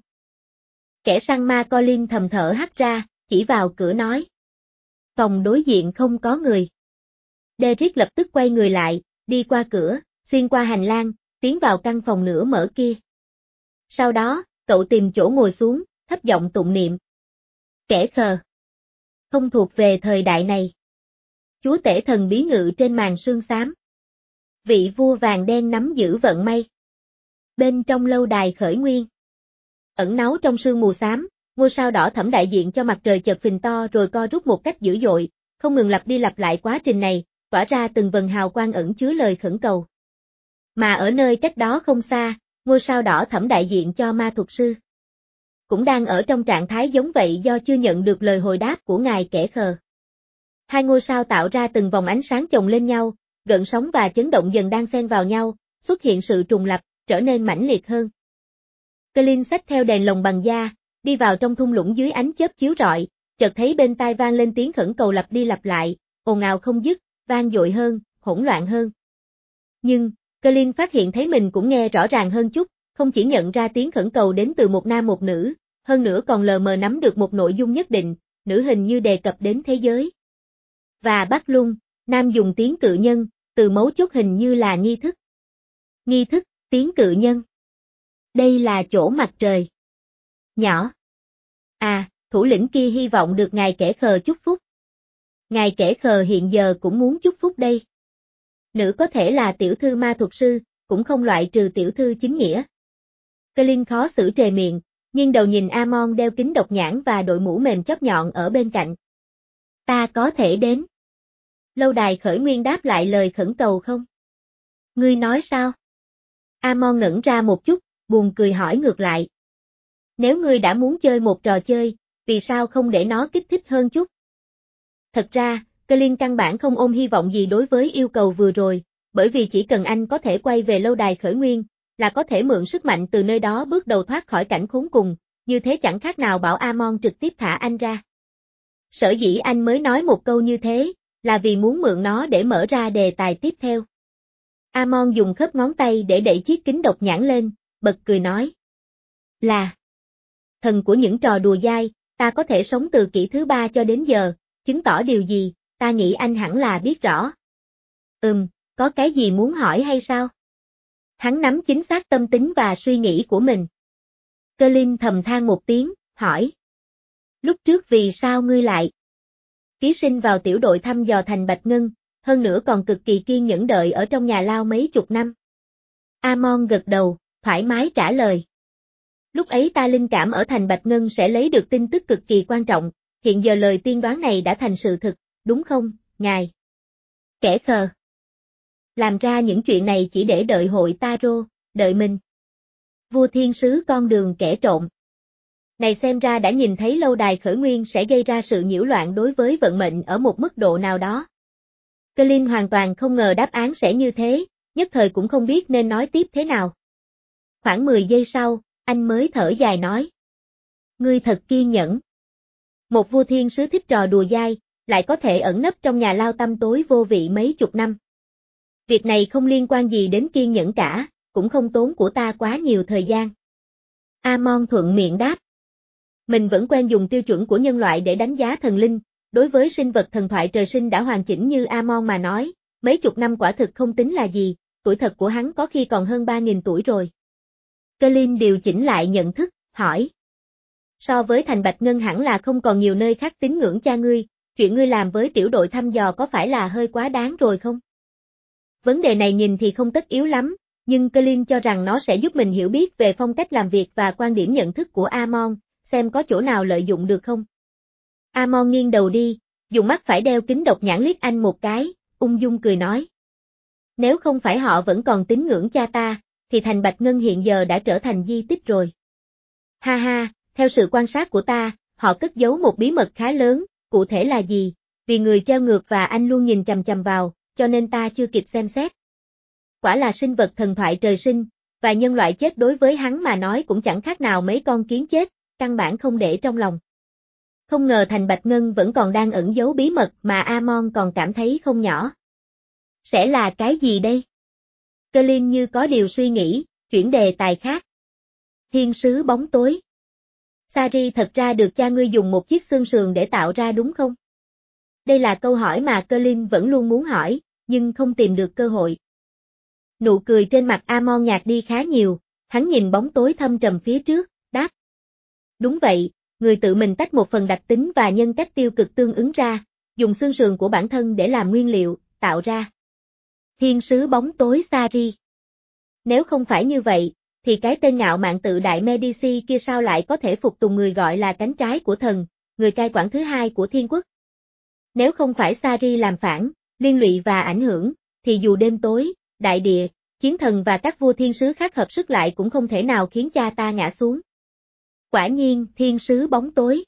Kẻ săn ma Colin thầm thở hắt ra, chỉ vào cửa nói. Phòng đối diện không có người. Derrick lập tức quay người lại, đi qua cửa, xuyên qua hành lang, tiến vào căn phòng nửa mở kia. Sau đó, cậu tìm chỗ ngồi xuống, thấp giọng tụng niệm. Kẻ khờ. Không thuộc về thời đại này. Chúa tể thần bí ngự trên màn sương xám. Vị vua vàng đen nắm giữ vận may. Bên trong lâu đài khởi nguyên. Ẩn náu trong sương mù xám, ngôi sao đỏ thẫm đại diện cho mặt trời chợt phình to rồi co rút một cách dữ dội, không ngừng lặp đi lặp lại quá trình này, tỏa ra từng vần hào quang ẩn chứa lời khẩn cầu. Mà ở nơi cách đó không xa, ngôi sao đỏ thẫm đại diện cho ma thuật sư. Cũng đang ở trong trạng thái giống vậy do chưa nhận được lời hồi đáp của ngài kẻ khờ. Hai ngôi sao tạo ra từng vòng ánh sáng chồng lên nhau, gợn sóng và chấn động dần đan xen vào nhau, xuất hiện sự trùng lập, trở nên mãnh liệt hơn. Colin xách theo đèn lồng bằng da, đi vào trong thung lũng dưới ánh chớp chiếu rọi, chợt thấy bên tai vang lên tiếng khẩn cầu lặp đi lặp lại, ồn ào không dứt, vang dội hơn, hỗn loạn hơn. Nhưng, Colin phát hiện thấy mình cũng nghe rõ ràng hơn chút, không chỉ nhận ra tiếng khẩn cầu đến từ một nam một nữ, hơn nữa còn lờ mờ nắm được một nội dung nhất định, nữ hình như đề cập đến thế giới. Và Bắc Lung, nam dùng tiếng cự nhân, từ mấu chốt hình như là nghi thức. Nghi thức, tiếng cự nhân. Đây là chỗ mặt trời. Nhỏ. À, thủ lĩnh kia hy vọng được ngài kẻ khờ chúc phúc. Ngài kẻ khờ hiện giờ cũng muốn chúc phúc đây. Nữ có thể là tiểu thư ma thuật sư, cũng không loại trừ tiểu thư chính nghĩa. Colin khó xử trề miệng, nhưng đầu nhìn Amon đeo kính độc nhãn và đội mũ mềm chóp nhọn ở bên cạnh. Ta có thể đến. Lâu đài khởi nguyên đáp lại lời khẩn cầu không? Ngươi nói sao? Amon ngẩn ra một chút, buồn cười hỏi ngược lại. Nếu ngươi đã muốn chơi một trò chơi, vì sao không để nó kích thích hơn chút? Thật ra, Colin căn bản không ôm hy vọng gì đối với yêu cầu vừa rồi, bởi vì chỉ cần anh có thể quay về lâu đài khởi nguyên, là có thể mượn sức mạnh từ nơi đó bước đầu thoát khỏi cảnh khốn cùng, như thế chẳng khác nào bảo Amon trực tiếp thả anh ra. Sở dĩ anh mới nói một câu như thế, là vì muốn mượn nó để mở ra đề tài tiếp theo. Amon dùng khớp ngón tay để đẩy chiếc kính độc nhãn lên, bật cười nói. Là thần của những trò đùa dai, ta có thể sống từ kỷ thứ ba cho đến giờ, chứng tỏ điều gì, ta nghĩ anh hẳn là biết rõ. Ừm, có cái gì muốn hỏi hay sao? Hắn nắm chính xác tâm tính và suy nghĩ của mình. Colin thầm than một tiếng, hỏi. Lúc trước vì sao ngươi lại ký sinh vào tiểu đội thăm dò thành Bạch Ngân, hơn nữa còn cực kỳ kiên nhẫn đợi ở trong nhà lao mấy chục năm? Amon gật đầu, thoải mái trả lời. Lúc ấy ta linh cảm ở thành Bạch Ngân sẽ lấy được tin tức cực kỳ quan trọng, hiện giờ lời tiên đoán này đã thành sự thực, đúng không, ngài? Kẻ khờ. Làm ra những chuyện này chỉ để đợi hội Taro, đợi mình. Vua thiên sứ con đường kẻ trộm. Này xem ra đã nhìn thấy lâu đài khởi nguyên sẽ gây ra sự nhiễu loạn đối với vận mệnh ở một mức độ nào đó. Colin hoàn toàn không ngờ đáp án sẽ như thế, nhất thời cũng không biết nên nói tiếp thế nào. Khoảng mười giây sau, anh mới thở dài nói. Ngươi thật kiên nhẫn. Một vua thiên sứ thích trò đùa dai, lại có thể ẩn nấp trong nhà lao tăm tối vô vị mấy chục năm. Việc này không liên quan gì đến kiên nhẫn cả, cũng không tốn của ta quá nhiều thời gian. Amon thuận miệng đáp. Mình vẫn quen dùng tiêu chuẩn của nhân loại để đánh giá thần linh, đối với sinh vật thần thoại trời sinh đã hoàn chỉnh như Amon mà nói, mấy chục năm quả thực không tính là gì, tuổi thật của hắn có khi còn hơn ba nghìn tuổi rồi. Colin điều chỉnh lại nhận thức, hỏi. So với thành Bạch Ngân hẳn là không còn nhiều nơi khác tín ngưỡng cha ngươi, chuyện ngươi làm với tiểu đội thăm dò có phải là hơi quá đáng rồi không? Vấn đề này nhìn thì không tất yếu lắm, nhưng Colin cho rằng nó sẽ giúp mình hiểu biết về phong cách làm việc và quan điểm nhận thức của Amon, xem có chỗ nào lợi dụng được không. Amon nghiêng đầu đi, dùng mắt phải đeo kính độc nhãn liếc anh một cái, ung dung cười nói. Nếu không phải họ vẫn còn tín ngưỡng cha ta, thì thành Bạch Ngân hiện giờ đã trở thành di tích rồi. Ha ha, theo sự quan sát của ta, họ cất giấu một bí mật khá lớn, cụ thể là gì, vì người treo ngược và anh luôn nhìn chằm chằm vào, cho nên ta chưa kịp xem xét. Quả là sinh vật thần thoại trời sinh, và nhân loại chết đối với hắn mà nói cũng chẳng khác nào mấy con kiến chết, căn bản không để trong lòng. Không ngờ thành Bạch Ngân vẫn còn đang ẩn giấu bí mật mà Amon còn cảm thấy không nhỏ. Sẽ là cái gì đây? Colin như có điều suy nghĩ, chuyển đề tài khác. Thiên sứ bóng tối. Sari thật ra được cha ngươi dùng một chiếc xương sườn để tạo ra đúng không? Đây là câu hỏi mà Colin vẫn luôn muốn hỏi, nhưng không tìm được cơ hội. Nụ cười trên mặt Amon nhạt đi khá nhiều, hắn nhìn bóng tối thâm trầm phía trước, đáp. Đúng vậy, người tự mình tách một phần đặc tính và nhân cách tiêu cực tương ứng ra, dùng xương sườn của bản thân để làm nguyên liệu, tạo ra. Thiên sứ bóng tối Sari. Nếu không phải như vậy, thì cái tên ngạo mạn tự đại Medici kia sao lại có thể phục tùng người gọi là cánh trái của thần, người cai quản thứ hai của thiên quốc. Nếu không phải Sari làm phản, liên lụy và ảnh hưởng, thì dù đêm tối, đại địa, chiến thần và các vua thiên sứ khác hợp sức lại cũng không thể nào khiến cha ta ngã xuống. Quả nhiên, thiên sứ bóng tối.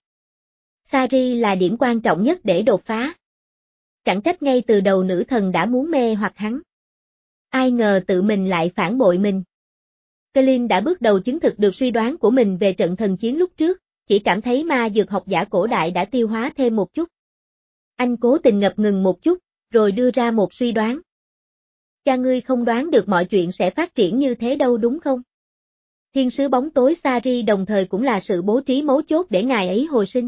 Sari là điểm quan trọng nhất để đột phá. Chẳng trách ngay từ đầu nữ thần đã muốn mê hoặc hắn. Ai ngờ tự mình lại phản bội mình. Colin đã bước đầu chứng thực được suy đoán của mình về trận thần chiến lúc trước, chỉ cảm thấy ma dược học giả cổ đại đã tiêu hóa thêm một chút. Anh cố tình ngập ngừng một chút, rồi đưa ra một suy đoán. Cha ngươi không đoán được mọi chuyện sẽ phát triển như thế đâu đúng không? Thiên sứ bóng tối Sari đồng thời cũng là sự bố trí mấu chốt để ngài ấy hồi sinh.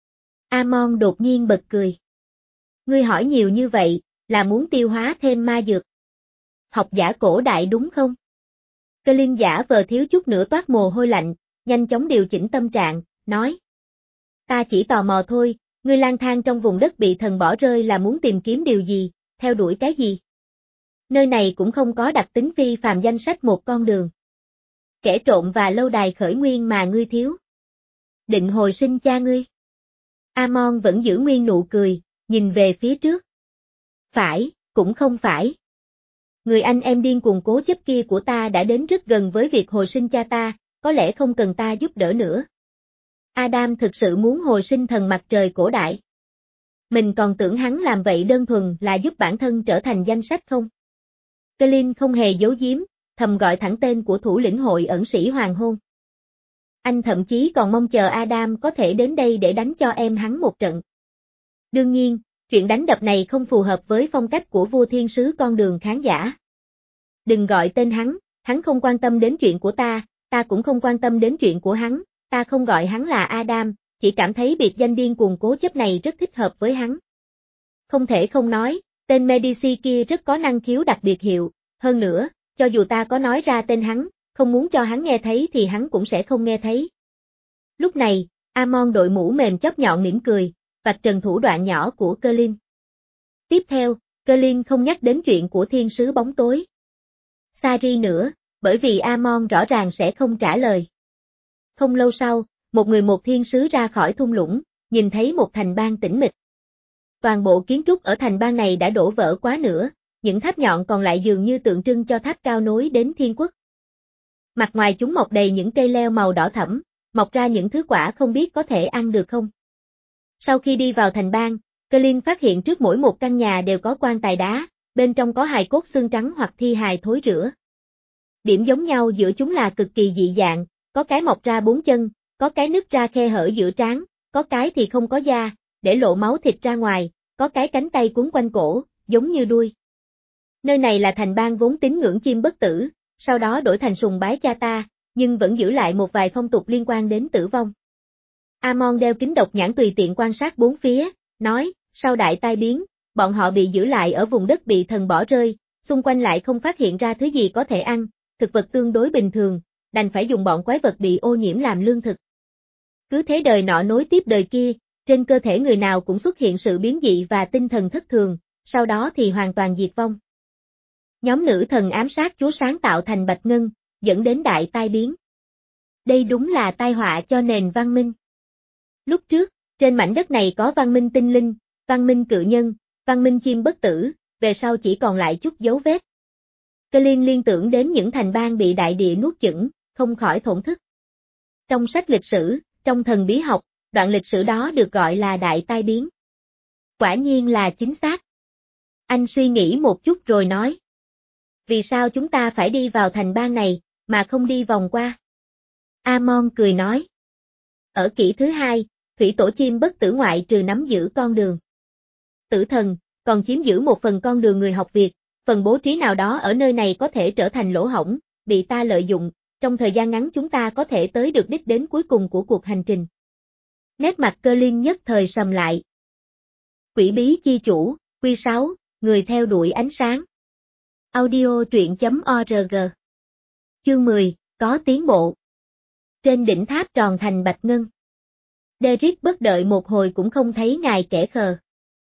Amon đột nhiên bật cười. Ngươi hỏi nhiều như vậy, là muốn tiêu hóa thêm ma dược. Học giả cổ đại đúng không? Colin giả vờ thiếu chút nữa toát mồ hôi lạnh, nhanh chóng điều chỉnh tâm trạng, nói. Ta chỉ tò mò thôi, ngươi lang thang trong vùng đất bị thần bỏ rơi là muốn tìm kiếm điều gì, theo đuổi cái gì? Nơi này cũng không có đặc tính phi phàm danh sách một con đường. Kẻ trộm và lâu đài khởi nguyên mà ngươi thiếu. Định hồi sinh cha ngươi. Amon vẫn giữ nguyên nụ cười, nhìn về phía trước. Phải, cũng không phải. Người anh em điên cuồng cố chấp kia của ta đã đến rất gần với việc hồi sinh cha ta, có lẽ không cần ta giúp đỡ nữa. Adam thực sự muốn hồi sinh thần mặt trời cổ đại. Mình còn tưởng hắn làm vậy đơn thuần là giúp bản thân trở thành danh sách không. Colin không hề giấu giếm, thầm gọi thẳng tên của thủ lĩnh hội ẩn sĩ hoàng hôn. Anh thậm chí còn mong chờ Adam có thể đến đây để đánh cho em hắn một trận. Đương nhiên, chuyện đánh đập này không phù hợp với phong cách của vua thiên sứ con đường khán giả. Đừng gọi tên hắn, hắn không quan tâm đến chuyện của ta, ta cũng không quan tâm đến chuyện của hắn, ta không gọi hắn là Adam, chỉ cảm thấy biệt danh điên cuồng cố chấp này rất thích hợp với hắn. Không thể không nói, tên Medici kia rất có năng khiếu đặc biệt hiệu, hơn nữa, cho dù ta có nói ra tên hắn, không muốn cho hắn nghe thấy thì hắn cũng sẽ không nghe thấy. Lúc này, Amon đội mũ mềm chóp nhọn mỉm cười, vạch trần thủ đoạn nhỏ của Colin. Tiếp theo, Colin không nhắc đến chuyện của thiên sứ bóng tối. Sari nữa, bởi vì Amon rõ ràng sẽ không trả lời. Không lâu sau, một người một thiên sứ ra khỏi thung lũng, nhìn thấy một thành bang tĩnh mịch. Toàn bộ kiến trúc ở thành bang này đã đổ vỡ quá nửa, những tháp nhọn còn lại dường như tượng trưng cho tháp cao nối đến thiên quốc. Mặt ngoài chúng mọc đầy những cây leo màu đỏ thẫm, mọc ra những thứ quả không biết có thể ăn được không. Sau khi đi vào thành bang, Colin phát hiện trước mỗi một căn nhà đều có quan tài đá, bên trong có hài cốt xương trắng hoặc thi hài thối rữa. Điểm giống nhau giữa chúng là cực kỳ dị dạng, có cái mọc ra bốn chân, có cái nứt ra khe hở giữa trán, có cái thì không có da, để lộ máu thịt ra ngoài, có cái cánh tay quấn quanh cổ, giống như đuôi. Nơi này là thành bang vốn tín ngưỡng chim bất tử, sau đó đổi thành sùng bái cha ta, nhưng vẫn giữ lại một vài phong tục liên quan đến tử vong. Amon đeo kính độc nhãn tùy tiện quan sát bốn phía, nói, sau đại tai biến, bọn họ bị giữ lại ở vùng đất bị thần bỏ rơi, xung quanh lại không phát hiện ra thứ gì có thể ăn, thực vật tương đối bình thường, đành phải dùng bọn quái vật bị ô nhiễm làm lương thực. Cứ thế đời nọ nối tiếp đời kia, trên cơ thể người nào cũng xuất hiện sự biến dị và tinh thần thất thường, sau đó thì hoàn toàn diệt vong. Nhóm nữ thần ám sát Chúa sáng tạo thành Bạch Ngân, dẫn đến đại tai biến. Đây đúng là tai họa cho nền văn minh. Lúc trước, trên mảnh đất này có văn minh tinh linh, văn minh cự nhân, văn minh chim bất tử, về sau chỉ còn lại chút dấu vết. Colin liên tưởng đến những thành bang bị đại địa nuốt chửng, không khỏi thổn thức. Trong sách lịch sử, trong thần bí học, đoạn lịch sử đó được gọi là đại tai biến. Quả nhiên là chính xác. Anh suy nghĩ một chút rồi nói. Vì sao chúng ta phải đi vào thành bang này, mà không đi vòng qua? Amon cười nói. Ở kỷ thứ hai, thủy tổ chim bất tử ngoại trừ nắm giữ con đường tử thần, còn chiếm giữ một phần con đường người học Việt, phần bố trí nào đó ở nơi này có thể trở thành lỗ hổng, bị ta lợi dụng, trong thời gian ngắn chúng ta có thể tới được đích đến cuối cùng của cuộc hành trình. Nét mặt Colin nhất thời sầm lại. Quỷ bí chi chủ, Quy sáu, người theo đuổi ánh sáng. Audio truyện chấm org. Chương mười, có tiến bộ. Trên đỉnh tháp tròn thành Bạch Ngân. Derrick bất đợi một hồi cũng không thấy ngài kẻ khờ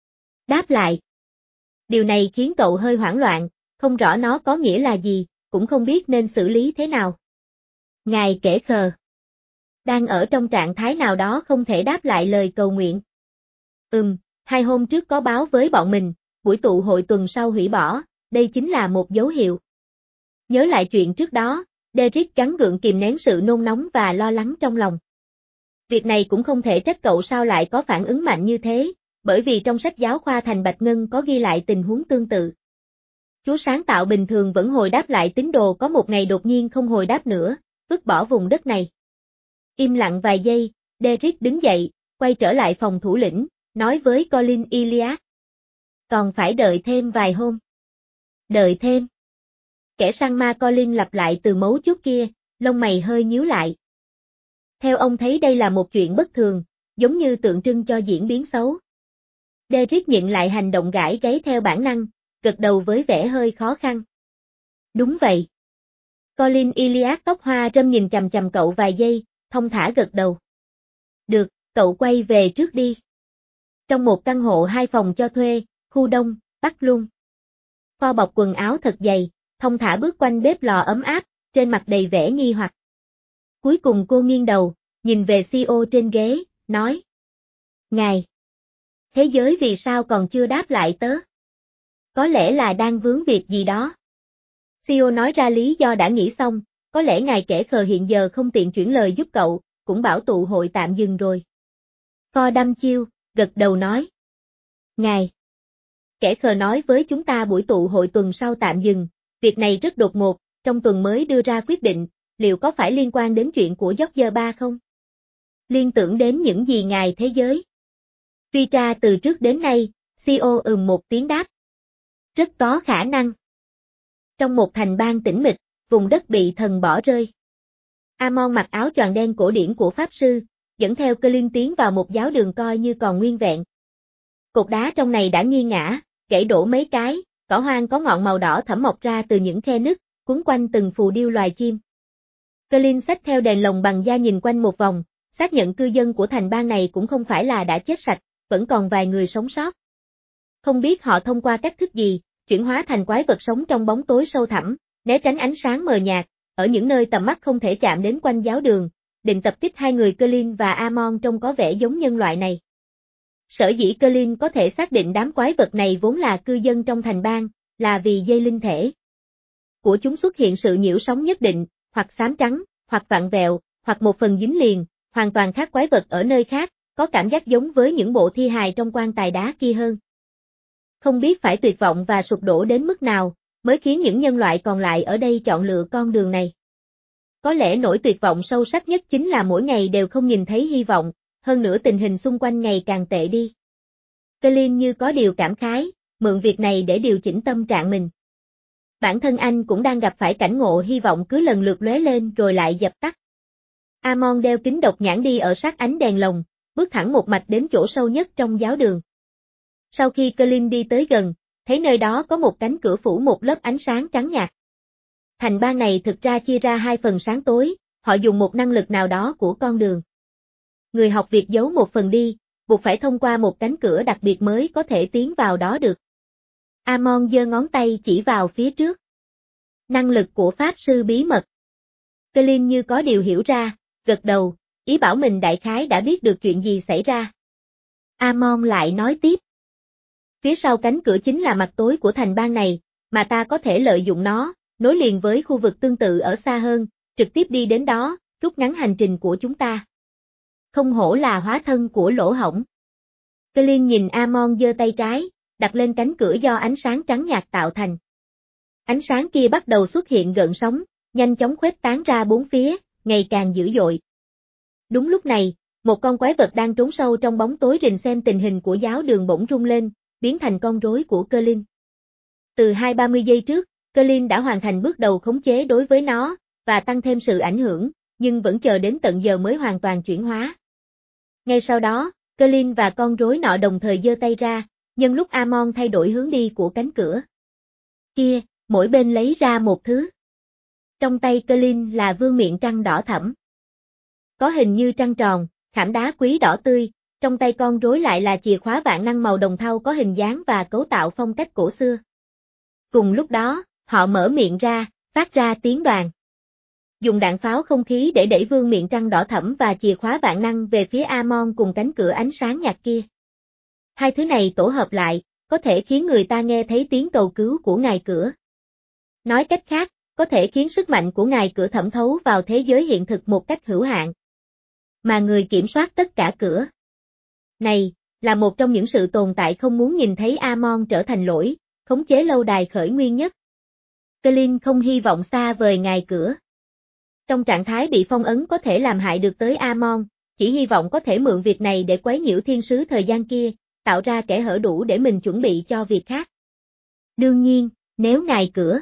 đáp lại. Điều này khiến cậu hơi hoảng loạn, không rõ nó có nghĩa là gì, cũng không biết nên xử lý thế nào. Ngài kẻ khờ. Đang ở trong trạng thái nào đó không thể đáp lại lời cầu nguyện. Ừm, hai hôm trước có báo với bọn mình, buổi tụ hội tuần sau hủy bỏ, đây chính là một dấu hiệu. Nhớ lại chuyện trước đó, Derrick gắng gượng kìm nén sự nôn nóng và lo lắng trong lòng. Việc này cũng không thể trách cậu sao lại có phản ứng mạnh như thế, bởi vì trong sách giáo khoa thành Bạch Ngân có ghi lại tình huống tương tự. Chúa sáng tạo bình thường vẫn hồi đáp lại tín đồ có một ngày đột nhiên không hồi đáp nữa, vứt bỏ vùng đất này. Im lặng vài giây, Derrick đứng dậy, quay trở lại phòng thủ lĩnh, nói với Colin Iliad. Còn phải đợi thêm vài hôm. Đợi thêm. Kẻ săn ma Colin lặp lại từ mấu chốt kia, lông mày hơi nhíu lại. Theo ông thấy đây là một chuyện bất thường, giống như tượng trưng cho diễn biến xấu. Derrick nhận lại hành động gãi gáy theo bản năng, gật đầu với vẻ hơi khó khăn. Đúng vậy. Colin Iliad tóc hoa râm nhìn chằm chằm cậu vài giây, thong thả gật đầu. Được, cậu quay về trước đi. Trong một căn hộ hai phòng cho thuê, khu Đông, Bắc Luân. Kho bọc quần áo thật dày, thong thả bước quanh bếp lò ấm áp, trên mặt đầy vẻ nghi hoặc. Cuối cùng cô nghiêng đầu, nhìn về xê e ô trên ghế, nói. Ngài. Thế giới vì sao còn chưa đáp lại tớ? Có lẽ là đang vướng việc gì đó. xê e ô nói ra lý do đã nghĩ xong, có lẽ ngài kẻ khờ hiện giờ không tiện chuyển lời giúp cậu, cũng bảo tụ hội tạm dừng rồi. Ford đăm chiêu, gật đầu nói. Ngài. Kẻ khờ nói với chúng ta buổi tụ hội tuần sau tạm dừng, việc này rất đột ngột, trong tuần mới đưa ra quyết định, liệu có phải liên quan đến chuyện của George ba không? Liên tưởng đến những gì ngài thế giới. Truy tra từ trước đến nay, xê e ô ừm một tiếng đáp. Rất có khả năng. Trong một thành bang tĩnh mịch, vùng đất bị thần bỏ rơi. Amon mặc áo choàng đen cổ điển của Pháp Sư, dẫn theo Colin tiến vào một giáo đường coi như còn nguyên vẹn. Cột đá trong này đã nghiêng ngã, gãy đổ mấy cái, cỏ hoang có ngọn màu đỏ thẫm mọc ra từ những khe nứt, quấn quanh từng phù điêu loài chim. Colin xách theo đèn lồng bằng da nhìn quanh một vòng, xác nhận cư dân của thành bang này cũng không phải là đã chết sạch, vẫn còn vài người sống sót. Không biết họ thông qua cách thức gì, chuyển hóa thành quái vật sống trong bóng tối sâu thẳm, né tránh ánh sáng mờ nhạt, ở những nơi tầm mắt không thể chạm đến quanh giáo đường, định tập kích hai người Colin và Amon trông có vẻ giống nhân loại này. Sở dĩ Colin có thể xác định đám quái vật này vốn là cư dân trong thành bang, là vì dây linh thể của chúng xuất hiện sự nhiễu sóng nhất định, hoặc xám trắng, hoặc vặn vẹo, hoặc một phần dính liền, hoàn toàn khác quái vật ở nơi khác, có cảm giác giống với những bộ thi hài trong quan tài đá kia hơn. Không biết phải tuyệt vọng và sụp đổ đến mức nào, mới khiến những nhân loại còn lại ở đây chọn lựa con đường này. Có lẽ nỗi tuyệt vọng sâu sắc nhất chính là mỗi ngày đều không nhìn thấy hy vọng, hơn nữa tình hình xung quanh ngày càng tệ đi. Colin như có điều cảm khái, mượn việc này để điều chỉnh tâm trạng mình. Bản thân anh cũng đang gặp phải cảnh ngộ hy vọng cứ lần lượt lóe lên rồi lại dập tắt. Amon đeo kính độc nhãn đi ở sát ánh đèn lồng, bước thẳng một mạch đến chỗ sâu nhất trong giáo đường. Sau khi Colin đi tới gần, thấy nơi đó có một cánh cửa phủ một lớp ánh sáng trắng nhạt. Thành bang này thực ra chia ra hai phần sáng tối, họ dùng một năng lực nào đó của con đường. Người học việc giấu một phần đi, buộc phải thông qua một cánh cửa đặc biệt mới có thể tiến vào đó được. Amon giơ ngón tay chỉ vào phía trước. Năng lực của Pháp Sư bí mật. Colin như có điều hiểu ra, gật đầu, ý bảo mình đại khái đã biết được chuyện gì xảy ra. Amon lại nói tiếp. Phía sau cánh cửa chính là mặt tối của thành bang này, mà ta có thể lợi dụng nó, nối liền với khu vực tương tự ở xa hơn, trực tiếp đi đến đó, rút ngắn hành trình của chúng ta. Không hổ là hóa thân của lỗ hổng. Colin nhìn Amon giơ tay trái, đặt lên cánh cửa do ánh sáng trắng nhạt tạo thành. Ánh sáng kia bắt đầu xuất hiện gợn sóng, nhanh chóng khuếch tán ra bốn phía, ngày càng dữ dội. Đúng lúc này, một con quái vật đang trốn sâu trong bóng tối rình xem tình hình của giáo đường bỗng rung lên, biến thành con rối của Colin. Từ hai ba mươi giây trước, Colin đã hoàn thành bước đầu khống chế đối với nó, và tăng thêm sự ảnh hưởng, nhưng vẫn chờ đến tận giờ mới hoàn toàn chuyển hóa. Ngay sau đó, Colin và con rối nọ đồng thời giơ tay ra, nhân lúc Amon thay đổi hướng đi của cánh cửa. Kia, mỗi bên lấy ra một thứ. Trong tay Colin là vương miện trăng đỏ thẫm. Có hình như trăng tròn, khảm đá quý đỏ tươi, trong tay con rối lại là chìa khóa vạn năng màu đồng thau có hình dáng và cấu tạo phong cách cổ xưa. Cùng lúc đó, họ mở miệng ra, phát ra tiếng đoàn. Dùng đạn pháo không khí để đẩy vương miện trăng đỏ thẫm và chìa khóa vạn năng về phía Amon cùng cánh cửa ánh sáng nhạt kia. Hai thứ này tổ hợp lại, có thể khiến người ta nghe thấy tiếng cầu cứu của ngài cửa. Nói cách khác, có thể khiến sức mạnh của ngài cửa thẩm thấu vào thế giới hiện thực một cách hữu hạn. Mà người kiểm soát tất cả cửa này, là một trong những sự tồn tại không muốn nhìn thấy Amon trở thành lỗi, khống chế lâu đài khởi nguyên nhất. Colin không hy vọng xa vời ngài cửa. Trong trạng thái bị phong ấn có thể làm hại được tới Amon, chỉ hy vọng có thể mượn việc này để quấy nhiễu thiên sứ thời gian kia, tạo ra kẽ hở đủ để mình chuẩn bị cho việc khác. Đương nhiên, nếu ngài cửa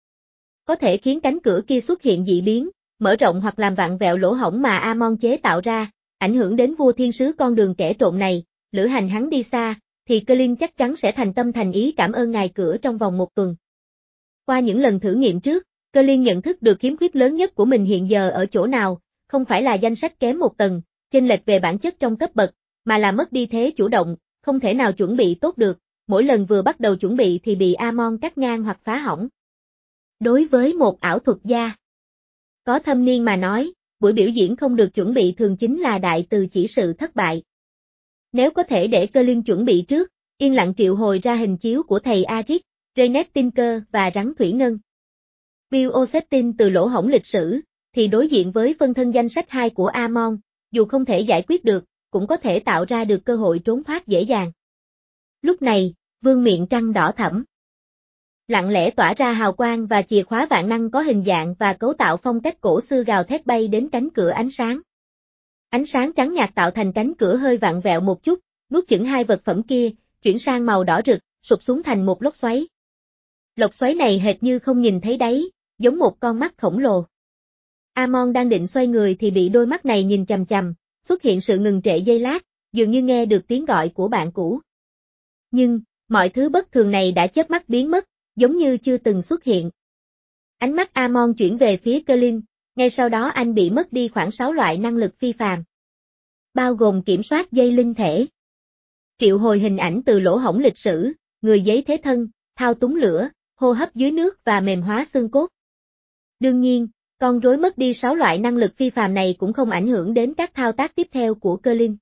có thể khiến cánh cửa kia xuất hiện dị biến, mở rộng hoặc làm vặn vẹo lỗ hổng mà Amon chế tạo ra, ảnh hưởng đến vua thiên sứ con đường kẻ trộm này, lữ hành hắn đi xa, thì Colin chắc chắn sẽ thành tâm thành ý cảm ơn ngài cửa trong vòng một tuần. Qua những lần thử nghiệm trước, Colin nhận thức được khiếm khuyết lớn nhất của mình hiện giờ ở chỗ nào, không phải là danh sách kém một tầng, chênh lệch về bản chất trong cấp bậc, mà là mất đi thế chủ động, không thể nào chuẩn bị tốt được, mỗi lần vừa bắt đầu chuẩn bị thì bị Amon cắt ngang hoặc phá hỏng. Đối với một ảo thuật gia có thâm niên mà nói, buổi biểu diễn không được chuẩn bị thường chính là đại từ chỉ sự thất bại. Nếu có thể để Colin chuẩn bị trước, yên lặng triệu hồi ra hình chiếu của thầy Arik, Raynet Tinker và Rắn Thủy Ngân. Bill O'Ceptin từ lỗ hổng lịch sử, thì đối diện với phân thân danh sách hai của Amon, dù không thể giải quyết được, cũng có thể tạo ra được cơ hội trốn thoát dễ dàng. Lúc này, vương miệng trăng đỏ thẫm lặng lẽ tỏa ra hào quang và chìa khóa vạn năng có hình dạng và cấu tạo phong cách cổ xưa gào thét bay đến cánh cửa ánh sáng. Ánh sáng trắng nhạt tạo thành cánh cửa hơi vặn vẹo một chút, nuốt chửng hai vật phẩm kia, chuyển sang màu đỏ rực, sụp xuống thành một lốc xoáy. Lốc xoáy này hệt như không nhìn thấy đáy, giống một con mắt khổng lồ. Amon đang định xoay người thì bị đôi mắt này nhìn chằm chằm, xuất hiện sự ngừng trệ giây lát, dường như nghe được tiếng gọi của bạn cũ. Nhưng, mọi thứ bất thường này đã chớp mắt biến mất, giống như chưa từng xuất hiện. Ánh mắt Amon chuyển về phía Colin, ngay sau đó anh bị mất đi khoảng sáu loại năng lực phi phàm, bao gồm kiểm soát dây linh thể, triệu hồi hình ảnh từ lỗ hổng lịch sử, người giấy thế thân, thao túng lửa, hô hấp dưới nước và mềm hóa xương cốt. Đương nhiên, con rối mất đi sáu loại năng lực phi phàm này cũng không ảnh hưởng đến các thao tác tiếp theo của Colin.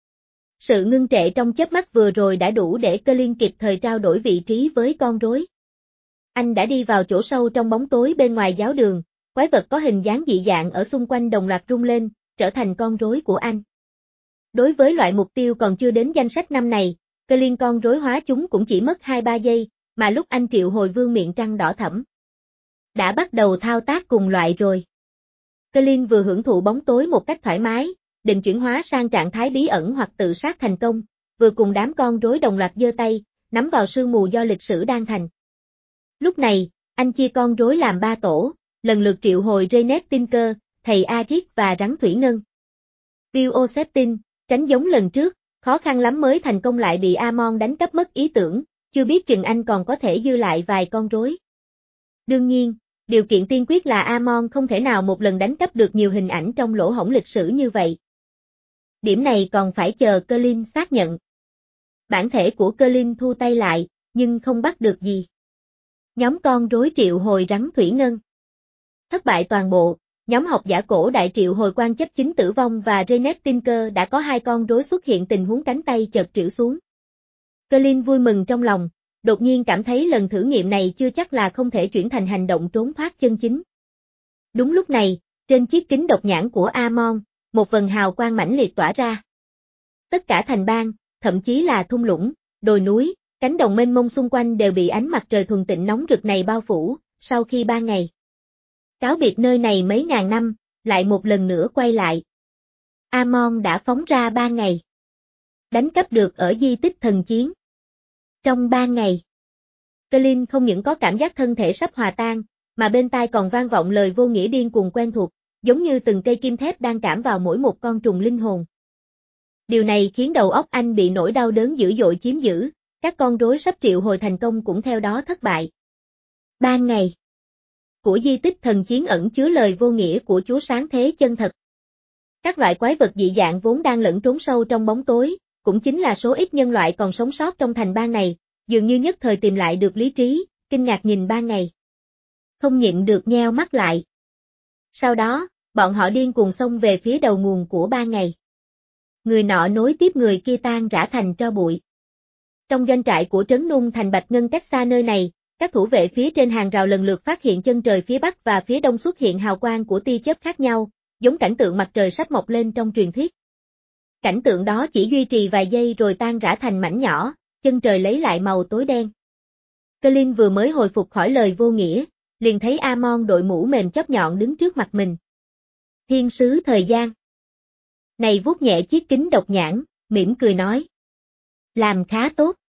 Sự ngưng trệ trong chớp mắt vừa rồi đã đủ để Colin kịp thời trao đổi vị trí với con rối. Anh đã đi vào chỗ sâu trong bóng tối bên ngoài giáo đường, quái vật có hình dáng dị dạng ở xung quanh đồng loạt rung lên, trở thành con rối của anh. Đối với loại mục tiêu còn chưa đến danh sách năm này, Colin con rối hóa chúng cũng chỉ mất hai ba giây, mà lúc anh triệu hồi vương miệng trăng đỏ thẫm đã bắt đầu thao tác cùng loại rồi. Colin vừa hưởng thụ bóng tối một cách thoải mái, định chuyển hóa sang trạng thái bí ẩn hoặc tự sát thành công, vừa cùng đám con rối đồng loạt giơ tay, nắm vào sương mù do lịch sử đang thành. Lúc này, anh chia con rối làm ba tổ, lần lượt triệu hồi Renet Tinker, thầy Arik và rắn thủy ngân. Bill O'Ceptin, tránh giống lần trước, khó khăn lắm mới thành công lại bị Amon đánh cắp mất ý tưởng, chưa biết chừng anh còn có thể dư lại vài con rối. Đương nhiên, điều kiện tiên quyết là Amon không thể nào một lần đánh cắp được nhiều hình ảnh trong lỗ hổng lịch sử như vậy. Điểm này còn phải chờ Colin xác nhận. Bản thể của Colin thu tay lại, nhưng không bắt được gì. Nhóm con rối triệu hồi rắn thủy ngân thất bại toàn bộ, nhóm học giả cổ đại triệu hồi quan chấp chính tử vong và Renet Tinker đã có hai con rối xuất hiện tình huống cánh tay chợt trĩu xuống. Colin vui mừng trong lòng, đột nhiên cảm thấy lần thử nghiệm này chưa chắc là không thể chuyển thành hành động trốn thoát chân chính. Đúng lúc này, trên chiếc kính độc nhãn của Amon, một vần hào quang mãnh liệt tỏa ra. Tất cả thành bang, thậm chí là thung lũng, đồi núi, cánh đồng mênh mông xung quanh đều bị ánh mặt trời thuần tịnh nóng rực này bao phủ, sau khi ba ngày cáo biệt nơi này mấy ngàn năm, lại một lần nữa quay lại. Amon đã phóng ra ba ngày. Đánh cắp được ở di tích thần chiến. Trong ba ngày, Colin không những có cảm giác thân thể sắp hòa tan, mà bên tai còn vang vọng lời vô nghĩa điên cuồng quen thuộc, giống như từng cây kim thép đang cảm vào mỗi một con trùng linh hồn. Điều này khiến đầu óc anh bị nỗi đau đớn dữ dội chiếm giữ, các con rối sắp triệu hồi thành công cũng theo đó thất bại. Ba ngày của di tích thần chiến ẩn chứa lời vô nghĩa của Chúa sáng thế chân thật. Các loại quái vật dị dạng vốn đang lẫn trốn sâu trong bóng tối, cũng chính là số ít nhân loại còn sống sót trong thành bang này, dường như nhất thời tìm lại được lý trí, kinh ngạc nhìn ba ngày. Không nhịn được nheo mắt lại. Sau đó, bọn họ điên cuồng xông về phía đầu nguồn của ba ngày. Người nọ nối tiếp người kia tan rã thành tro bụi. Trong doanh trại của trấn Nung thành Bạch Ngân cách xa nơi này, các thủ vệ phía trên hàng rào lần lượt phát hiện chân trời phía bắc và phía đông xuất hiện hào quang của tia chớp khác nhau, giống cảnh tượng mặt trời sắp mọc lên trong truyền thuyết. Cảnh tượng đó chỉ duy trì vài giây rồi tan rã thành mảnh nhỏ, chân trời lấy lại màu tối đen. Colin vừa mới hồi phục khỏi lời vô nghĩa, liền thấy Amon đội mũ mềm chóp nhọn đứng trước mặt mình. Thiên sứ thời gian. Này vuốt nhẹ chiếc kính độc nhãn, mỉm cười nói. Làm khá tốt.